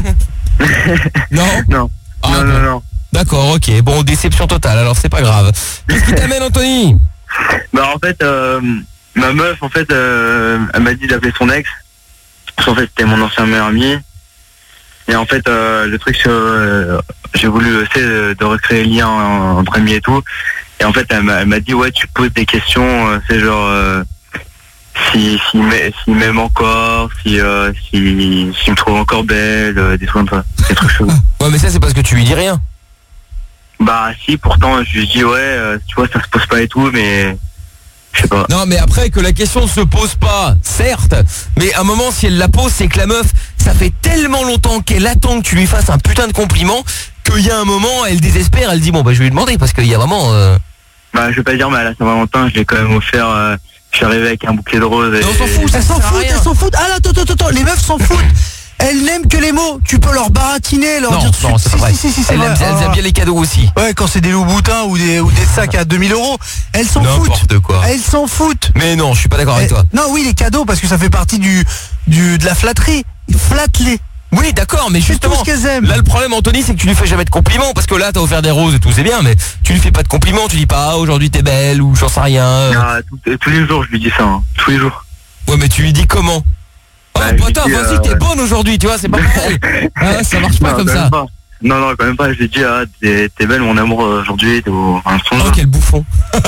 Non. Non, Ah, non, bon. non, non. D'accord, ok. Bon, déception totale, alors c'est pas grave. Qu'est-ce qui t'amène Anthony? Bah en fait, euh, ma meuf, en fait, euh, elle m'a dit d'appeler son ex. Parce qu'en fait, c'était mon ancien meilleur ami. Et en fait, euh, le truc, euh, j'ai voulu essayer de, de recréer le lien entre amis et tout. Et en fait, elle m'a elle m'a dit, ouais, tu poses des questions, euh, c'est genre, euh, si, si, m'aime- s'il m'aime encore, si, euh, si, s'il me trouve encore belle, euh, des trucs comme ça. Des trucs chelous. Ouais, mais ça c'est parce que tu lui dis rien. Bah si, pourtant, je lui dis, ouais, euh, tu vois, ça se pose pas et tout, mais... Je sais pas. Non, mais après que la question ne se pose pas, certes, mais à un moment si elle la pose, c'est que la meuf, ça fait tellement longtemps qu'elle attend que tu lui fasses un putain de compliment qu'il y a un moment, elle désespère, elle dit bon bah je vais lui demander parce qu'il y a vraiment... Euh... Bah je vais pas dire, mais à la Saint-Valentin, je l'ai quand même offert, euh, je suis arrivé avec un bouquet de roses. Et... On s'en fout, ça Elles s'en sert à foutent, rien. elles s'en foutent. Ah là, attends, attends, attends, les meufs s'en foutent. Elles n'aiment que les mots. Tu peux leur baratiner, leur Non, dire non, c'est si, pas vrai. si, si, si, c'est Elle vrai. aime, elle Ah. aime bien les cadeaux aussi. Ouais, quand c'est des loups boutins ou des, ou des sacs à deux mille euros, elles s'en foutent. N'importe quoi. Elles s'en foutent. Mais non, je suis pas d'accord avec Eh, toi. Non, oui, les cadeaux, parce que ça fait partie du, du de la flatterie. Flatte-les. Oui, d'accord, mais C'est justement, tout ce qu'elles aiment. là le problème Anthony, c'est que tu lui fais jamais de compliments parce que là t'as offert des roses et tout, c'est bien, mais tu lui fais pas de compliments, tu dis pas ah, aujourd'hui t'es belle ou j'en sais rien. euh. Ah, tout- tous les jours, je lui dis ça, hein. Tous les jours. Ouais, mais tu lui dis comment? Oh Bah, je lui putain, dis, vas-y, euh, t'es bonne aujourd'hui, tu vois, c'est pas pareil. Ah, ça marche pas Non, comme quand ça. même pas. Non, non, quand même pas. Je lui dis, ah, t'es t'es belle, mon amour, euh, aujourd'hui. t'es au- un son. Oh, quel bouffon.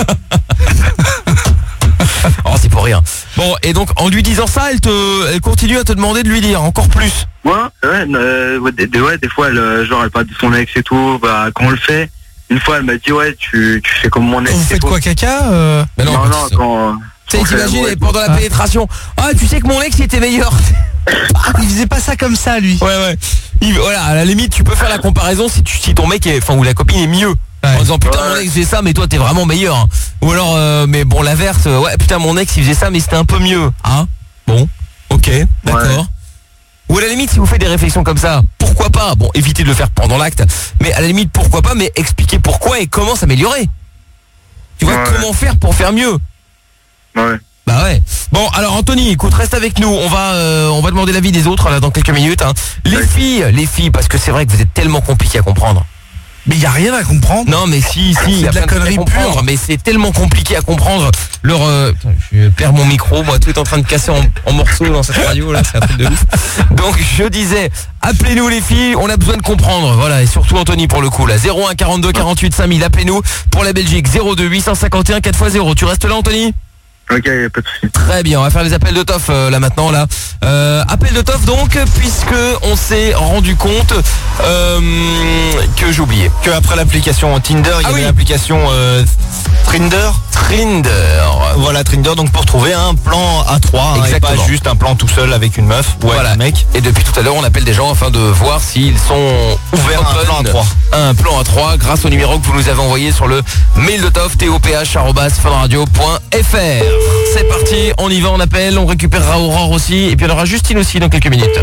Oh, c'est pour rien. Bon, et donc en lui disant ça, elle te, elle continue à te demander de lui dire encore plus. Ouais, ouais, euh, ouais, des, des- ouais, des fois, elle, euh, genre, elle parle de son ex et tout. Bah, quand on le fait, une fois, elle m'a dit, ouais, tu, tu fais comme mon ex. Vous et faites tout. quoi, caca euh Mais non, Non, mais non, tu- quand. Tu sais, quand t'imagines, elle- ouais, pendant la Ah. pénétration, ah, tu sais que mon ex il était meilleur. Il faisait pas ça comme ça, lui. Ouais, ouais. Il- voilà, à la limite, tu peux faire la comparaison si, tu, si ton mec est, enfin, ou la copine est mieux. En disant putain Ouais. mon ex faisait ça mais toi t'es vraiment meilleur hein. Ou alors euh, mais bon l'inverse euh, ouais putain mon ex il faisait ça mais c'était un peu mieux hein. Bon ok d'accord Ouais. Ou à la limite si vous faites des réflexions comme ça pourquoi pas, bon évitez de le faire pendant l'acte, mais à la limite pourquoi pas, mais expliquez pourquoi et comment s'améliorer. Tu vois Ouais. comment faire pour faire mieux. Ouais. Bah ouais. Bon, alors Anthony, écoute, reste avec nous. On va, euh, on va demander l'avis des autres là dans quelques minutes. Hein. Les filles, les filles, parce que c'est vrai que vous êtes tellement compliqués à comprendre. Mais il y a rien à comprendre. Non, mais si, si, il y C'est a de la plein de trucs à connerie comprendre, pure. mais c'est tellement compliqué à comprendre. Leur, euh, putain, je perds mon micro, moi, tout est en train de casser en, en morceaux dans cette radio là, c'est un truc de ouf. Donc je disais, appelez-nous les filles, on a besoin de comprendre. Voilà, et surtout Anthony pour le coup là, zéro un quarante-deux quarante-huit cinq mille, appelez-nous pour la Belgique, zéro deux huit cent cinquante et un quatre fois zéro. Tu restes là Anthony ? Ok, y a pas de souci. Très bien, on va faire les appels de Toff euh, là maintenant là. Euh, appel de Toff donc, puisque on s'est rendu compte euh, que j'ai oublié. Que après l'application Tinder, il y Ah avait oui. l'application euh, Trinder. Trinder. Voilà, Trinder, donc pour trouver un plan à trois, hein, et pas Exactement. juste un plan tout seul avec une meuf ou Voilà. avec un mec. Et depuis tout à l'heure, on appelle des gens afin de voir s'ils sont Ouverts à un open plan à trois. à un plan à trois grâce au numéro que vous nous avez envoyé sur le mail de Toff, toph arobase funradio point fr. C'est parti, on y va, on appelle, on récupérera Aurore aussi, et puis on aura Justine aussi dans quelques minutes.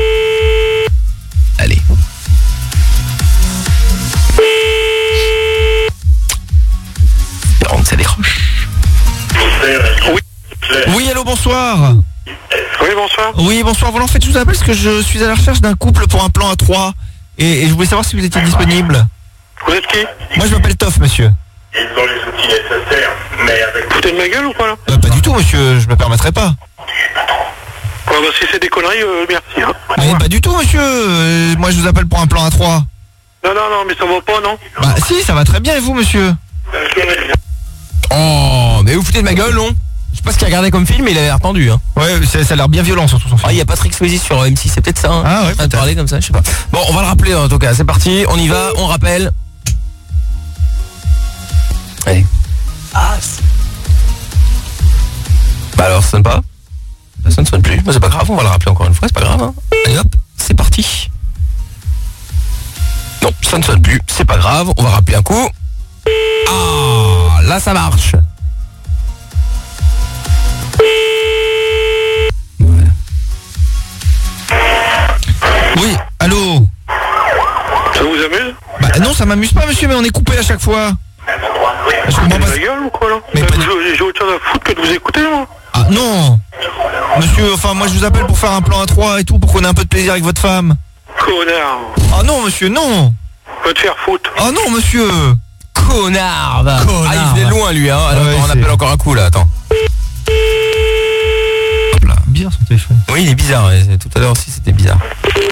Allez. Espérons que ça décroche. Oui. Oui, allô, bonsoir. Oui, bonsoir. Oui, bonsoir. Voilà, en fait, je vous appelle parce que je suis à la recherche d'un couple pour un plan à trois. Et, et je voulais savoir si vous étiez disponible. Vous êtes qui? Moi, je m'appelle Toff, monsieur. Ils ont les outils nécessaires, mais avec... Vous foutez de ma gueule ou quoi là? Euh, pas du tout, monsieur. Je me permettrai pas. Ouais, bah si c'est des conneries, euh, merci. Hein. Mais pas du tout, monsieur. Euh, moi, je vous appelle pour un plan à trois. Non, non, non, mais ça va pas, non? Bah, si, ça va très bien, et vous, monsieur? Oh, mais vous foutez de ma gueule, non? Je sais pas ce qu'il a regardé comme film, mais il avait l'air tendu, hein. Ouais, ça, ça a l'air bien violent, surtout son film. Ah, il y a Patrick Swayze sur M six, c'est peut-être ça, hein. Ah ouais, en train de parler comme ça, je sais pas. Bon, on va le rappeler en tout cas, c'est parti, on y va, on rappelle. Allez. Bah alors, ça sonne pas? Bah, ça ne sonne plus, bah, c'est pas grave, on va le rappeler encore une fois, c'est pas grave, hein. Allez hop, c'est parti. Non, ça ne sonne plus, c'est pas grave, on va rappeler un coup. Ah, là ça marche. Oui, allô? Ça vous amuse? Bah non, ça m'amuse pas, monsieur, mais on est coupé à chaque fois. Je Vous comprends foutez de pas. ma gueule ou quoi là? Mais Euh, pas du- J'ai j'ai autre chose à foutre que de vous écouter, moi. Ah non, monsieur, enfin moi je vous appelle pour faire un plan à trois et tout, pour qu'on ait un peu de plaisir avec votre femme. Connard. Ah non, monsieur, non. Va te faire foutre. Ah non, monsieur. Connard, va. Connard. Ah, il venait loin lui, hein. Alors, Ouais, on c'est- appelle encore un coup là, attends. Hop là. Bizarre son téléphone. Oui, il est bizarre, ouais. C'est- tout à l'heure aussi c'était bizarre.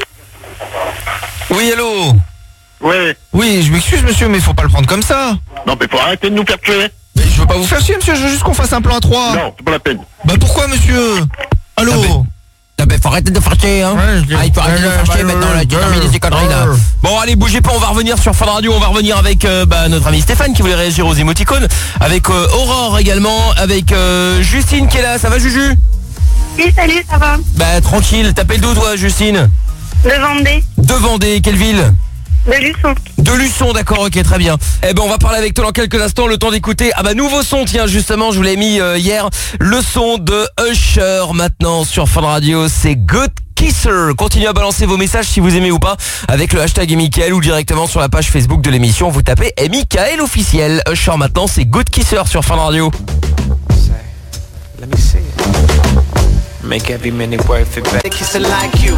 Oui, allô? Ouais. Oui, je m'excuse, monsieur, mais faut pas le prendre comme ça. Non, mais faut arrêter de nous faire tuer. Mais je veux pas vous faire chier, monsieur, je veux juste qu'on fasse un plan à trois. Non, c'est pas la peine. Bah pourquoi, monsieur? Allô? Ah ben, faut arrêter de faire chier, hein. Ouais, je dis- Ah, il faut arrêter de faire chier maintenant, là. Tu termines ces conneries là. Bon, allez, bougez pas, on va revenir sur Fun Radio. On va revenir avec euh, bah, notre ami Stéphane qui voulait réagir aux émoticônes. Avec euh, Aurore également. Avec euh, Justine qui est là. Ça va, Juju? Oui, salut, ça va? Bah, tranquille. T'appelles d'où, toi, Justine? De Vendée, De Vendée. Quelle ville? de Luçon. De Luçon, d'accord, ok, très bien. Eh ben, on va parler avec toi dans quelques instants, le temps d'écouter. Ah bah, nouveau son, tiens, justement, je vous l'ai mis euh, hier. Le son de Usher, maintenant, sur Fun Radio, c'est Good Kisser. Continuez à balancer vos messages si vous aimez ou pas, avec le hashtag Mickaël ou directement sur la page Facebook de l'émission. Vous tapez Mickaël officiel. Usher, maintenant, c'est Good Kisser sur Fun Radio. Let me see it. Make every minute worth it back. Kissing like you.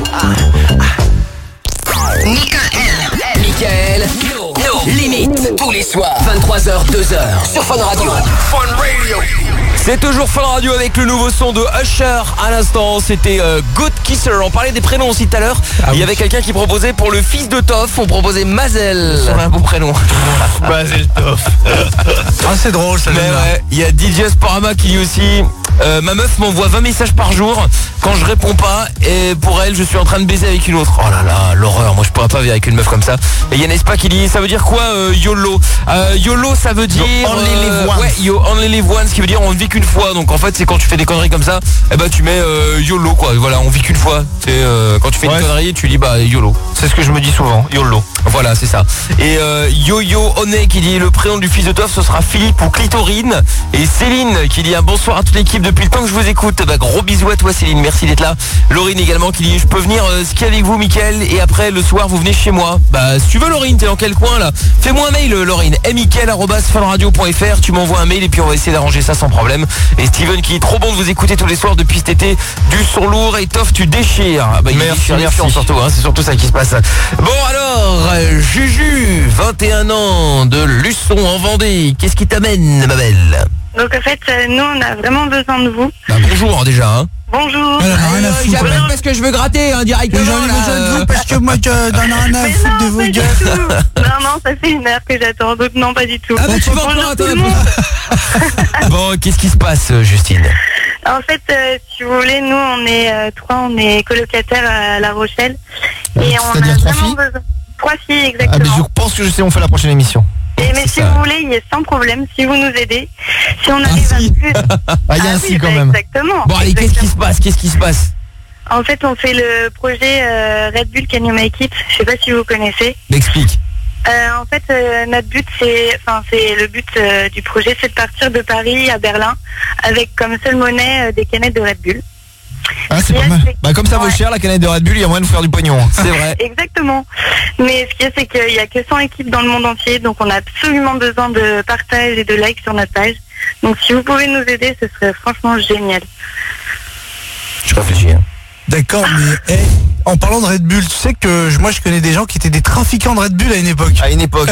Mickaël. Mickaël. No. No. Limite. Tous les soirs. vingt-trois heures, deux heures. Sur Fun Radio. Fun Radio. C'est toujours Fun Radio avec le nouveau son de Usher. À l'instant, c'était euh, Good Kisser. On parlait des prénoms aussi tout à l'heure. Ah Il y avait quelqu'un qui proposait pour le fils de Toff, on proposait Mazel. C'est un beau prénom. Mazel Toff. Ah, c'est drôle, ça. Mais ouais, il y a D J Sporama qui dit aussi euh, ma meuf m'envoie vingt messages par jour quand je réponds pas et pour elle je suis en train de baiser avec une autre. Oh là là, l'horreur, moi je pourrais pas vivre avec une meuf comme ça. Et il y a Nespa qui dit ça veut dire quoi euh, YOLO euh, YOLO ça veut dire You only live once. Ouais, you only live once, qui veut dire on ne vit qu'une fois. Donc en fait c'est quand tu fais des conneries comme ça, eh ben tu mets euh, YOLO quoi. Voilà, on vit qu'une fois. C'est euh, quand tu fais Ouais. une connerie, tu dis bah YOLO. C'est ce que je me dis souvent, YOLO. Voilà, c'est ça. Et euh, Yo-Yo Oné qui dit le prénom du fils de Toff, ce sera Philippe ou Clitorine. Et Céline qui dit un bonsoir à toute l'équipe depuis le temps que je vous écoute. Bah, gros bisous à toi Céline, merci d'être là. Laurine également qui dit je peux venir euh, skier avec vous Mickaël et après le soir vous venez chez moi. Bah si tu veux Laurine, t'es dans quel coin là? Fais-moi un mail Laurine, mickaël arobase funradio point fr, tu m'envoies un mail et puis on va essayer d'arranger ça sans problème. Et Steven qui est trop bon de vous écouter tous les soirs depuis cet été, du son lourd et Toff tu déchires. Bah, il merci, déchire les merci. fions surtout, hein, c'est surtout ça qui se passe. Bon alors, euh, Juju, vingt et un ans, de Luçon en Vendée, qu'est-ce qui t'amène ma belle? Donc en fait, euh, nous on a vraiment besoin de vous. Bah, bonjour hein, déjà hein. Bonjour. Elle en a rien à foutre, J'appelle elle. parce que je veux gratter hein, directement. J'en ai là, besoin de euh. vous parce que moi je n'en ai rien à Mais foutre non, de vos pas du gueules. tout. Non, non, ça fait une heure que j'attends. Donc non, pas du tout. Ah bah tu vas Bonjour encore tout le attendre. monde. Bon, qu'est-ce qui se passe Justine? En fait, euh, si vous voulez, nous on est euh, trois, on est colocataires à La Rochelle. Et on a C'est-à-dire trois vraiment filles besoin. Trois filles, Ah, exactement. mais je pense que je sais, on fait la prochaine émission. Et mais c'est si ça. vous voulez, il est sans problème, si vous nous aidez, si on arrive à plus... Ah, il y a un oui, si quand bah, même. Exactement. Bon allez, qu'est-ce qui se passe? Qu'est-ce qui se passe? En fait, on fait le projet euh, Red Bull Can You Make It. Je sais pas si vous connaissez. M'explique. Euh, en fait, euh, notre but, c'est, enfin, c'est le but euh, du projet, c'est de partir de Paris à Berlin avec comme seule monnaie euh, des canettes de Red Bull. Ah, c'est pas Yes, mal. c'est- Bah, comme ça vaut Ouais. cher, la canette de Red Bull, il y a moyen de faire du pognon. C'est vrai. Exactement. Mais ce qu'il y a, c'est qu'il y a que cent équipes dans le monde entier, donc on a absolument besoin de partage et de likes sur notre page. Donc si vous pouvez nous aider, ce serait franchement génial. Je réfléchis hein. D'accord, mais hey, en parlant de Red Bull, tu sais que je- moi je connais des gens qui étaient des trafiquants de Red Bull à une époque. À une époque.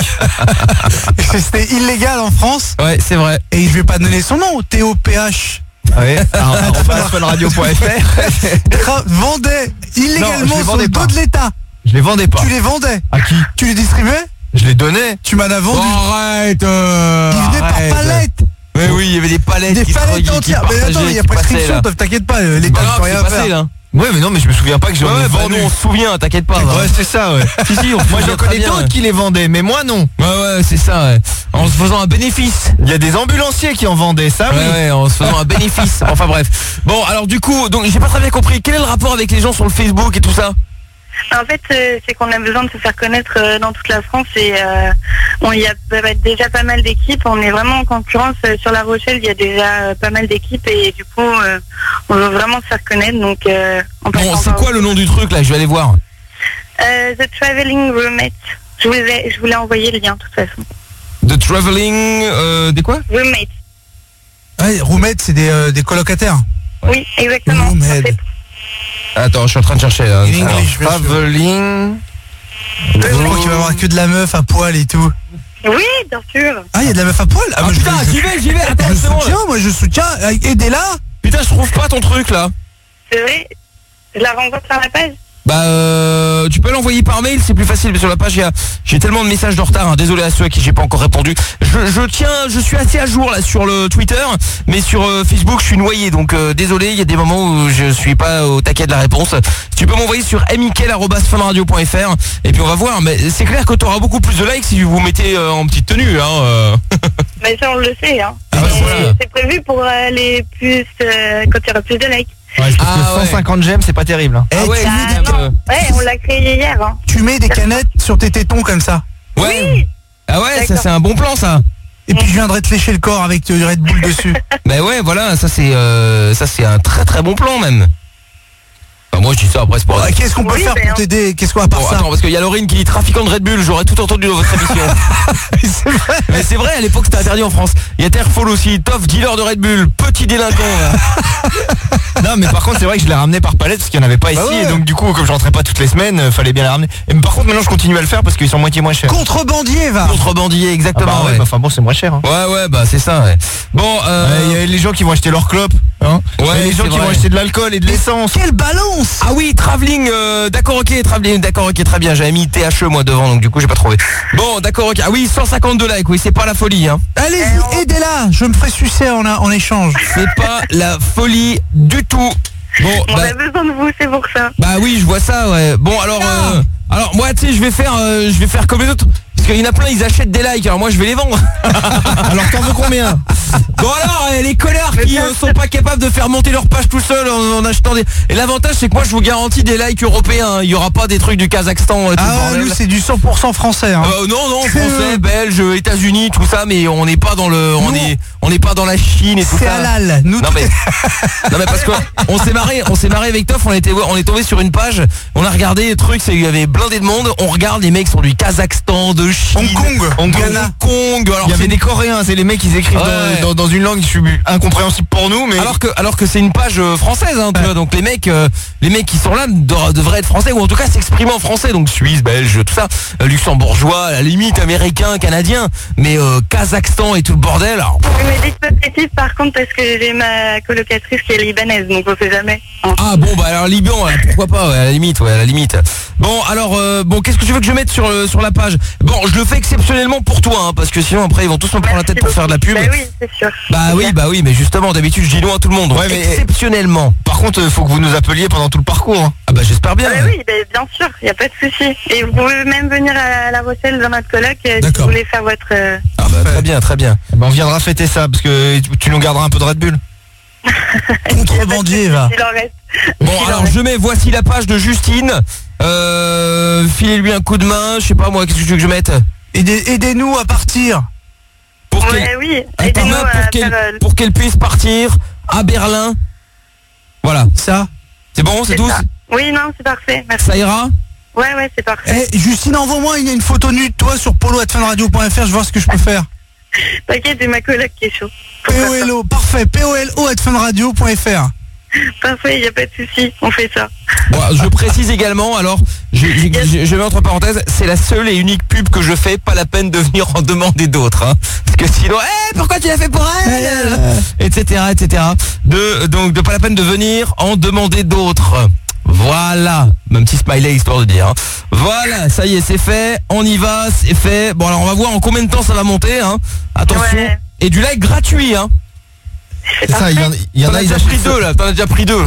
C'était illégal en France. Ouais, c'est vrai. Et je vais pas donner son nom, T O P H. Ouais. arobase funradio point fr. Tra- vendait Non, illégalement je les sur le vendais dos pas. de l'État. Je les vendais pas. Tu les vendais. À qui? Tu les distribuais. Je les donnais. Tu m'en as vendu. Bon, arrête euh, Ils venaient par arrête. palette. Mais oui, il y avait des palettes Des qui se palettes qui entières. Mais partageaient, attends, il y a qui passaient, prescription, là. toi, t'inquiète pas, l'État C'est ne pas peut grave, rien c'est passé faire. là. Ouais, mais non, mais je me souviens pas que j'en Ouais, ai bah vendu. nous on se souvient, t'inquiète pas. hein. Ouais, c'est ça, ouais. Si, si, on se Moi, souvient j'en très connais bien, d'autres ouais. qui les vendaient, mais moi, non. Ouais, ouais, c'est ça, ouais. En se faisant un bénéfice. Il y a des ambulanciers qui en vendaient, ça, Ouais, oui. ouais, en se faisant un bénéfice. Enfin bref. Bon, alors du coup, donc j'ai pas très bien compris. Quel est le rapport avec les gens sur le Facebook et tout ça? En fait, euh, c'est qu'on a besoin de se faire connaître euh, dans toute la France et euh, on y a bah, déjà pas mal d'équipes. On est vraiment en concurrence euh, sur La Rochelle. Il y a déjà euh, pas mal d'équipes et du coup, euh, on veut vraiment se faire connaître. Donc, euh, on passe Bon, c'est encore- quoi le nom du truc là? Je vais aller voir. Euh, The Traveling Roommate. Je vous ai, je voulais envoyer le lien de toute façon. The Traveling, euh, des quoi? Roommate. Ouais, roommate, c'est des, euh, des colocataires. Oui, exactement. Roommate. Attends, je suis en train de chercher là. In Alors, English, bien sûr. Traveling. Je crois qu'il va y avoir que de la meuf à poil et tout. Oui, bien sûr. Ah, il y a de la meuf à poil. Ah, Ah, moi, je- putain, je- j'y vais, j'y vais, attends, Je c'est bon, soutiens, moi je soutiens. Aidez-la. Putain, je trouve pas ton truc là. C'est vrai. Je la renvoie sur la page. Bah euh, tu peux l'envoyer par mail, c'est plus facile, mais sur la page il y a- j'ai tellement de messages de retard, hein. Désolé à ceux à qui j'ai pas encore répondu. Je, je tiens, je suis assez à jour là sur le Twitter, mais sur euh, Facebook je suis noyé, donc euh, désolé, il y a des moments où je suis pas au taquet de la réponse. Tu peux m'envoyer sur mickaël arobase funradio point fr et puis on va voir, mais c'est clair que tu auras beaucoup plus de likes si vous mettez euh, en petite tenue. Hein, euh. Mais ça, on le sait. Hein. Ah bah, Et voilà. c'est prévu pour euh, les plus, euh, quand il y aura plus de likes. Ouais, parce Ah, que ouais. cent cinquante j'aime, c'est pas terrible. hein. Eh, Ah ouais, tu, mets des, quand même, euh, Ouais, on l'a créé hier. Hein. tu mets des canettes sur tes tétons comme ça. ouais. Ah ouais, ça D'accord. c'est un bon plan ça. Et puis je viendrai te lécher le corps avec du Red Bull dessus. Bah ouais, voilà, ça c'est euh, ça c'est un très très bon plan même. Enfin, moi je dis ça après c'est pour. Bon, Qu'est-ce qu'on peut Oui, faire ben, pour t'aider? Qu'est-ce qu'on va part Bon, ça? attends, parce qu'il y a Laurine qui dit trafiquant de Red Bull, j'aurais tout entendu dans votre émission. C'est vrai. Mais c'est vrai, à l'époque c'était interdit en France. Il y a Terfall aussi, Toff, dealer de Red Bull, petit délinquant. là. Non, mais par contre, c'est vrai que je l'ai ramené par palette parce qu'il n'y en avait pas ici. Bah ouais. Et donc, du coup, comme je rentrais pas toutes les semaines, euh, fallait bien les ramener. Et mais par contre, maintenant, je continue à le faire parce qu'ils sont moitié moins chers. Contrebandier, va. Contrebandier, Ah exactement. bah ouais, ouais. bah, enfin bon, c'est moins cher. Hein. Ouais, ouais, bah c'est ça. Ouais. Bon, euh... Ouais, Il y a les gens qui vont acheter leur clope. Hein. Ouais, Il y a les gens c'est qui vrai. vont acheter de l'alcool et de l'essence. Quelle balance! Ah oui, travelling, euh, d'accord, ok, travelling, d'accord, ok, très bien. J'avais mis T H E moi devant, donc du coup j'ai pas trouvé. Bon, d'accord, ok. Ah oui, cent cinquante-deux likes, oui, c'est pas la folie, hein. Allez-y, aidez-la. Je me ferai sucer en, en échange. C'est pas la folie du tout. Bon, On bah, a besoin de vous, c'est pour ça. bah oui, je vois ça, ouais. Bon, alors, euh, alors moi, tu sais, je vais faire, euh, je vais faire comme les autres. qu'il y en a plein, ils achètent des likes, alors moi je vais les vendre. Alors t'en veux combien? Bon alors, les connards qui euh, sont pas capables de faire monter leur page tout seul en, en achetant des... Et l'avantage c'est que moi je vous garantis des likes européens, il y aura pas des trucs du Kazakhstan. Ah nous c'est du cent pour cent français. Hein. Euh, non non, français, belge, États-Unis, tout ça, mais on n'est pas dans le, on est, on n'est pas dans la Chine et tout ça. C'est halal. Nous non mais, non mais parce que on s'est marré, on s'est marré avec Toff, on était, on est tombé sur une page, on a regardé les trucs, il y avait blindé de monde, on regarde les mecs sont du Kazakhstan, de Chine, Hong Kong, Hong Kong. Alors il y avait des Coréens, c'est les mecs qui écrivent ouais. dans, dans, dans une langue incompréhensible pour nous, mais alors que alors que c'est une page française, hein, tu vois, donc les mecs, euh, les mecs qui sont là de, devraient être français ou en tout cas s'exprimer en français, donc suisse, belge, tout ça, euh, luxembourgeois, à la limite américain, canadien, mais euh, Kazakhstan et tout le bordel. Alors... Oui, mais dites pas de bêtises par contre parce que j'ai ma colocatrice qui est libanaise, donc on sait jamais. Hein. Ah bon bah alors Liban, ouais, pourquoi pas, ouais, à la limite, ouais, à la limite. Bon alors euh, bon qu'est-ce que tu veux que je mette sur euh, sur la page? Bon je le fais exceptionnellement pour toi, hein, parce que sinon après ils vont tous me prendre la tête pour faire de la pub. Bah oui, c'est sûr. Bah oui, bah oui, mais justement d'habitude je dis non à tout le monde. Ouais, mais exceptionnellement. Par contre, il faut que vous nous appeliez pendant tout le parcours. Hein. Ah bah j'espère bien. Bah oui, bah, bien sûr, il y a pas de souci. Et vous pouvez même venir à La Rochelle dans notre coloc euh, si vous voulez faire votre. Euh... Ah bah très bien, très bien. Bah, on viendra fêter ça parce que tu nous garderas un peu de Red Bull. Contrebandier va. Bon alors je mets voici la page de Justine. Euh, filez-lui un coup de main, je sais pas moi, qu'est-ce que tu veux que je mette? Aidez, aidez-nous à partir. Pour ouais, qu'elle oui, pour qu'elle faire... pour qu'elle puisse partir à Berlin. Voilà. Ça. C'est bon, c'est, c'est tout. Oui, non, c'est parfait. Merci. Ça ira? Ouais, ouais, c'est parfait. Eh, Justine, envoie-moi une, une photo nue de toi sur polo arobase funradio point f r, je vais voir ce que je peux faire. T'inquiète, j'ai ma coloc qui est chaud. P O L O, parfait, P O L O arobase funradio point f r. Parfait, il n'y a pas de souci, on fait ça. Bon, je précise également, alors, je, je, je, je mets entre parenthèses, c'est la seule et unique pub que je fais, pas la peine de venir en demander d'autres. Hein, parce que sinon, hé, hey, pourquoi tu l'as fait pour elle, etc., et cetera. De, donc, de pas la peine de venir en demander d'autres. Voilà, même petit smiley histoire de dire. Hein. Voilà, ça y est, c'est fait, on y va, c'est fait. Bon, alors on va voir en combien de temps ça va monter. Hein. Attention, ouais. Et du like gratuit, hein. C'est ça, il y en, il y en a, ils déjà pris deux là, t'en as déjà pris deux.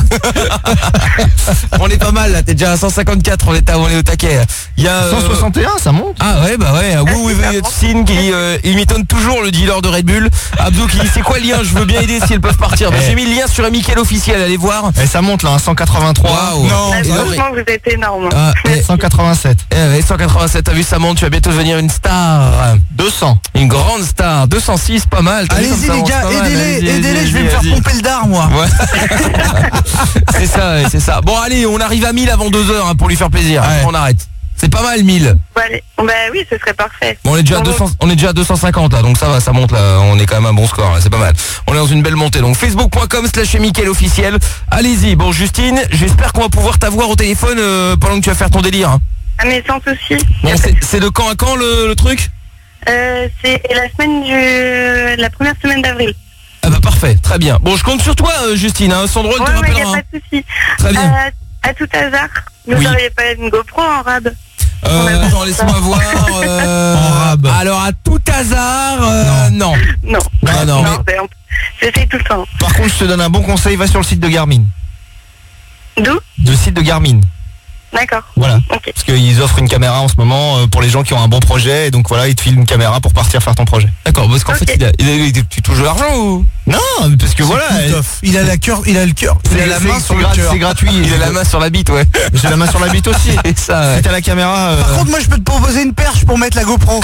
On est pas mal là, t'es déjà à cent cinquante-quatre, on est, à, on est au taquet. Il y a euh... cent soixante et un, ça monte. Ah ouais, bah ouais, Wu Sin qui euh, il m'étonne toujours le dealer de Red Bull. Abdou qui dit c'est quoi le lien, je veux bien aider si elles peuvent partir. Bah, j'ai mis le lien sur un Mickaël officiel, allez voir. Et ça monte là, cent quatre-vingt-trois. Wow. Non, ah, franchement vous êtes énorme. Ah, cent quatre-vingt-sept. Eh ouais, cent quatre-vingt-sept, t'as vu ça monte, tu vas bientôt devenir une star. deux cents. Une grande star, deux cent six, pas mal. Allez-y les gars, aidez-les, aidez-les, je vais me faire pomper le dard moi. Ouais. C'est ça, ouais, c'est ça. Bon allez, on arrive à mille avant deux heures hein, pour lui faire plaisir. Ouais. On arrête. C'est pas mal mille. Bah, bah oui, ce serait parfait. Bon, on est déjà à deux cents, on est déjà à deux cent cinquante là, donc ça va, ça monte là. On est quand même un bon score, là, c'est pas mal. On est dans une belle montée. Donc facebook point com slash Mickaël officiel. Allez-y. Bon Justine, j'espère qu'on va pouvoir t'avoir au téléphone euh, pendant que tu vas faire ton délire. Hein. Ah mais sans souci. Bon, c'est, c'est de quand à quand le, le truc euh, C'est la semaine du, la première semaine d'avril. Ah bah parfait, très bien. Bon, je compte sur toi, euh, Justine. Hein. Sandro, ouais, te rappellera. Ouais, y a pas de souci. Très bien. Euh, à tout hasard, vous oui. n'auriez pas une GoPro en rab? Euh, attends, laisse-moi voir. Euh, en rab. Alors, à tout hasard, euh, non. Non. Non, non. non, non mais... J'essaie tout le temps. Par contre, je te donne un bon conseil, va sur le site de Garmin. D'où? Le site de Garmin. D'accord. Voilà. Okay. Parce qu'ils offrent une caméra en ce moment euh, pour les gens qui ont un bon projet. Et donc voilà, ils te filent une caméra pour partir faire ton projet. D'accord, parce qu'en okay. fait, il a, il a, il a, tu touches de l'argent ou? Non, parce que c'est voilà. Elle... Il a la cœur, il a le cœur. Il a la main sur le cœur. C'est gratuit. Il a la main sur la bite, ouais. J'ai la main sur la bite aussi. Et ça, ouais. Si t'as la caméra. Euh... Par contre, moi, je peux te proposer une perche pour mettre la GoPro.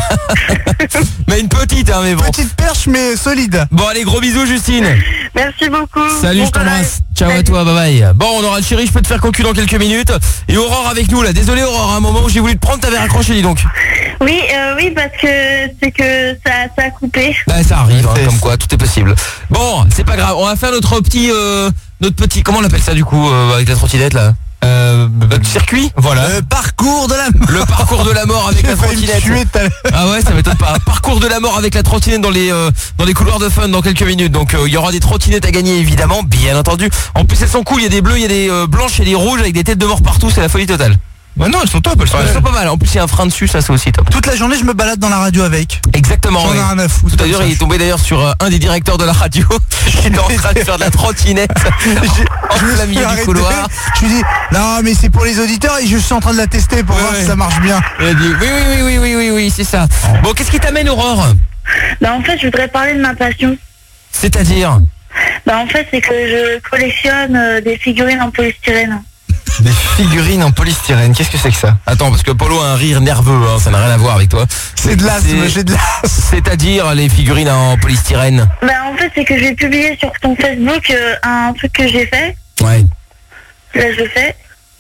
Mais une petite, hein, mais bon. Petite perche, mais solide. Bon, allez, gros bisous, Justine. Merci beaucoup. Salut, bon je t'embrasse. Ciao Salut. À toi, bye bye. Bon, on aura Chéri, je peux te faire concu dans quelques minutes. Et Aurore avec nous, là. Désolé, Aurore, à un moment où j'ai voulu te prendre, t'avais raccroché, dis donc. Oui, euh, oui, parce que c'est que ça, ça a coupé. Bah, ça arrive, hein, comme quoi, tout est possible. Bon, c'est pas grave. On va faire notre petit, euh, notre petit, comment on appelle ça du coup, euh, avec la trottinette là? Euh, notre circuit, voilà. Le parcours de la mort. Le parcours de la mort avec la trottinette. Ah ouais, ça m'étonne pas. Parcours de la mort avec la trottinette dans les euh, dans les couloirs de fun dans quelques minutes. Donc il euh, y aura des trottinettes à gagner évidemment, bien entendu. En plus elles sont cool, il y a des bleus, il y a des euh, blanches et des rouges avec des têtes de mort partout, c'est la folie totale. Bah non, elles sont top, elles sont, elles sont pas mal. En plus, il y a un frein dessus, ça c'est aussi top. Toute la journée, je me balade dans la radio avec. Exactement. J'en ai rien à foutre. Tout à l'heure, il est tombé d'ailleurs sur euh, un des directeurs de la radio qui était en train de faire de la trottinette en plein milieu du couloir. Je lui dis, non, mais c'est pour les auditeurs et je suis en train de la tester pour ouais, voir ouais. si ça marche bien. Il a dit, oui, oui, oui, oui, oui, oui, oui, c'est ça. Bon, qu'est-ce qui t'amène, Aurore? Bah, en fait, je voudrais parler de ma passion. C'est-à-dire? Bah, en fait, c'est que je collectionne euh, des figurines en polystyrène. Des figurines en polystyrène, qu'est-ce que c'est que ça? Attends, parce que Polo a un rire nerveux, hein, ça n'a rien à voir avec toi. C'est de l'asthme, j'ai de l'asthme. C'est-à-dire les figurines en polystyrène? Bah, en fait, c'est que j'ai publié sur ton Facebook euh, un truc que j'ai fait. Ouais. Là, je le fais.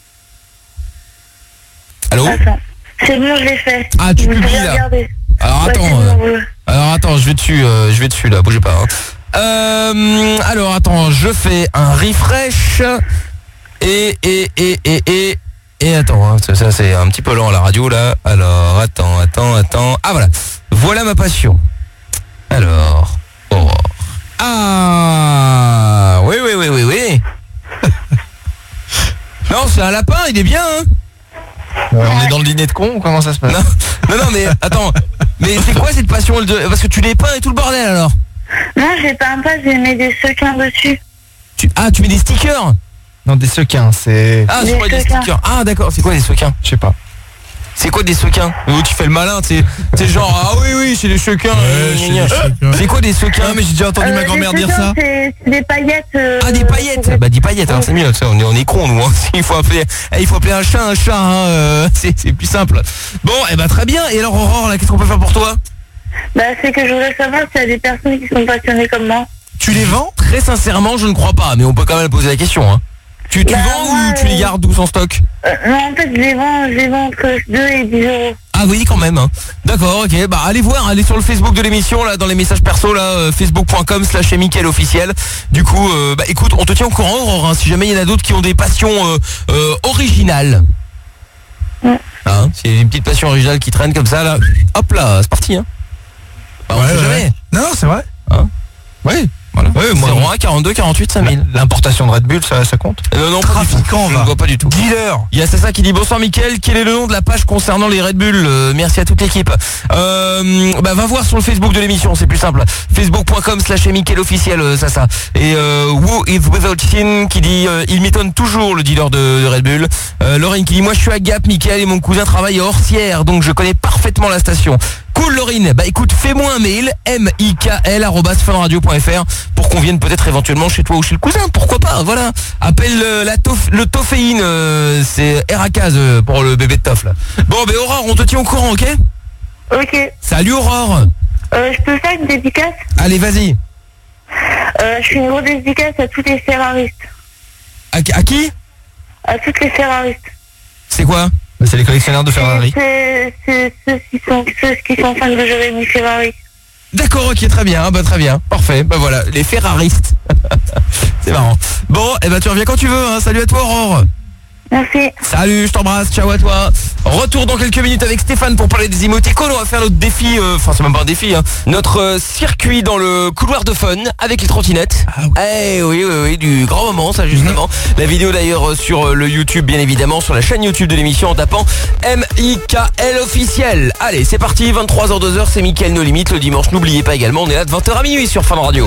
Allô? Attends. C'est bon, je l'ai fait. Ah, tu Vous publies pouvez là. regarder. Alors Ouais, attends, c'est bon, euh, ouais. alors attends, je vais dessus, euh, je vais dessus là, bougez pas. Hein. Euh, alors attends, je fais un refresh et et et et et et attends, hein, ça, ça c'est un petit peu lent à la radio là. Alors attends, attends, attends. Ah voilà, voilà ma passion. Alors, Aurore. Ah, oui oui oui oui oui. Non, c'est un lapin, il est bien. Hein. Euh, on est dans le dîner de con ou comment ça se passe? Non, non, non, mais attends, mais c'est quoi cette passion de... Parce que tu les peins et tout le bordel alors? Non, j'ai peins pas, j'ai mis des sequins dessus. Tu... Ah, tu mets des stickers? Non, des sequins, c'est... Ah, Des je crois des sequins. stickers. Ah, d'accord, c'est quoi des sequins? Je sais pas. C'est quoi des sequins? Oh, tu fais le malin, tu sais genre, ah oui, oui, c'est des sequins. Ouais, c'est des sequins. C'est quoi des sequins? Ah, mais j'ai déjà entendu Euh, ma les grand-mère dire sequins, ça. C'est c'est des paillettes. euh, Ah, des paillettes. Bah, des paillettes, alors c'est mieux, ça, on est, on est cons, nous, hein. Il faut appeler, eh, il faut appeler un chat un chat, hein, euh, c'est c'est plus simple. Bon, et eh bah, très bien. Et alors, Aurore, là, qu'est-ce qu'on peut faire pour toi? Bah, c'est que je voudrais savoir s'il y a des personnes qui sont passionnées comme moi. Tu les vends? Très sincèrement, je ne crois pas, mais on peut quand même poser la question, hein. Tu, tu Bah, vends moi, ou tu les euh, gardes tous en stock? Euh, non, en fait, je les vends, je les vends entre deux et dix euros. Ah oui, quand même, hein. D'accord, ok, bah allez voir, allez sur le Facebook de l'émission, là, dans les messages perso, là, euh, facebook point com slash Mickaël officiel. Du coup, euh, bah écoute, on te tient au courant, Aurore, hein, si jamais il y en a d'autres qui ont des passions euh, euh, originales. Ouais. Hein, s'il y a une petite passion originale qui traîne comme ça, là, hop là, c'est parti, hein. Bah, on Ouais, sait ouais. jamais. Non, c'est vrai. Hein. Oui. Voilà. Ouais, moi, zéro un quarante-deux quarante-huit cinq mille. l'importation de Red Bull, ça, ça compte? Euh, non, pas du tout. Trafiquant, Je va. ne vois pas du tout. Dealer. Il y a ça qui dit bonsoir Mickaël, quel est le nom de la page concernant les Red Bull? Euh, Merci à toute l'équipe. Euh, bah va voir sur le Facebook de l'émission, c'est plus simple. facebook point com slash Mickaël officiel, euh, ça ça. Et euh, Who is Without Sin qui dit euh, il m'étonne toujours le dealer de, de Red Bull. Euh, Lorraine qui dit moi je suis à Gap Mickaël et mon cousin travaille à Orsières, donc je connais parfaitement la station. Cool Laurine, bah écoute, fais-moi un mail, m i k l arobase funradio point f r pour qu'on vienne peut-être éventuellement chez toi ou chez le cousin, pourquoi pas, voilà. Appelle euh, la tof, le Toféine, euh, c'est Eracaz euh, pour le bébé de Tof là. Bon, bah Aurore, on te tient au courant, ok? Ok. Salut Aurore. Euh, je peux faire une dédicace? Allez, vas-y. Euh, je fais une grosse dédicace à tous les ferraristes. À, à qui? À toutes les ferraristes. C'est quoi? C'est les collectionneurs de Ferrari. C'est c'est ceux qui sont ceux qui sont fans de Jérémy Ferrari. D'accord, ok, très bien, bah très bien, parfait, bah voilà, les ferraristes. C'est marrant. Bon, et bah tu reviens quand tu veux, hein. Salut à toi Aurore. Merci. Salut, je t'embrasse, ciao à toi. Retour dans quelques minutes avec Stéphane pour parler des émoticônes. On va faire notre défi, euh, enfin c'est même pas un défi, hein. Notre euh, circuit dans le couloir de fun avec les trottinettes. Ah oui. Eh oui, oui, oui, du grand moment ça justement. Mmh. La vidéo d'ailleurs euh, sur euh, le YouTube bien évidemment, sur la chaîne YouTube de l'émission en tapant M I K L officiel. Allez, c'est parti, vingt-trois heures deux heures, c'est Mickaël No Limite le dimanche. N'oubliez pas également, on est là de vingt heures à minuit sur Fun Radio.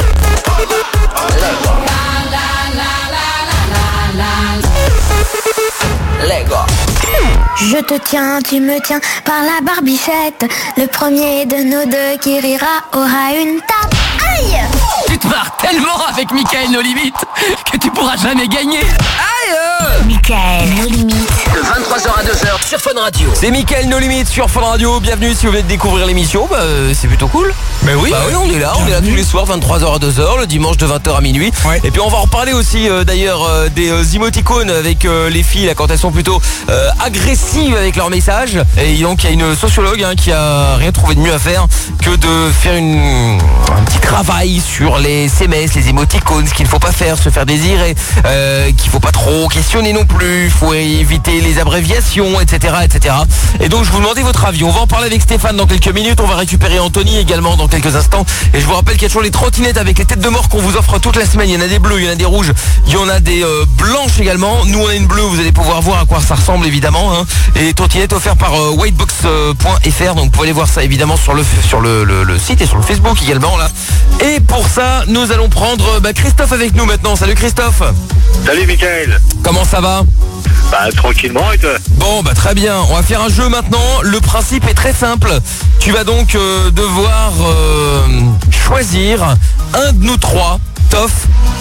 Lego. Je te tiens, tu me tiens par la barbichette. Le premier de nos deux qui rira aura une tape. Aïe! Tu te marres tellement avec Mickaël No Limite que tu pourras jamais gagner. Aïe! Mickaël No Limite. De vingt-trois heures à deux heures sur Fun Radio. C'est Mickaël No Limite sur Fun Radio. Bienvenue si vous venez de découvrir l'émission, bah, euh, c'est plutôt cool. Mais oui. Bah oui, on est là, on est là tous les soirs, vingt-trois heures à deux heures, le dimanche de vingt heures à minuit. Ouais. Et puis on va en reparler aussi euh, d'ailleurs euh, des euh, émoticônes avec euh, les filles là, quand elles sont plutôt euh, agressives avec leurs messages. Et donc il y a une sociologue hein, qui a rien trouvé de mieux à faire que de faire une, un petit travail sur les S M S, les émoticônes, ce qu'il ne faut pas faire, se faire désirer, euh, qu'il faut pas trop trop questionner non plus, faut éviter les abréviations, et cetera, et cetera. Et donc je vous demandais votre avis. On va en parler avec Stéphane dans quelques minutes. On va récupérer Anthony également dans quelques instants. Et je vous rappelle qu'il y a toujours les trottinettes avec les têtes de mort qu'on vous offre toute la semaine. Il y en a des bleus, il y en a des rouges, il y en a des euh, blanches également. Nous on a une bleue, vous allez pouvoir voir à quoi ça ressemble évidemment. Hein. Et les trottinettes offertes par euh, whitebox point f r. Donc vous pouvez aller voir ça évidemment sur le sur le, le, le site et sur le Facebook également là. Et pour ça, nous allons prendre bah, Christophe avec nous maintenant. Salut Christophe. Salut Mickaël. Comment ça va? Bah tranquillement et toi? Bon bah très bien, on va faire un jeu maintenant. Le principe est très simple. Tu vas donc euh, devoir euh, choisir un de nous trois, Toff,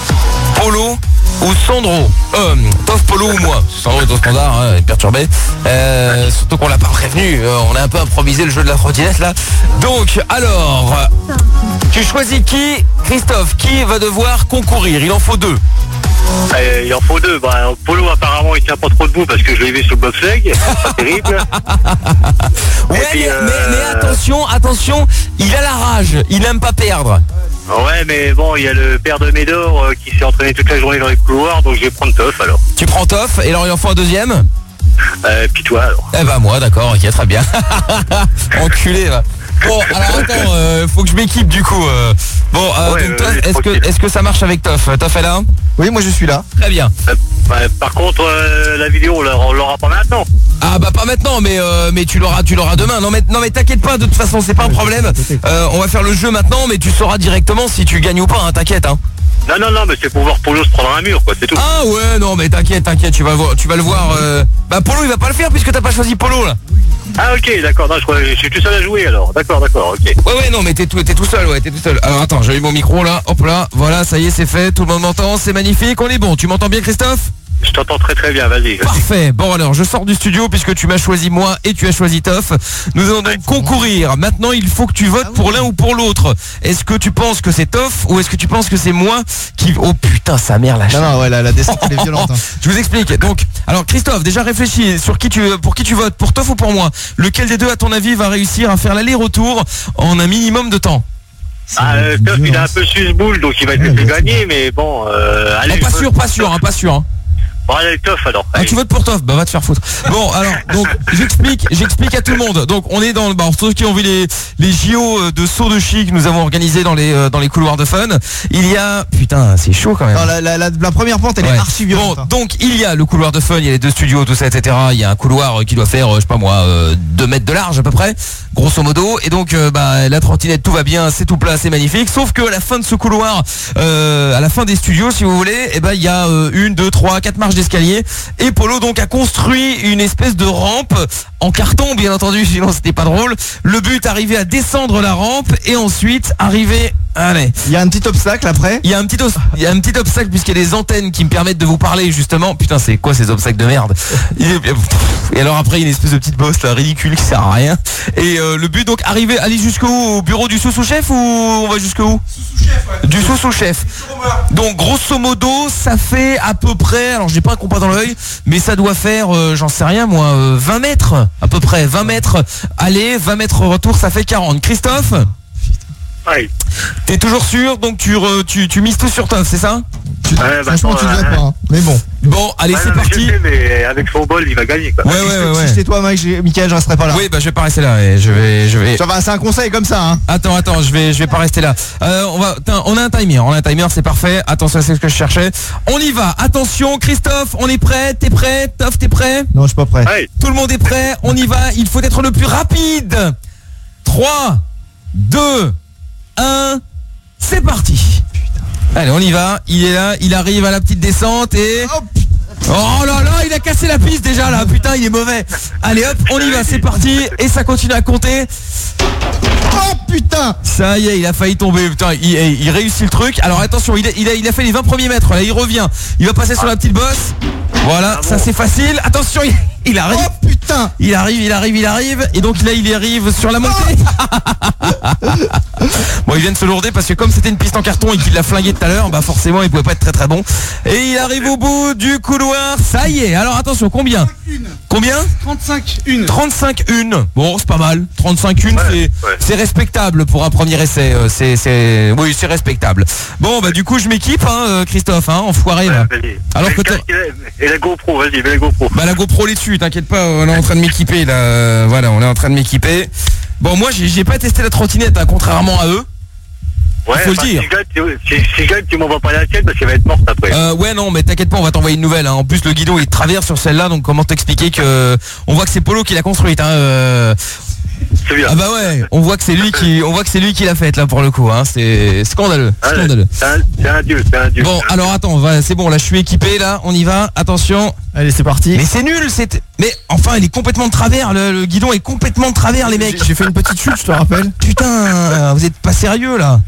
Polo ou Sandro. Euh, Toff, Polo ou moi. Sandro est au standard, hein, est perturbé. Euh, surtout qu'on l'a pas prévenu. Euh, on a un peu improvisé le jeu de la trottinette là. Donc alors, tu choisis qui? Christophe, qui va devoir concourir? Il en faut deux. Euh, il en faut deux. Bah, Polo apparemment il tient pas trop debout parce que je l'ai vu sur le bobsleigh. C'est pas terrible. Ouais, puis, mais, euh... mais, mais attention, attention, il a la rage, il n'aime pas perdre. Ouais, mais bon, il y a le père de Médor euh, qui s'est entraîné toute la journée dans les couloirs, donc je vais prendre Toff alors. Tu prends Toff, et alors il en faut un deuxième? Euh, puis toi alors. Eh bah moi, d'accord, ok, très bien. Enculé là. Bon, alors attends, euh, faut que je m'équipe du coup. Euh. Bon, euh, ouais, donc, Toff, euh, est-ce que, est-ce que ça marche avec Toff? Toff est là? Oui, moi je suis là. Très bien. Euh, bah, par contre, euh, la vidéo, on l'aura, on l'aura pas maintenant. Ah bah pas maintenant, mais euh, mais tu l'auras, tu l'auras demain. Non mais non mais t'inquiète pas, de toute façon c'est pas un problème. Euh, on va faire le jeu maintenant, mais tu sauras directement si tu gagnes ou pas. Hein, t'inquiète. Hein. Non non non, mais c'est pour voir Polo se prendre un mur, quoi. C'est tout. Ah ouais, non mais t'inquiète, t'inquiète, tu vas voir, tu vas le voir. Euh... Bah Polo il va pas le faire puisque t'as pas choisi Polo là. Ah ok, d'accord. Non, je crois, je suis tout seul à jouer alors. D'accord, d'accord, ok. Ouais ouais, non mais t'es tout, t'es tout seul, ouais, t'es tout seul. Alors attends, j'ai eu mon micro là, hop là, voilà, ça y est, c'est fait, tout le monde m'entend, c'est magnifique, on est bon. Tu m'entends bien, Christophe? Je t'entends très très bien, vas-y. Vas-y. Parfait. Bon alors, je sors du studio puisque tu m'as choisi moi et tu as choisi Toff. Nous allons donc concourir. Maintenant, il faut que tu votes pour l'un ou pour l'autre. Est-ce que tu penses que c'est Toff ou est-ce que tu penses que c'est moi qui... Oh putain, sa mère la... Non, non, ouais, la, la descente elle est violente. Hein. Je vous explique. Donc, alors Christophe, déjà réfléchis sur qui tu, pour qui tu votes, pour Toff ou pour moi. Lequel des deux, à ton avis, va réussir à faire l'aller-retour en un minimum de temps? Ah, euh, Toff, il a un peu suce-boule, donc il va te gagner, mais bon... Euh, allez, oh, pas sûr, pas sûr, hein, pas sûr. Hein. Bon, allez, Toff alors. Ah, tu votes pour Toff? Bah va te faire foutre. Bon alors donc j'explique, j'explique à tout le monde. Donc on est dans le bah, pour ceux qui ont vu les les J O de saut de chi que nous avons organisé dans les euh, dans les couloirs de fun. Il y a putain c'est chaud quand même. Non, la, la, la, la première pente elle ouais. est archi violente. Bon donc il y a le couloir de fun, il y a les deux studios, tout ça et cetera. Il y a un couloir qui doit faire je sais pas moi euh, deux mètres de large à peu près, grosso modo. Et donc euh, bah la trottinette tout va bien, c'est tout plat, c'est magnifique. Sauf que à la fin de ce couloir, euh, à la fin des studios si vous voulez, et eh ben il y a euh, une, deux, trois, quatre marches d'escalier. Et Polo donc a construit une espèce de rampe en carton bien entendu, sinon c'était pas drôle. Le but, arriver à descendre la rampe et ensuite arriver... Allez. Il y a un petit obstacle après. Il y a un petit os- il y a un petit obstacle puisqu'il y a des antennes qui me permettent de vous parler justement. Putain c'est quoi ces obstacles de merde. Et alors après il y a une espèce de petite bosse là ridicule qui sert à rien. Et euh, le but donc arriver aller jusqu'où? Au bureau du sous-sous-chef ou on va jusqu'où? Sous-sous-chef ouais. Du sous-sous-chef. Donc grosso modo ça fait à peu près, alors j'ai pas un compas dans l'œil, mais ça doit faire euh, j'en sais rien moi euh, vingt mètres à peu près. vingt mètres aller, vingt mètres retour, ça fait quarante. Christophe? Ouais. T'es toujours sûr, donc tu, re, tu, tu mises tout sur Toff, c'est ça? Ouais, bah, franchement attends, tu ne euh, l'as pas, hein. Mais bon. Bon, allez ouais, c'est non, parti. Je sais, mais avec son bol il va gagner quoi. Ouais, ouais, ouais, ouais. Si c'est toi Mike, Mickaël, je resterai pas là. Oui, bah je vais pas rester là. Et je vais, je vais. Ça va, c'est un conseil comme ça. Hein. Attends, attends, je vais, je vais pas rester là. Euh, on va, on a un timer, on a un timer, c'est parfait. Attention, c'est ce que je cherchais. On y va. Attention, Christophe, on est prêt. T'es prêt? Toff, t'es prêt? Non, je suis pas prêt. Ouais. Tout le monde est prêt. On y va. Il faut être le plus rapide. trois, deux, un. C'est parti. Allez, on y va. Il est là, il arrive à la petite descente et... Oh là là, il a cassé la piste déjà là. Putain, il est mauvais. Allez hop, on y va, c'est parti. Et ça continue à compter. Oh putain. Ça y est, il a failli tomber. Putain, il, il réussit le truc. Alors attention, il a, il a, il a fait les vingt premiers mètres. Là, il revient. Il va passer sur la petite bosse. Voilà, ah bon. Ça c'est facile. Attention, il, il arrive. Oh putain. Il arrive, il arrive, il arrive. Et donc là, il arrive sur la montée. Bon, il vient de se lourder parce que comme c'était une piste en carton et qu'il l'a flingué tout à l'heure, bah forcément il pouvait pas être très très bon. Et il arrive au bout du couloir. Ça y est. Alors attention, combien? Combien? trente-cinq une. trente-cinq une. Bon, c'est pas mal. trente-cinq une, Ouais, c'est ouais. c'est respectable pour un premier essai. Euh, C'est c'est oui, c'est respectable. Bon, bah du coup, je m'équipe, hein, euh, Christophe, hein, enfoiré là. Vas-y. Alors Mets que le casque et la GoPro, vas-y, mets la GoPro. Bah la GoPro les dessus, t'inquiète pas, on est en train de m'équiper là. euh, Voilà, on est en train de m'équiper. Bon, moi, j'ai j'ai pas testé la trottinette, hein, contrairement à eux. Ouais, faut le enfin, dire. Si je gagne, tu, si, si je gagne, tu m'envoies pas la tienne parce qu'elle va être morte après. Euh, ouais non mais t'inquiète pas, on va t'envoyer une nouvelle hein. En plus le guidon il traverse sur celle-là, donc comment t'expliquer que on voit que c'est Polo qui l'a construite hein. euh... Ah bah ouais, on voit que c'est lui qui on voit que c'est lui qui l'a faite là pour le coup hein. C'est scandaleux, Ah, scandaleux. C'est un, c'est un dieu, c'est un dieu. Bon alors attends, va- c'est bon là je suis équipé là, on y va, attention. Allez, c'est parti. Mais c'est nul, c'est mais enfin il est complètement de travers, le, le guidon est complètement de travers les mecs. J'ai fait une petite chute, je te rappelle. Putain, vous êtes pas sérieux là.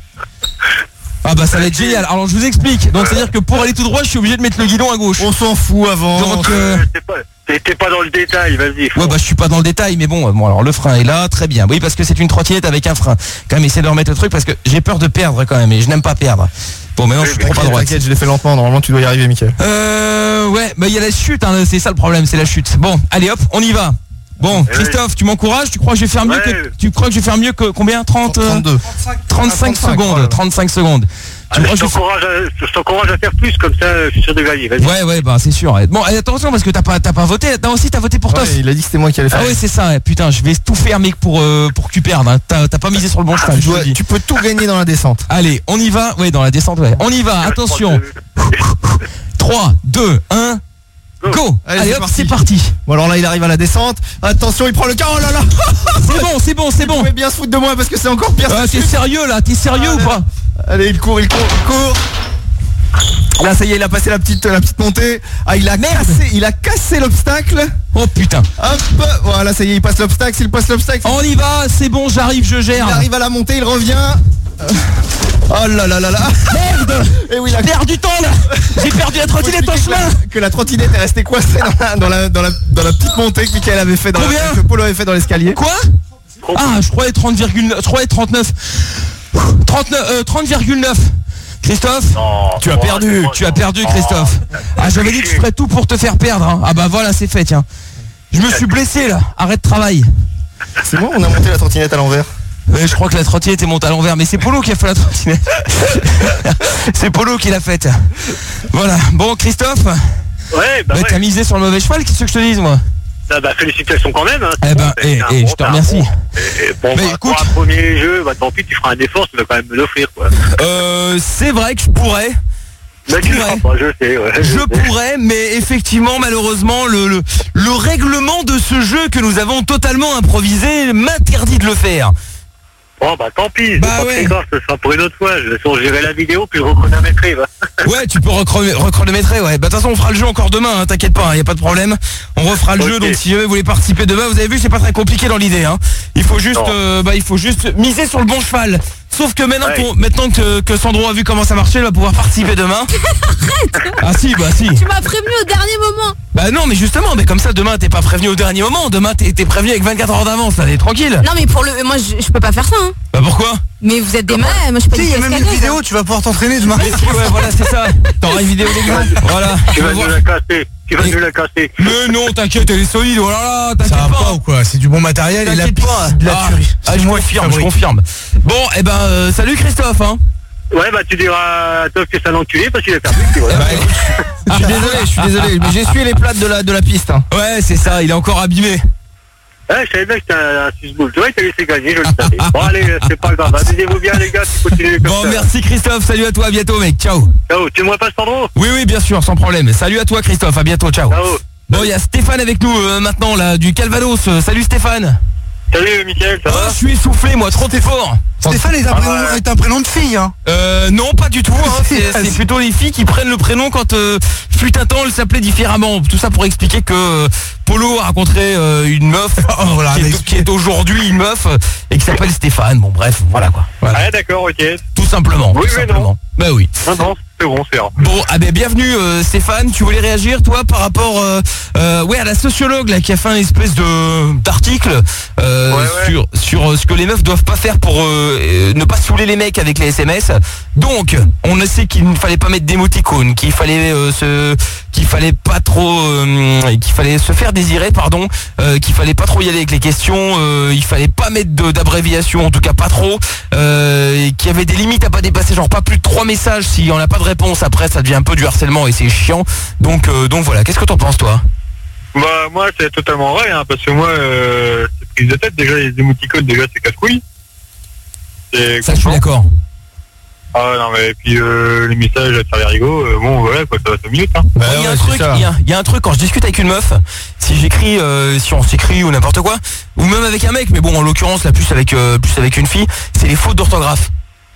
Ah bah ça va être génial. Alors je vous explique. Donc c'est à dire que pour aller tout droit, je suis obligé de mettre le guidon à gauche. On s'en fout avant. Donc euh... T'es pas, t'es- t'es pas dans le détail, vas-y. ouais bah je suis pas dans le détail, mais bon, bon alors le frein est là, très bien. Oui parce que c'est une trottinette avec un frein. Quand même essayer de remettre le truc parce que j'ai peur de perdre quand même et je n'aime pas perdre. Bon maintenant je suis trop pas droite. T'inquiète, je l'ai fait lentement, normalement tu dois y arriver, Mickaël. Euh ouais bah il y a la chute, hein, c'est ça le problème, c'est la chute. Bon allez hop, on y va. Bon, Christophe, tu m'encourages, tu crois que je vais faire mieux Ouais. que tu crois que je vais faire mieux que combien? trente euh, trente-deux. trente-cinq trente-cinq, secondes, voilà. trente-cinq secondes. Tu Allez, crois je que je vais faire- t'encourage à, je t'encourage à faire plus, comme ça je suis sûr de gagner, vas-y. Ouais ouais bah c'est sûr. Bon et attention parce que t'as pas t'as pas voté. T'as aussi t'as voté pour Toff. Ouais, il a dit que c'était moi qui allais faire. Ah ouais c'est ça, ouais. Putain je vais tout faire mec pour euh, pour que tu perdes. Hein. T'as t'as pas misé sur le bon cheval. Tu, je te dois- le dis. tu peux tout gagner dans la descente. Allez on y va. Ouais dans la descente ouais. On y va. Attention. trois, deux, un. Go. Allez, Allez c'est hop parti. c'est parti. Bon alors là il arrive à la descente. Attention, il prend le car. Oh là là. C'est bon c'est bon c'est bon. Vous pouvez bien se foutre de moi parce que c'est encore pire. Ah, t'es sérieux là? T'es sérieux ou pas? Allez, il court, il court, il court. Là ça y est, il a passé la petite la petite montée. Ah il a cassé, il a cassé l'obstacle. Oh putain. Hop, voilà, ça y est, il passe l'obstacle, il passe l'obstacle. On y va, c'est bon, j'arrive, je gère. Il arrive à la montée, il revient. Oh là là là là. Merde. Et oui, il a perdu du temps là. J'ai perdu la trottinette en chemin. Que la trottinette est restée coincée dans la, dans la, dans la, dans la petite montée que Mickaël avait fait dans Combien la, que Polo avait fait dans l'escalier. Quoi? Ah, je croyais trente virgule neuf, je croyais trente-neuf. trente-neuf, euh, trente virgule neuf. Christophe, Non, tu as oh, perdu, non, tu as non. perdu Oh, Christophe. Ah, j'avais dit que je ferais tout pour te faire perdre. Hein. Ah bah voilà, c'est fait, tiens. Je me suis blessé là, arrête de travail. C'est bon, on a monté la trottinette à l'envers. Ouais, je crois que la trottinette est montée à l'envers, mais c'est Polo qui a fait la trottinette. C'est Polo qui l'a faite. Voilà. Bon, Christophe, Ouais, bah bah, ouais. t'as misé sur le mauvais cheval, qu'est-ce que je te dise moi? Ah, bah félicitations quand même. Hein. Eh ben, C'est eh, un eh, bon, je te c'est un remercie. bon. Et, et bon, Mais bah, écoute- pour un premier jeu, bah tant pis, tu feras un effort, tu vas quand même me l'offrir quoi. Euh, c'est vrai que je pourrais. Mais tu le feras pas, je sais, ouais. Je sais. pourrais, mais effectivement, malheureusement, le, le, le règlement de ce jeu que nous avons totalement improvisé m'interdit de le faire. Bon bah tant pis, c'est Bah pas ouais. très grave, ce sera pour une autre fois. Je vais gérer la vidéo puis je rechronométrer. Va. Ouais, tu peux recro- rechronométrer, ouais. Bah de toute façon, on fera le jeu encore demain, hein, t'inquiète pas, il y a pas de problème. On refera le Ok. jeu, donc si jamais vous voulez participer demain, vous avez vu, c'est pas très compliqué dans l'idée, hein. Il faut juste, Non. euh, bah il faut juste miser sur le bon cheval. Sauf que maintenant, Ouais. qu'on- maintenant que, que Sandro a vu comment ça marchait, il va pouvoir participer demain. Arrête. Ah si, bah si. Tu m'as prévenu au dernier moment. Bah non, mais justement, mais comme ça, demain, t'es pas prévenu au dernier moment. Demain, t'es t'es prévenu avec vingt-quatre heures d'avance, là, t'es tranquille. Non mais pour le, moi je, je peux pas faire ça. Hein. Bah pourquoi? Mais vous êtes des malades. Moi je suis pas Tu sais, il y a même une escaladeuse, vidéo, tu vas pouvoir t'entraîner demain. Mais si, ouais, voilà, c'est ça. T'auras une vidéo d'exemple. Voilà. Tu vas voir. nous la casser. Tu vas Et- nous la casser. Mais non, t'inquiète, elle est solide. Oh là là, Ça t'inquiète va pas pas. ou quoi? C'est du bon matériel et la T'inquiète pas. de la Ah, tuerie. ah, C'est je moi qui confirme, je fabrique. confirme. Bon, eh ben, euh, salut Christophe, hein. Ouais bah tu diras à toi que c'est un enculé parce qu'il a perdu. puis voilà. Bah, écoute, je suis désolé, je suis désolé, mais j'ai essuyé les plates de la, de la piste. Hein. Ouais, c'est ça, il est encore abîmé. Ouais, je savais bien que c'était un, un susboule. Tu vois, il t'a laissé gagner, je le savais. Bon allez, c'est pas grave. Amusez-vous bien les gars, tu continues comme Bon, ça. merci Christophe, salut à toi, à bientôt mec, ciao. Ciao, tu me vois pas Sandro? Oui, oui, bien sûr, sans problème. Salut à toi Christophe, à bientôt, ciao. Ciao. Bon, il y a Stéphane avec nous euh, maintenant, là, du Calvados. Euh, Salut Stéphane. Salut Mickaël, ça Oh, va? je suis essoufflé, moi, trop fort. Stéphane est un, Ah prénom, ouais. est un prénom de fille, hein. Euh, non, pas du tout. Hein. C'est c'est plutôt les filles qui prennent le prénom quand euh, fut un temps, elle s'appelait différemment. Tout ça pour expliquer que euh, Polo a rencontré euh, une meuf Oh, voilà, qui, mais est, qui est aujourd'hui une meuf euh, et qui s'appelle Stéphane. Bon, bref, voilà quoi. Voilà. Ah d'accord, ok. Tout simplement. Oui, tout mais simplement. non. Bah oui. Non, non. c'est bon, c'est rare. Bon, ah ben bienvenue euh, Stéphane, tu voulais réagir toi par rapport euh, euh, ouais, à la sociologue là qui a fait un espèce de d'article euh, Ouais, ouais. sur sur euh, ce que les meufs doivent pas faire pour euh, euh, ne pas saouler les mecs avec les S M S. Donc, on ne sait qu'il ne fallait pas mettre d'émoticônes, qu'il fallait euh, se qu'il fallait pas trop euh, qu'il fallait se faire désirer, pardon, euh, qu'il fallait pas trop y aller avec les questions, euh, il fallait pas mettre de- d'abréviation, en tout cas pas trop, euh, et qu'il y avait des limites à pas dépasser, genre pas plus de trois messages si on n'a pas de réponse. Après, ça devient un peu du harcèlement et c'est chiant. Donc, euh, donc voilà. Qu'est-ce que t'en penses toi? Bah moi c'est totalement vrai, hein, parce que moi euh, c'est prise de tête, déjà les émoticônes déjà c'est casse-couille. C'est Ça, je suis d'accord. Ah non mais puis euh, les messages à faire les rigots, euh, bon voilà quoi, ça va cinq minutes hein. Il y a un truc, il y a, il y a un truc quand je discute avec une meuf, si j'écris, euh, si on s'écrit ou n'importe quoi, ou même avec un mec, mais bon en l'occurrence là plus avec euh, plus avec une fille, c'est les fautes d'orthographe.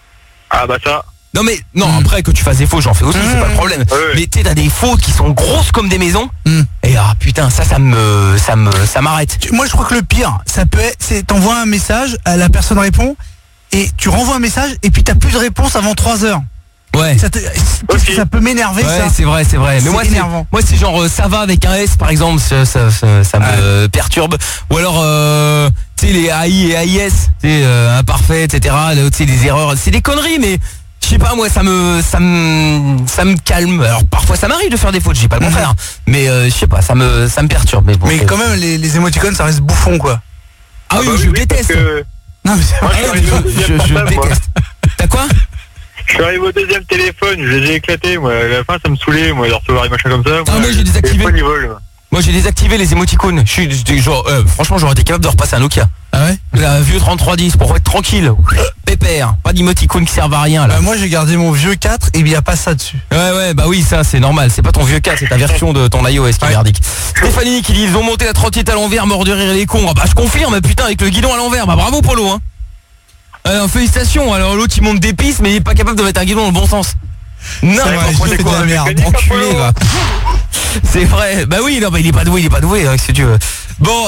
Ah bah ça. Non mais non après que tu fasses des fautes, j'en fais aussi, c'est pas le problème. Mais tu sais t'as des fautes qui sont grosses comme des maisons. Et ah putain ça ça me ça me ça m'arrête. Tu- Moi je crois que le pire, ça peut être, c'est t'envoies un message, euh, la personne répond, et tu renvoies un message, et puis t'as plus de réponse avant trois heures. Ouais. Ça, te- qu'est-ce que ça peut m'énerver Ouais, ça. c'est vrai, c'est vrai. Mais C'est moi, c'est, énervant. moi, c'est genre euh, ça va avec un S, par exemple, ça, ça, ça, ça me perturbe. Ou alors, euh, tu sais, les A I et A I S, tu sais, euh, imparfait, et cetera. Là, tu sais, des erreurs, c'est des conneries, mais je sais pas, moi, ça me, ça me, ça me calme. Alors parfois, ça m'arrive de faire des fautes, je dis pas le contraire, mais euh, je sais pas, ça me, ça me perturbe. Mais, bon, Mais c'est- quand même, les, les émoticônes, ça reste bouffon quoi. Ah oui, je déteste. Non mais c'est Moi, je suis arrivé au je- deuxième je portable, moi. déteste. T'as quoi? Je suis arrivé au deuxième téléphone, je les ai éclatés, moi. À la fin, ça me saoulait, moi, de recevoir des machins comme ça. Ah, moi, j'ai le désactivé. téléphone, il vole, moi. Moi j'ai désactivé les émoticônes. Je suis j'étais genre euh, franchement j'aurais été capable de repasser un Nokia. Ah ouais? Un vieux trente-trois dix pour être tranquille. Pépère, pas d'émoticônes qui servent à rien là. Bah, moi j'ai gardé mon vieux quatre et il n'y a pas ça dessus. Ouais ouais bah oui ça c'est normal, c'est pas ton vieux cas, c'est ta version de ton iOS qui est merdique. Stéphanie qui dit ils ont monté la trottinette à l'envers, mort de rire les cons. Ah bah je confirme putain avec le guidon à l'envers, bah bravo Polo hein. Alors félicitations, alors l'autre il monte des pistes mais il est pas capable de mettre un guidon dans le bon sens. N'importe vrai, j'ai quoi, fait de la merde. enculé va. C'est vrai, bah oui non bah il est pas doué, il est pas doué hein, si tu veux. Bon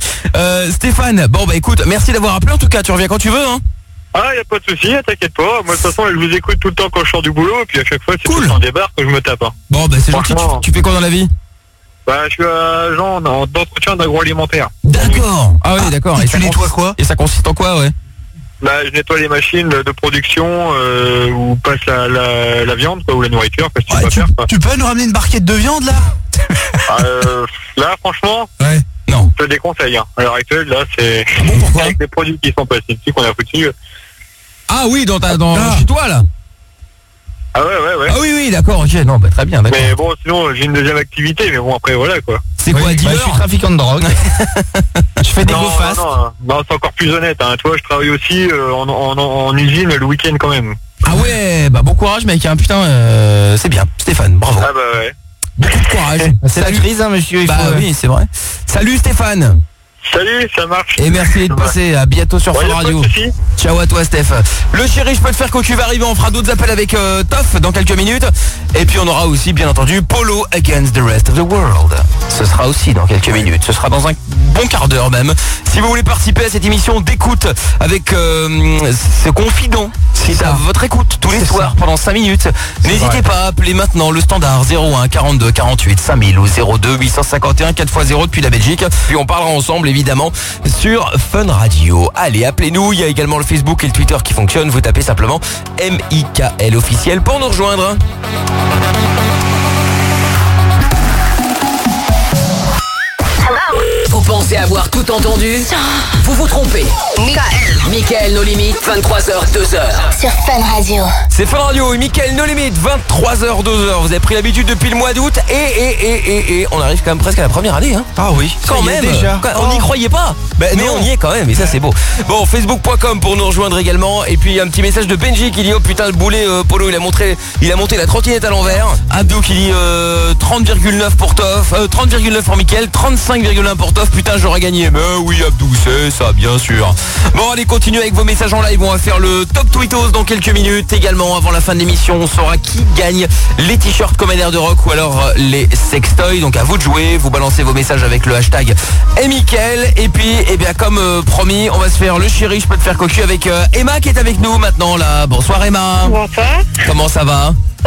euh, Stéphane, bon bah écoute, merci d'avoir appelé en tout cas, tu reviens quand tu veux hein. Ah, y a pas de souci, t'inquiète pas. Moi, de toute façon, je vous écoute tout le temps quand je sors du boulot, et puis à chaque fois, c'est tout le temps des bars que je me tape. Hein. Bon bah c'est gentil, tu, tu fais quoi dans la vie? Bah, je suis agent en- d'entretien d'agroalimentaire. D'accord. Ah oui d'accord. Et tu ça nettoies consiste- quoi? Et ça consiste en quoi ouais? Bah, je nettoie les machines de production euh, où passe la, la, la viande, quoi, ou la nourriture, parce que tu peux pas faire, quoi. Tu peux nous ramener une barquette de viande là? Euh, là, franchement, Ouais. Non. je te déconseille. Hein. À l'heure actuelle, là, c'est avec les produits qui sont passés dessus qu'on a foutu. Ah oui dans ta dans Ah. chez toi là. Ah ouais, ouais, ouais. Ah oui oui d'accord, ok, non bah très bien, d'accord. Mais bon, sinon, j'ai une deuxième activité, mais bon, après, voilà, quoi. C'est quoi, dealer? Bah, je suis trafiquant de drogue. Je fais des Non, go fast. non, non, non, c'est encore plus honnête. Hein. Tu vois, je travaille aussi euh, en, en, en usine le week-end quand même. Ah ouais, bah bon courage mec, hein, putain, euh, c'est bien, Stéphane, bravo. Ah bah ouais. Beaucoup de courage. C'est la crise hein monsieur, il Bah faut, euh, oui, c'est vrai. Salut Stéphane. Salut, ça marche. Et merci de passer, à bientôt sur Ouais, Fun y a pas de Radio. souci. Ciao à toi Steph. Le chéri, je peux te faire cocu va arriver, on fera d'autres appels avec euh, Toff dans quelques minutes. Et puis on aura aussi bien entendu Polo Against the Rest of the World. Ce sera aussi dans quelques minutes, ce sera dans un bon quart d'heure même. Si vous voulez participer à cette émission d'écoute avec euh, ce confident, c'est à votre écoute tous les soirs pendant cinq minutes. N'hésitez pas à appeler maintenant le standard zéro un quarante-deux quarante-huit cinq mille ou zéro deux huit cent cinquante et un quatre fois zéro depuis la Belgique. Puis on parlera ensemble évidemment sur Fun Radio. Allez, appelez-nous, il y a également le Facebook et le Twitter qui fonctionnent. Vous tapez simplement M I K L officiel pour nous rejoindre. Vous pensez avoir tout entendu? Vous vous trompez. Michael. Michael, nos limites, vingt-trois heures, deux heures. Sur Fun Radio. C'est Fun Radio et Mickaël No Limit, vingt-trois heures, deux heures. Vous avez pris l'habitude depuis le mois d'août et, et, et, et, et on arrive quand même presque à la première année. Hein. Ah oui, Quand même, déjà. Quand- on n'y croyait pas, mais non. on y est quand même et ça c'est beau. Bon, facebook point com pour nous rejoindre également. Et puis un petit message de Benji qui dit oh putain le boulet euh, Polo il a montré, il a monté la trottinette à l'envers. Abdou qui dit euh, trente virgule neuf pour Toff, euh, trente virgule neuf pour Mickaël, trente-cinq virgule un pour Toff. Putain j'aurais gagné. Mais oui Abdou c'est ça bien sûr. Bon allez continuez avec vos messages en live. On va faire le top tweetos dans quelques minutes. Également avant la fin de l'émission on saura qui gagne les t-shirts comme air de rock ou alors euh, les sextoys. Donc à vous de jouer. Vous balancez vos messages avec le hashtag et Mickaël. Et puis eh bien comme euh, promis on va se faire le chéri je peux te faire cocu avec euh, Emma qui est avec nous maintenant là. Bonsoir Emma. Bonsoir. Comment ça va?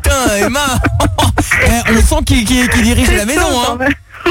putain, Emma. Eh, on sent qu'il qu'il- qu'il dirige la maison, hein.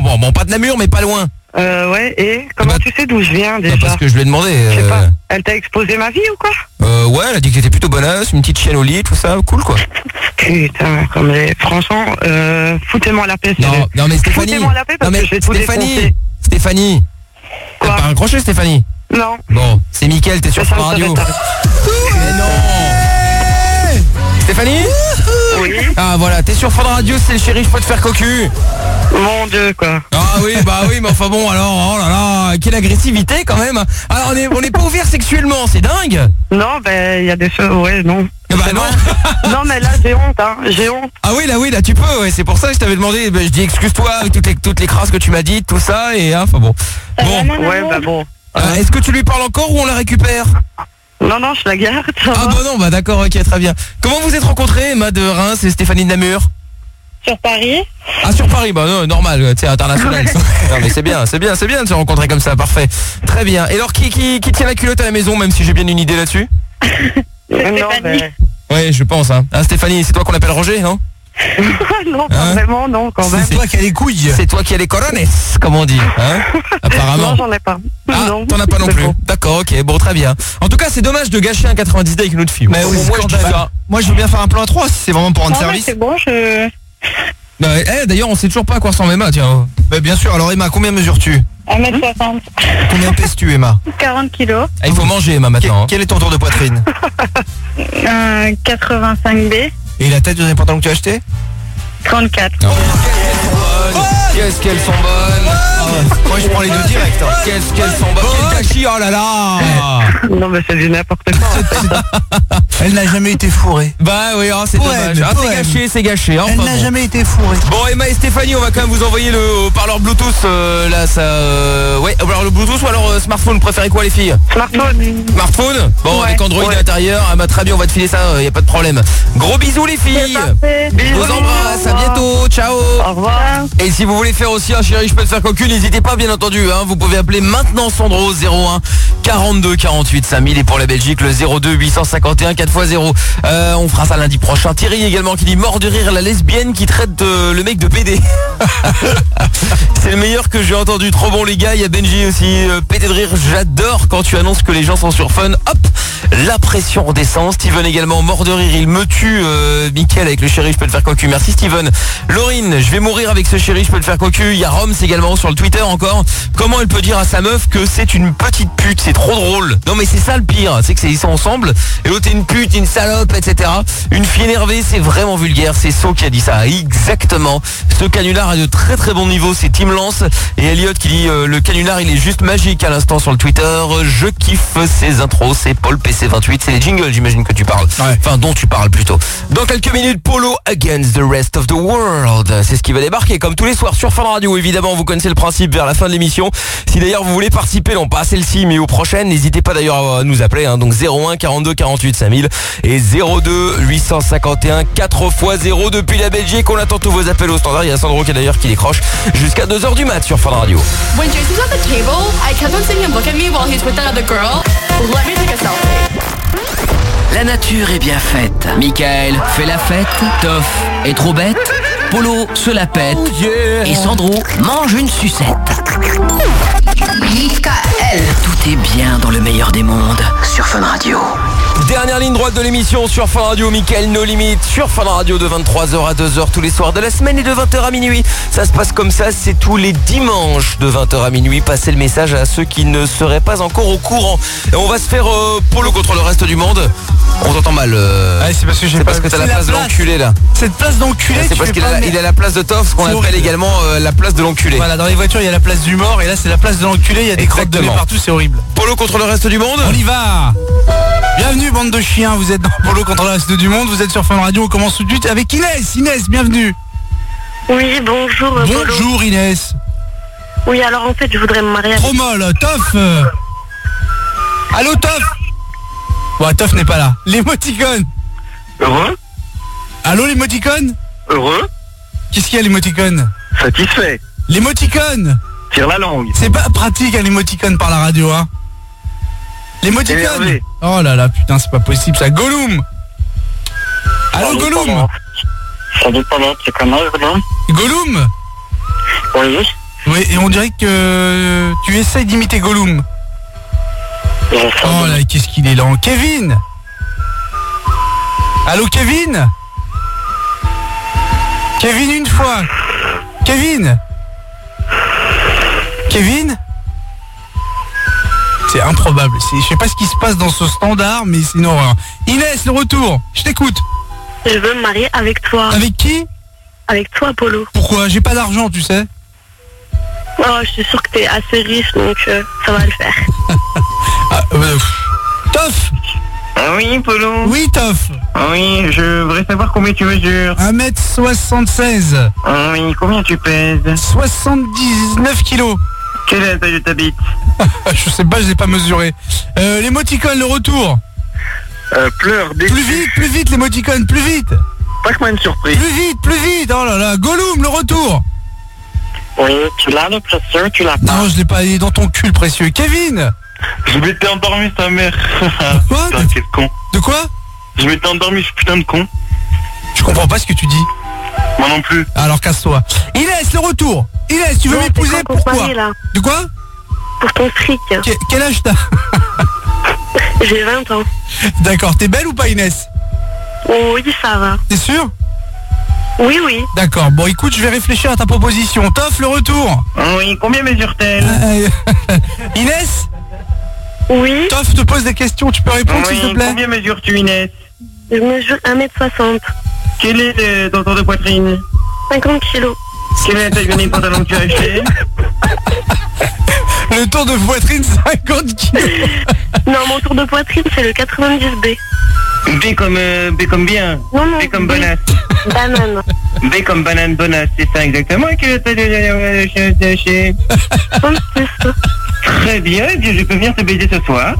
bon, bon, bon, pas de Namur, mais pas loin. Euh, ouais, et comment bah, tu sais d'où je viens déjà? Bah parce que je lui ai demandé. Je sais euh, pas. Elle t'a exposé ma vie ou quoi? Euh, ouais, elle a dit que t'étais plutôt bonasse, une petite chienne au lit, tout ça, cool quoi. Putain, comme les... franchement, euh, foutez-moi la paix. Non, non mais Stéphanie. Foutez-moi la paix parce non mais que je vais tout Stéphanie, défoncer. Stéphanie. T'as pas raccroché Stéphanie? Non. Bon, c'est Mickaël, t'es sur Fun Radio. Mais non. Stéphanie? Oui. Ah voilà, t'es sur Fun Radio, c'est le chéri, je peux te faire cocu. Mon Dieu quoi. Ah oui, bah oui, mais enfin bon, alors, oh là là, quelle agressivité quand même. Alors on est, on est pas ouvert sexuellement, c'est dingue. Non, ben il y a des choses, ouais, non. Bah non. Non mais là j'ai honte, hein, j'ai honte. Ah oui, là oui, là tu peux, ouais, c'est pour ça que je t'avais demandé, bah, je dis excuse-toi avec toutes les, toutes les crasses que tu m'as dites, tout ça, et hein, enfin bon. Bon. Ouais, bah bon. Euh, Est-ce que tu lui parles encore ou on la récupère? Non, non, je la garde. Ah bah non, bah d'accord, ok, très bien. Comment vous êtes rencontrés, Emma de Reims et Stéphanie de Namur? Sur Paris. Ah sur Paris, bah non, normal, tu sais, international. Ouais. Non mais c'est bien, c'est bien, c'est bien de se rencontrer comme ça, parfait. Très bien. Et alors qui, qui, qui tient la culotte à la maison, même si j'ai bien une idée là-dessus? Non, mais... Ouais, je pense, hein. Hein, Stéphanie, c'est toi qu'on appelle Roger, non? Non, pas Hein vraiment, non, quand même. C'est toi qui as les couilles. C'est toi qui as les corones, comme on dit, hein? Apparemment. Non, j'en ai pas. Ah, non, t'en as pas non c'est plus. bon. D'accord, ok, bon, très bien. En tout cas, c'est dommage de gâcher un quatre-vingt-dix D avec une autre fille. Mais oui, moi, je dis ça. Moi je veux bien faire un plan à trois si c'est vraiment pour rendre Non, mais service. c'est bon, je... Bah, eh, d'ailleurs, on sait toujours pas à quoi ressemble Emma, tiens. Bah, bien sûr, alors Emma, combien mesures-tu? un mètre soixante. Combien pèses-tu Emma? quarante kilos. Ah, il faut manger Emma maintenant. hein. Quel est ton tour de poitrine? Un quatre-vingt-cinq B. Et la taille du dernier pantalon que tu as acheté? trente-quatre. Qu'est-ce qu'elles sont bonnes. Moi je prends les deux directs. hein. Qu'est-ce qu'elles sont bonnes. Quel gâchis, oh là là. Non, mais c'est du n'importe quoi. Elle n'a jamais été fourrée. Bah oui, oh, c'est Poème, dommage. Ah, c'est poème. gâché, c'est gâché. Enfin, Elle n'a bon. jamais été fourrée. Bon, Emma et Stéphanie, on va quand même vous envoyer le haut-parleur Bluetooth. euh, là, ça. euh, ouais, alors le Bluetooth ou alors euh, smartphone, vous préférez quoi, les filles? Smartphone. Smartphone. Bon, Ouais. avec Android Ouais. à l'intérieur. Ah bah très bien, on va te filer ça, il y a pas de problème. Gros bisous, les filles. Je vous embrasse, à bientôt. Ciao. Au revoir. Et si vous voulez faire aussi un chéri, je peux te faire cocu, n'hésitez pas, bien entendu. Hein, vous pouvez appeler maintenant Sandro zéro un quarante-deux quarante-huit cinq mille et pour la Belgique le zéro deux huit cent cinquante et un quatre fois zéro. Euh, on fera ça lundi prochain. Thierry également qui dit mort de rire la lesbienne qui traite de- le mec de P D. C'est le meilleur que j'ai entendu. Trop bon les gars. Il y a Benji aussi. Euh, pété de rire. J'adore quand tu annonces que les gens sont sur Fun. Hop, la pression redescend. Steven également mort de rire. Il me tue. Euh, Mickaël avec le chéri, je peux te faire cocu. Merci Steven. Laurine, je vais mourir avec ce chéri, je peux te faire cocu. Il y a Roms également sur le Twitter encore. Comment elle peut dire à sa meuf que c'est une petite pute? C'est trop drôle. Non mais c'est ça le pire, c'est que c'est ils sont ensemble et l'autre est une pute, une salope, et cetera. Une fille énervée, c'est vraiment vulgaire. C'est So qui a dit ça. Exactement. Ce canular a de très très bon niveau. C'est Tim Lance et Elliot qui dit euh, le canular il est juste magique à l'instant sur le Twitter. Je kiffe ses intros. C'est Paul P C vingt-huit. C'est les jingles, j'imagine que tu parles. Enfin dont tu parles plutôt. Dans quelques minutes, Polo Against the Rest of the World. C'est ce qui va débarquer comme tous les soirs sur Fun Radio. Évidemment, vous connaissez le principe vers la fin de l'émission. Si d'ailleurs vous voulez participer, non pas à celle-ci mais aux prochaines, n'hésitez pas d'ailleurs à nous appeler. Hein. Donc zéro un quarante-deux quarante-huit cinq mille et zéro deux huit cent cinquante et un quatre fois zéro depuis la Belgique. On attend tous vos appels au standard. Il y a Sandro qui est d'ailleurs qui décroche jusqu'à deux heures du mat sur Fun Radio. When Jason's at the table, I kept on seeing him look at me while he's with that other girl. Let me take a selfie. La nature est bien faite. Mickaël fait la fête. Toff est trop bête. Polo se la pète. Et Sandro mange une sucette. Mickaël. Tout est bien dans le meilleur des mondes sur Fun Radio. Dernière ligne droite de l'émission sur Fun Radio, Mickaël No Limit sur Fun Radio de vingt-trois heures à deux heures tous les soirs de la semaine et de vingt heures à minuit. Ça se passe comme ça, c'est tous les dimanches de vingt heures à minuit. Passez le message à ceux qui ne seraient pas encore au courant. Et on va se faire euh, Polo contre le reste du monde. On t'entend mal. Euh... Ouais, c'est parce que j'ai C'est pas parce que t'as c'est la place de l'enculé là. Cette place d'enculé, C'est tu parce fais qu'il pas a, le- il a la place de Toff, ce qu'on C'est appelle horrible. également euh, la place de l'enculé. Voilà, dans les voitures, il y a la place du mort et là c'est la place de l'enculé, il y a des crottes de nez Exactement. partout, c'est horrible. Polo contre le reste du monde. On y va. Bienvenue bande de chiens, vous êtes dans Polo contre le reste du monde, vous êtes sur Fun Radio, on commence tout de suite avec Inès. Inès, bienvenue. Oui, bonjour. euh, Polo. Bonjour Inès. Oui, alors en fait, je voudrais me marier avec... Trop molle, Toff. euh. Allô Toff. Bon, Toff n'est pas là. L'émoticône. Heureux. Allô l'émoticône. Heureux. Qu'est-ce qu'il y a l'émoticône? Satisfait. L'émoticône. Tire la langue. C'est pas pratique un émoticône par la radio, hein. L'émoticône. Énervé. Oh là là, putain, c'est pas possible ça. Gollum. Allô Gollum. Ça dépend de tes conneries, Gollum. Gollum. Oui. Oui, et on dirait que tu essayes d'imiter Gollum. Oh là, qu'est-ce qu'il est lent. Kevin. Allô, Kevin. Kevin, une fois. Kevin. Kevin. C'est improbable. C'est- Je sais pas ce qui se passe dans ce standard, mais c'est une horreur. Inès, le retour. Je t'écoute. Je veux me marier avec toi. Avec qui? Avec toi, Polo. Pourquoi? J'ai pas d'argent, tu sais. Oh, je suis sûre que t'es assez riche, donc euh, ça va le faire. Ah, euh, Toff. Ah oui, Polo. Oui, Toff. Ah oui, je voudrais savoir combien tu mesures. un mètre soixante-seize. Ah oui, combien tu pèses? soixante-dix-neuf kilos. Quelle est la taille de ta bite? Je sais pas, je l'ai pas mesuré. Euh, l'émoticône, le retour. Euh, pleure, déçu. Plus vite, plus vite, l'émoticône, plus vite. Pac-Man surprise. Plus vite, plus vite. Oh là là, Gollum, le retour. Oui, tu l'as le précieux, tu l'as Non, je l'ai pas, il est dans ton cul, le précieux. Kevin. Je m'étais endormi, sa mère. Quoi? Putain, quel con. De quoi? Je m'étais endormi, ce putain de con. Je comprends pas ce que tu dis. Moi non plus. Alors casse-toi. Inès, le retour. Inès, tu veux Non, m'épouser? c'est quand on Pourquoi? parie, là. De quoi? Pour ton fric. Que- Quel âge t'as? J'ai vingt ans. D'accord, t'es belle ou pas, Inès? Oh, oui, ça va. T'es sûr? Oui, oui. D'accord, bon écoute, je vais réfléchir à ta proposition. Toff, le retour. Ah oui, combien mesure-t-elle? Euh, Inès? Oui. Toff te pose des questions, tu peux répondre Oui, s'il te plaît? combien mesures-tu, Inès? Je mesure un mètre soixante. Quel est le- ton tour de poitrine? cinquante kilos. Quelle est la taille des pantalons que tu as acheté? Le tour de poitrine, cinquante kilos. Non, mon tour de poitrine, c'est le quatre-vingt-dix B. B comme, euh, B comme bien. Non, non. B comme bonasse. Banane. B comme banane bonasse, c'est ça exactement. Quelle est la taille de tu as acheté? Très bien, eh bien je peux venir te baiser ce soir.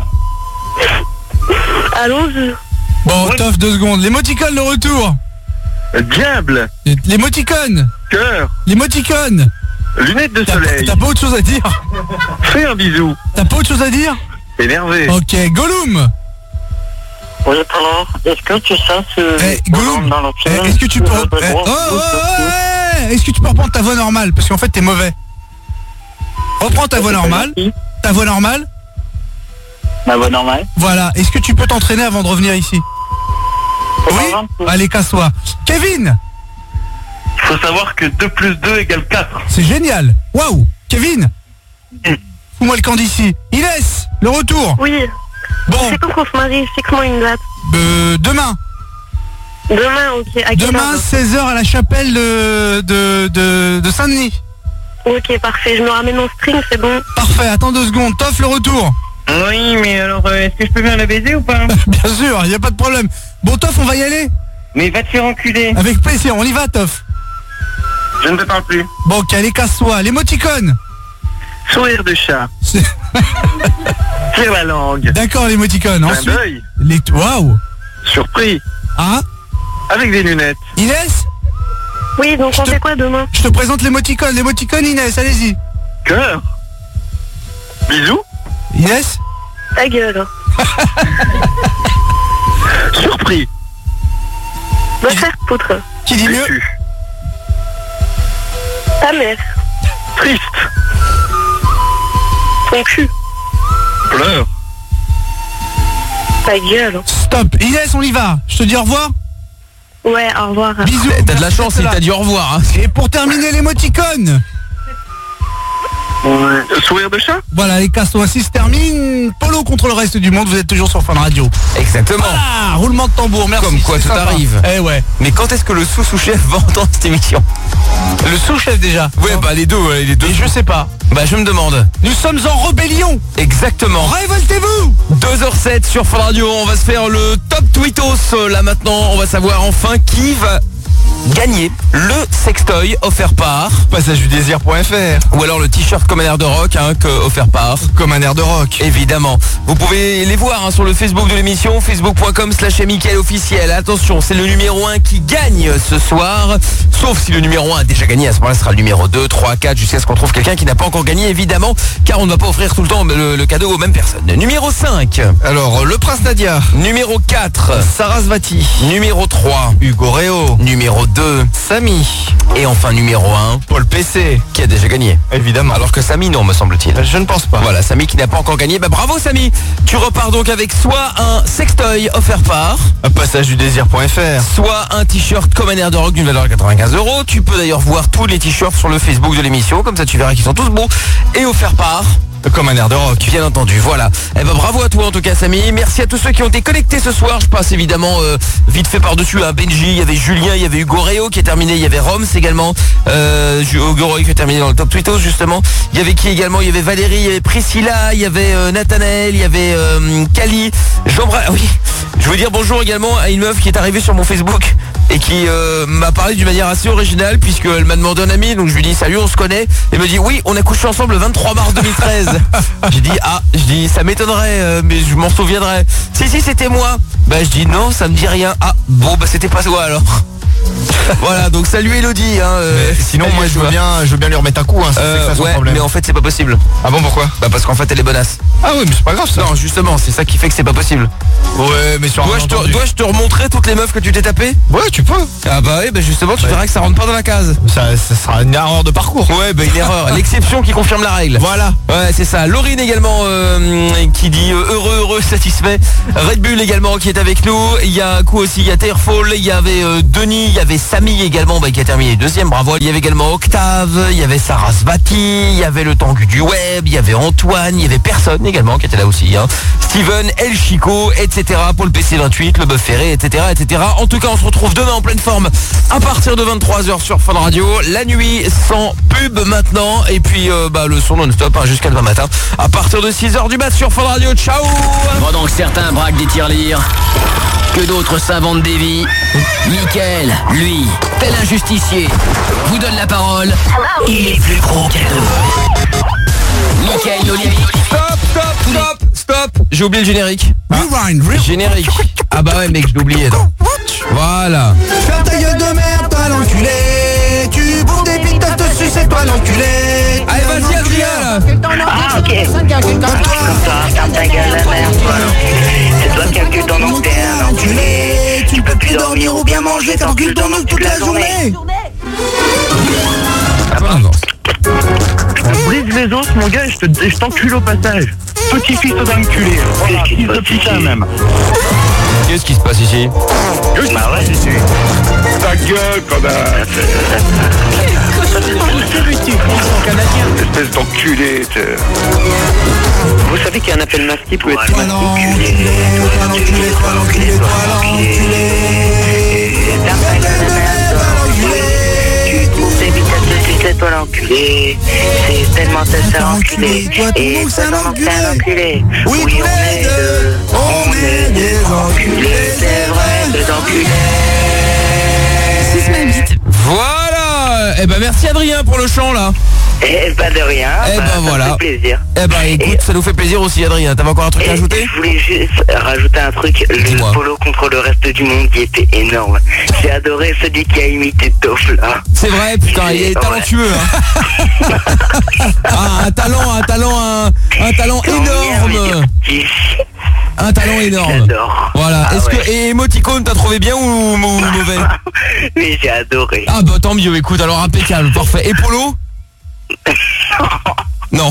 Allons-y. Bon, Toff, deux secondes. L'émoticône, le retour. Diable. L'émoticône. Cœur. L'émoticône. Lunettes de T'as soleil. t'as pas autre chose à dire? Fais un bisou. T'as pas autre chose à dire? Énervé. Ok, Gollum. Oui, alors, est-ce que tu sais ce... Eh, Gollum, dans le eh, film, est-ce que tu peux... le eh, gros- oh, oh, oh, eh, est-ce que tu peux reprendre ta voix normale? Parce qu'en fait, t'es mauvais. Reprends ta voix normale. Ta voix normale. Ma voix normale. Voilà. Est-ce que tu peux t'entraîner avant de revenir ici? Oui. Allez, casse-toi. Kevin. Il faut savoir que deux plus deux égale quatre. C'est génial. Waouh. Kevin. Fous-moi le camp d'ici. Inès, le retour. Oui. Bon. C'est quand qu'on se marie? Fixe-moi une date. Euh, demain. Demain, ok. À quelle Demain, heure? seize heures à la chapelle de, de, de, de Saint-Denis. Ok, parfait. Je me ramène mon string, c'est bon. Parfait, attends deux secondes. Toff, le retour. Oui, mais alors, euh, est-ce que je peux venir la baiser ou pas? Bien sûr, il a pas de problème. Bon, Toff, on va y aller? Mais va te faire enculer. Avec plaisir, on y va, Toff. Je ne te parle plus. Bon, ok, allez, casse-toi. L'émoticône. Sourire de chat. Tire la langue. D'accord, l'émoticône. Clin Ensuite, d'œil. les... Waouh. Surpris. Ah. Avec des lunettes. Inès. Oui, donc on fait quoi demain? Je te présente l'émoticône. L'émoticône, Inès, allez-y. Cœur. Bisous. Inès. Ta gueule. Surpris. Va faire poutre. Qui dit mieux? Déçu. Ta mère. Triste. Ton cul. Pleure. Ta gueule. Stop. Inès, on y va. Je te dis au revoir. Ouais, au revoir. Bisous. T'as de la chance, il là. t'a dit au revoir. Hein. Et pour terminer l'émoticône. Ouais. Sourire de chat. Voilà, les casse-toi ainsi se termine. Polo contre le reste du monde, vous êtes toujours sur Fun Radio. Exactement. Ah, roulement de tambour, merci. Comme quoi c'est tout sympa. arrive. Eh ouais. Mais quand est-ce que le sous-sous-chef va entendre cette émission? Le sous-chef déjà. Ouais, bah les deux, ouais, les deux. Et je sais pas. Bah je me demande. Nous sommes en rébellion. Exactement. Révoltez-vous. deux heures sept sur Fun Radio, on va se faire le top tweetos. Là maintenant, on va savoir enfin qui va gagner le sextoy offert par passage du désir point F R ou alors le t-shirt comme un air de rock hein, que offert par comme un air de rock. Évidemment. Vous pouvez les voir hein, sur le Facebook de l'émission, facebook point com slash Mickaël officiel. Attention, c'est le numéro un qui gagne ce soir. Sauf si le numéro un a déjà gagné, à ce moment-là, ce sera le numéro deux, trois, quatre, jusqu'à ce qu'on trouve quelqu'un qui n'a pas encore gagné, évidemment, car on ne va pas offrir tout le temps le, le cadeau aux mêmes personnes. Numéro cinq. Alors, le Prince Nadia. Numéro quatre. Sarasvati. Numéro trois. Hugo Réo. Numéro deux, Samy. Et enfin numéro un, Paul P C, qui a déjà gagné. Évidemment. Alors que Samy, non, me semble-t-il. Je ne pense pas. Voilà, Samy qui n'a pas encore gagné. Bah bravo Samy. Tu repars donc avec soit un sextoy offert par un passage du désir.fr, soit un t-shirt comme un air de rock d'une valeur de quatre-vingt-quinze euros. Tu peux d'ailleurs voir tous les t-shirts sur le Facebook de l'émission, comme ça tu verras qu'ils sont tous beaux. Et offert par comme un air de rock. Bien entendu, voilà. Eh ben bravo à toi en tout cas Samy. Merci à tous ceux qui ont été connectés ce soir. Je passe évidemment euh, vite fait par-dessus hein. Benji, il y avait Julien, il y avait Hugo Réo qui est terminé, il y avait Roms également. Euh, Hugo Réo qui est terminé dans le top Twittos justement. Il y avait qui également? Il y avait Valérie, il y avait Priscilla, il y avait euh, Nathanaël, il y avait euh, Kali. J'embrasse. Oui. Je veux dire bonjour également à une meuf qui est arrivée sur mon Facebook et qui euh, m'a parlé d'une manière assez originale puisqu'elle m'a demandé un ami, donc je lui dis salut, on se connaît. Et me dit oui, on a couché ensemble le vingt-trois mars deux mille treize. J'ai dit ah, je dis ça m'étonnerait euh, mais je m'en souviendrai. Si si c'était moi. Bah je dis non, ça me dit rien. Ah bon bah c'était pas toi alors. Voilà, donc salut Elodie hein, euh, sinon moi je veux bien je veux bien lui remettre un coup hein, euh, c'est ça son ouais, problème. Mais en fait c'est pas possible. Ah bon, pourquoi? Bah parce qu'en fait elle est bonasse. Ah oui mais c'est pas grave ça. Non justement c'est ça qui fait que c'est pas possible. Ouais mais sur Dois-je te, dois-je te remontrer toutes les meufs que tu t'es tapé? Ouais tu peux. Ah bah oui bah justement tu ouais. verras que ça rentre pas dans la case. Ça, ça sera une erreur de parcours. Ouais bah une erreur. L'exception qui confirme la règle. Voilà. Ouais c'est ça. Laurine également euh, qui dit euh, heureux heureux satisfait. Red Bull également qui est avec nous. Il y a un coup aussi il y a Terfall, il y avait euh, Denis, il y avait Samy également bah, qui a terminé deuxième, bravo. Il y avait également Octave, il y avait Sarah Svati, il y avait le Tangu du web, il y avait Antoine, il y avait personne également qui était là aussi hein. Steven, El Chico, et cetera. Paul P C vingt-huit, le Bœuf Ferré, et cetera, et cetera. En tout cas on se retrouve demain en pleine forme à partir de vingt-trois heures sur Fun Radio. La nuit sans pub maintenant. Et puis euh, bah, le son non-stop hein, jusqu'à demain matin à partir de six heures du mat sur Fun Radio. Ciao. Pendant que certains braquent des tirelires, que d'autres s'inventent des vies, Mickaël, lui, tel un justicier, vous donne la parole. Il est plus gros cadeau. Mickaël Olivier. Stop, stop, stop, stop. J'ai oublié le générique. Rewind, rewind. Générique. Ah bah ouais mec, je l'ai oublié. Non. Voilà. Ferme ta gueule de merde, toi l'enculé. Tu bourres des bites, te sucer, c'est toi l'enculé. Allez vas-y Adrien là. Ah ok. Comme toi, ferme ta gueule la merde, toi l'enculé. C'est toi qui as le cul dans nos t'es un enculé. Tu peux plus dormir ou bien manger, t'encules dans nous toute la journée. Ah non. Brise les os, mon gars, et je te- je t'encule au passage. Petit fils d'enculé. Voilà, fils de putain même. Qu'est-ce qui se passe ici? Bah ouais, ta gueule, connard. Espèce d'enculé. t'es- Vous savez qu'il y a un appel masqué pour être Toi l'enculé, toi l'enculé, toi l'enculé, toi l'enculé. Ferme ta gueule de merde, toi l'enculé. C'est toi l'enculé, c'est tellement ta sœur enculée. Et toi t'es un enculé. Oui, tous les deux, on est des enculés, c'est vrai, des enculés. Suce ma bite. Voilà. Eh ben merci Adrien pour le chant là. Eh ben de rien, Eh bah, ben ça voilà. me fait plaisir. Eh ben écoute, ça nous fait plaisir aussi Adrien. T'avais encore un truc à Et ajouter? je voulais juste rajouter un truc, Dis-moi. le polo contre le reste du monde qui était énorme. J'ai adoré celui qui a imité Toff là. C'est vrai, putain, il est talentueux hein. Ah, un talent, un talent, un, un talent énorme. Un talent énorme. J'adore. Voilà. Ah Est-ce ouais. que et émoticône t'as trouvé bien ou, ou mauvais? Mais j'ai adoré. Ah bah tant mieux, écoute, alors impeccable, parfait. Et Polo? Non.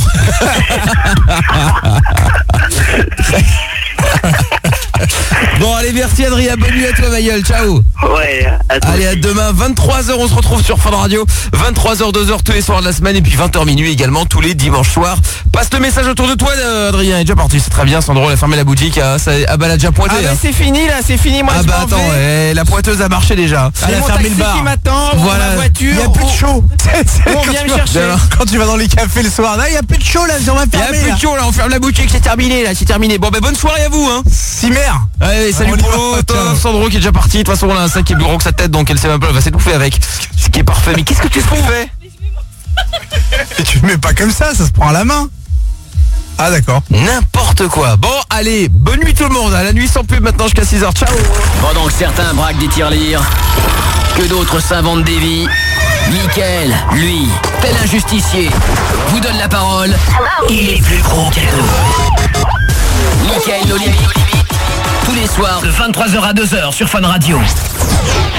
Bon allez, merci Adrien, bonne nuit à toi ma gueule, ciao. Ouais, à toi Allez, à aussi. demain, vingt-trois heures, on se retrouve sur Fun Radio. vingt-trois heures, deux heures tous les soirs de la semaine. Et puis vingt heures minuit également tous les dimanches soirs. Passe le message autour de toi, euh, Adrien. Il est déjà parti, c'est très bien. Sandro, elle a fermé la boutique. Hein, ça, ah bah elle a déjà pointé. Ah bah hein. c'est fini là, c'est fini, moi Ah je bah m'en attends, vais. eh, la pointeuse a marché déjà. C'est mon taxi qui m'attend, Voilà. ma voiture. Il n'y a plus de chaud. On vient me chercher. Quand tu vas dans les cafés le soir, là, il n'y a plus de chaud là, on va Il y a fermer. plus de chaud là, on ferme la boutique, c'est terminé là, c'est terminé. Bon bah bonne soirée à vous hein. Cimer. Allez, salut On y Polo, va, toi, ciao. Sandro qui est déjà parti. De toute façon, on a un sac qui est plus gros que sa tête, donc elle sait même pas, elle va s'étouffer avec. Ce qui est parfait. Mais qu'est-ce que tu fais? Et tu le mets pas comme ça, ça se prend à la main. Ah d'accord. N'importe quoi. Bon, allez, bonne nuit tout le monde. À la nuit sans pub maintenant jusqu'à six heures. Ciao. Pendant que certains braquent des tirelires, que d'autres s'inventent des vies, Mickaël, lui, tel un justicier, vous donne la parole. Il est plus gros cadeau. Mickaël Olivier, tous les soirs de vingt-trois heures à deux heures sur Fun Radio.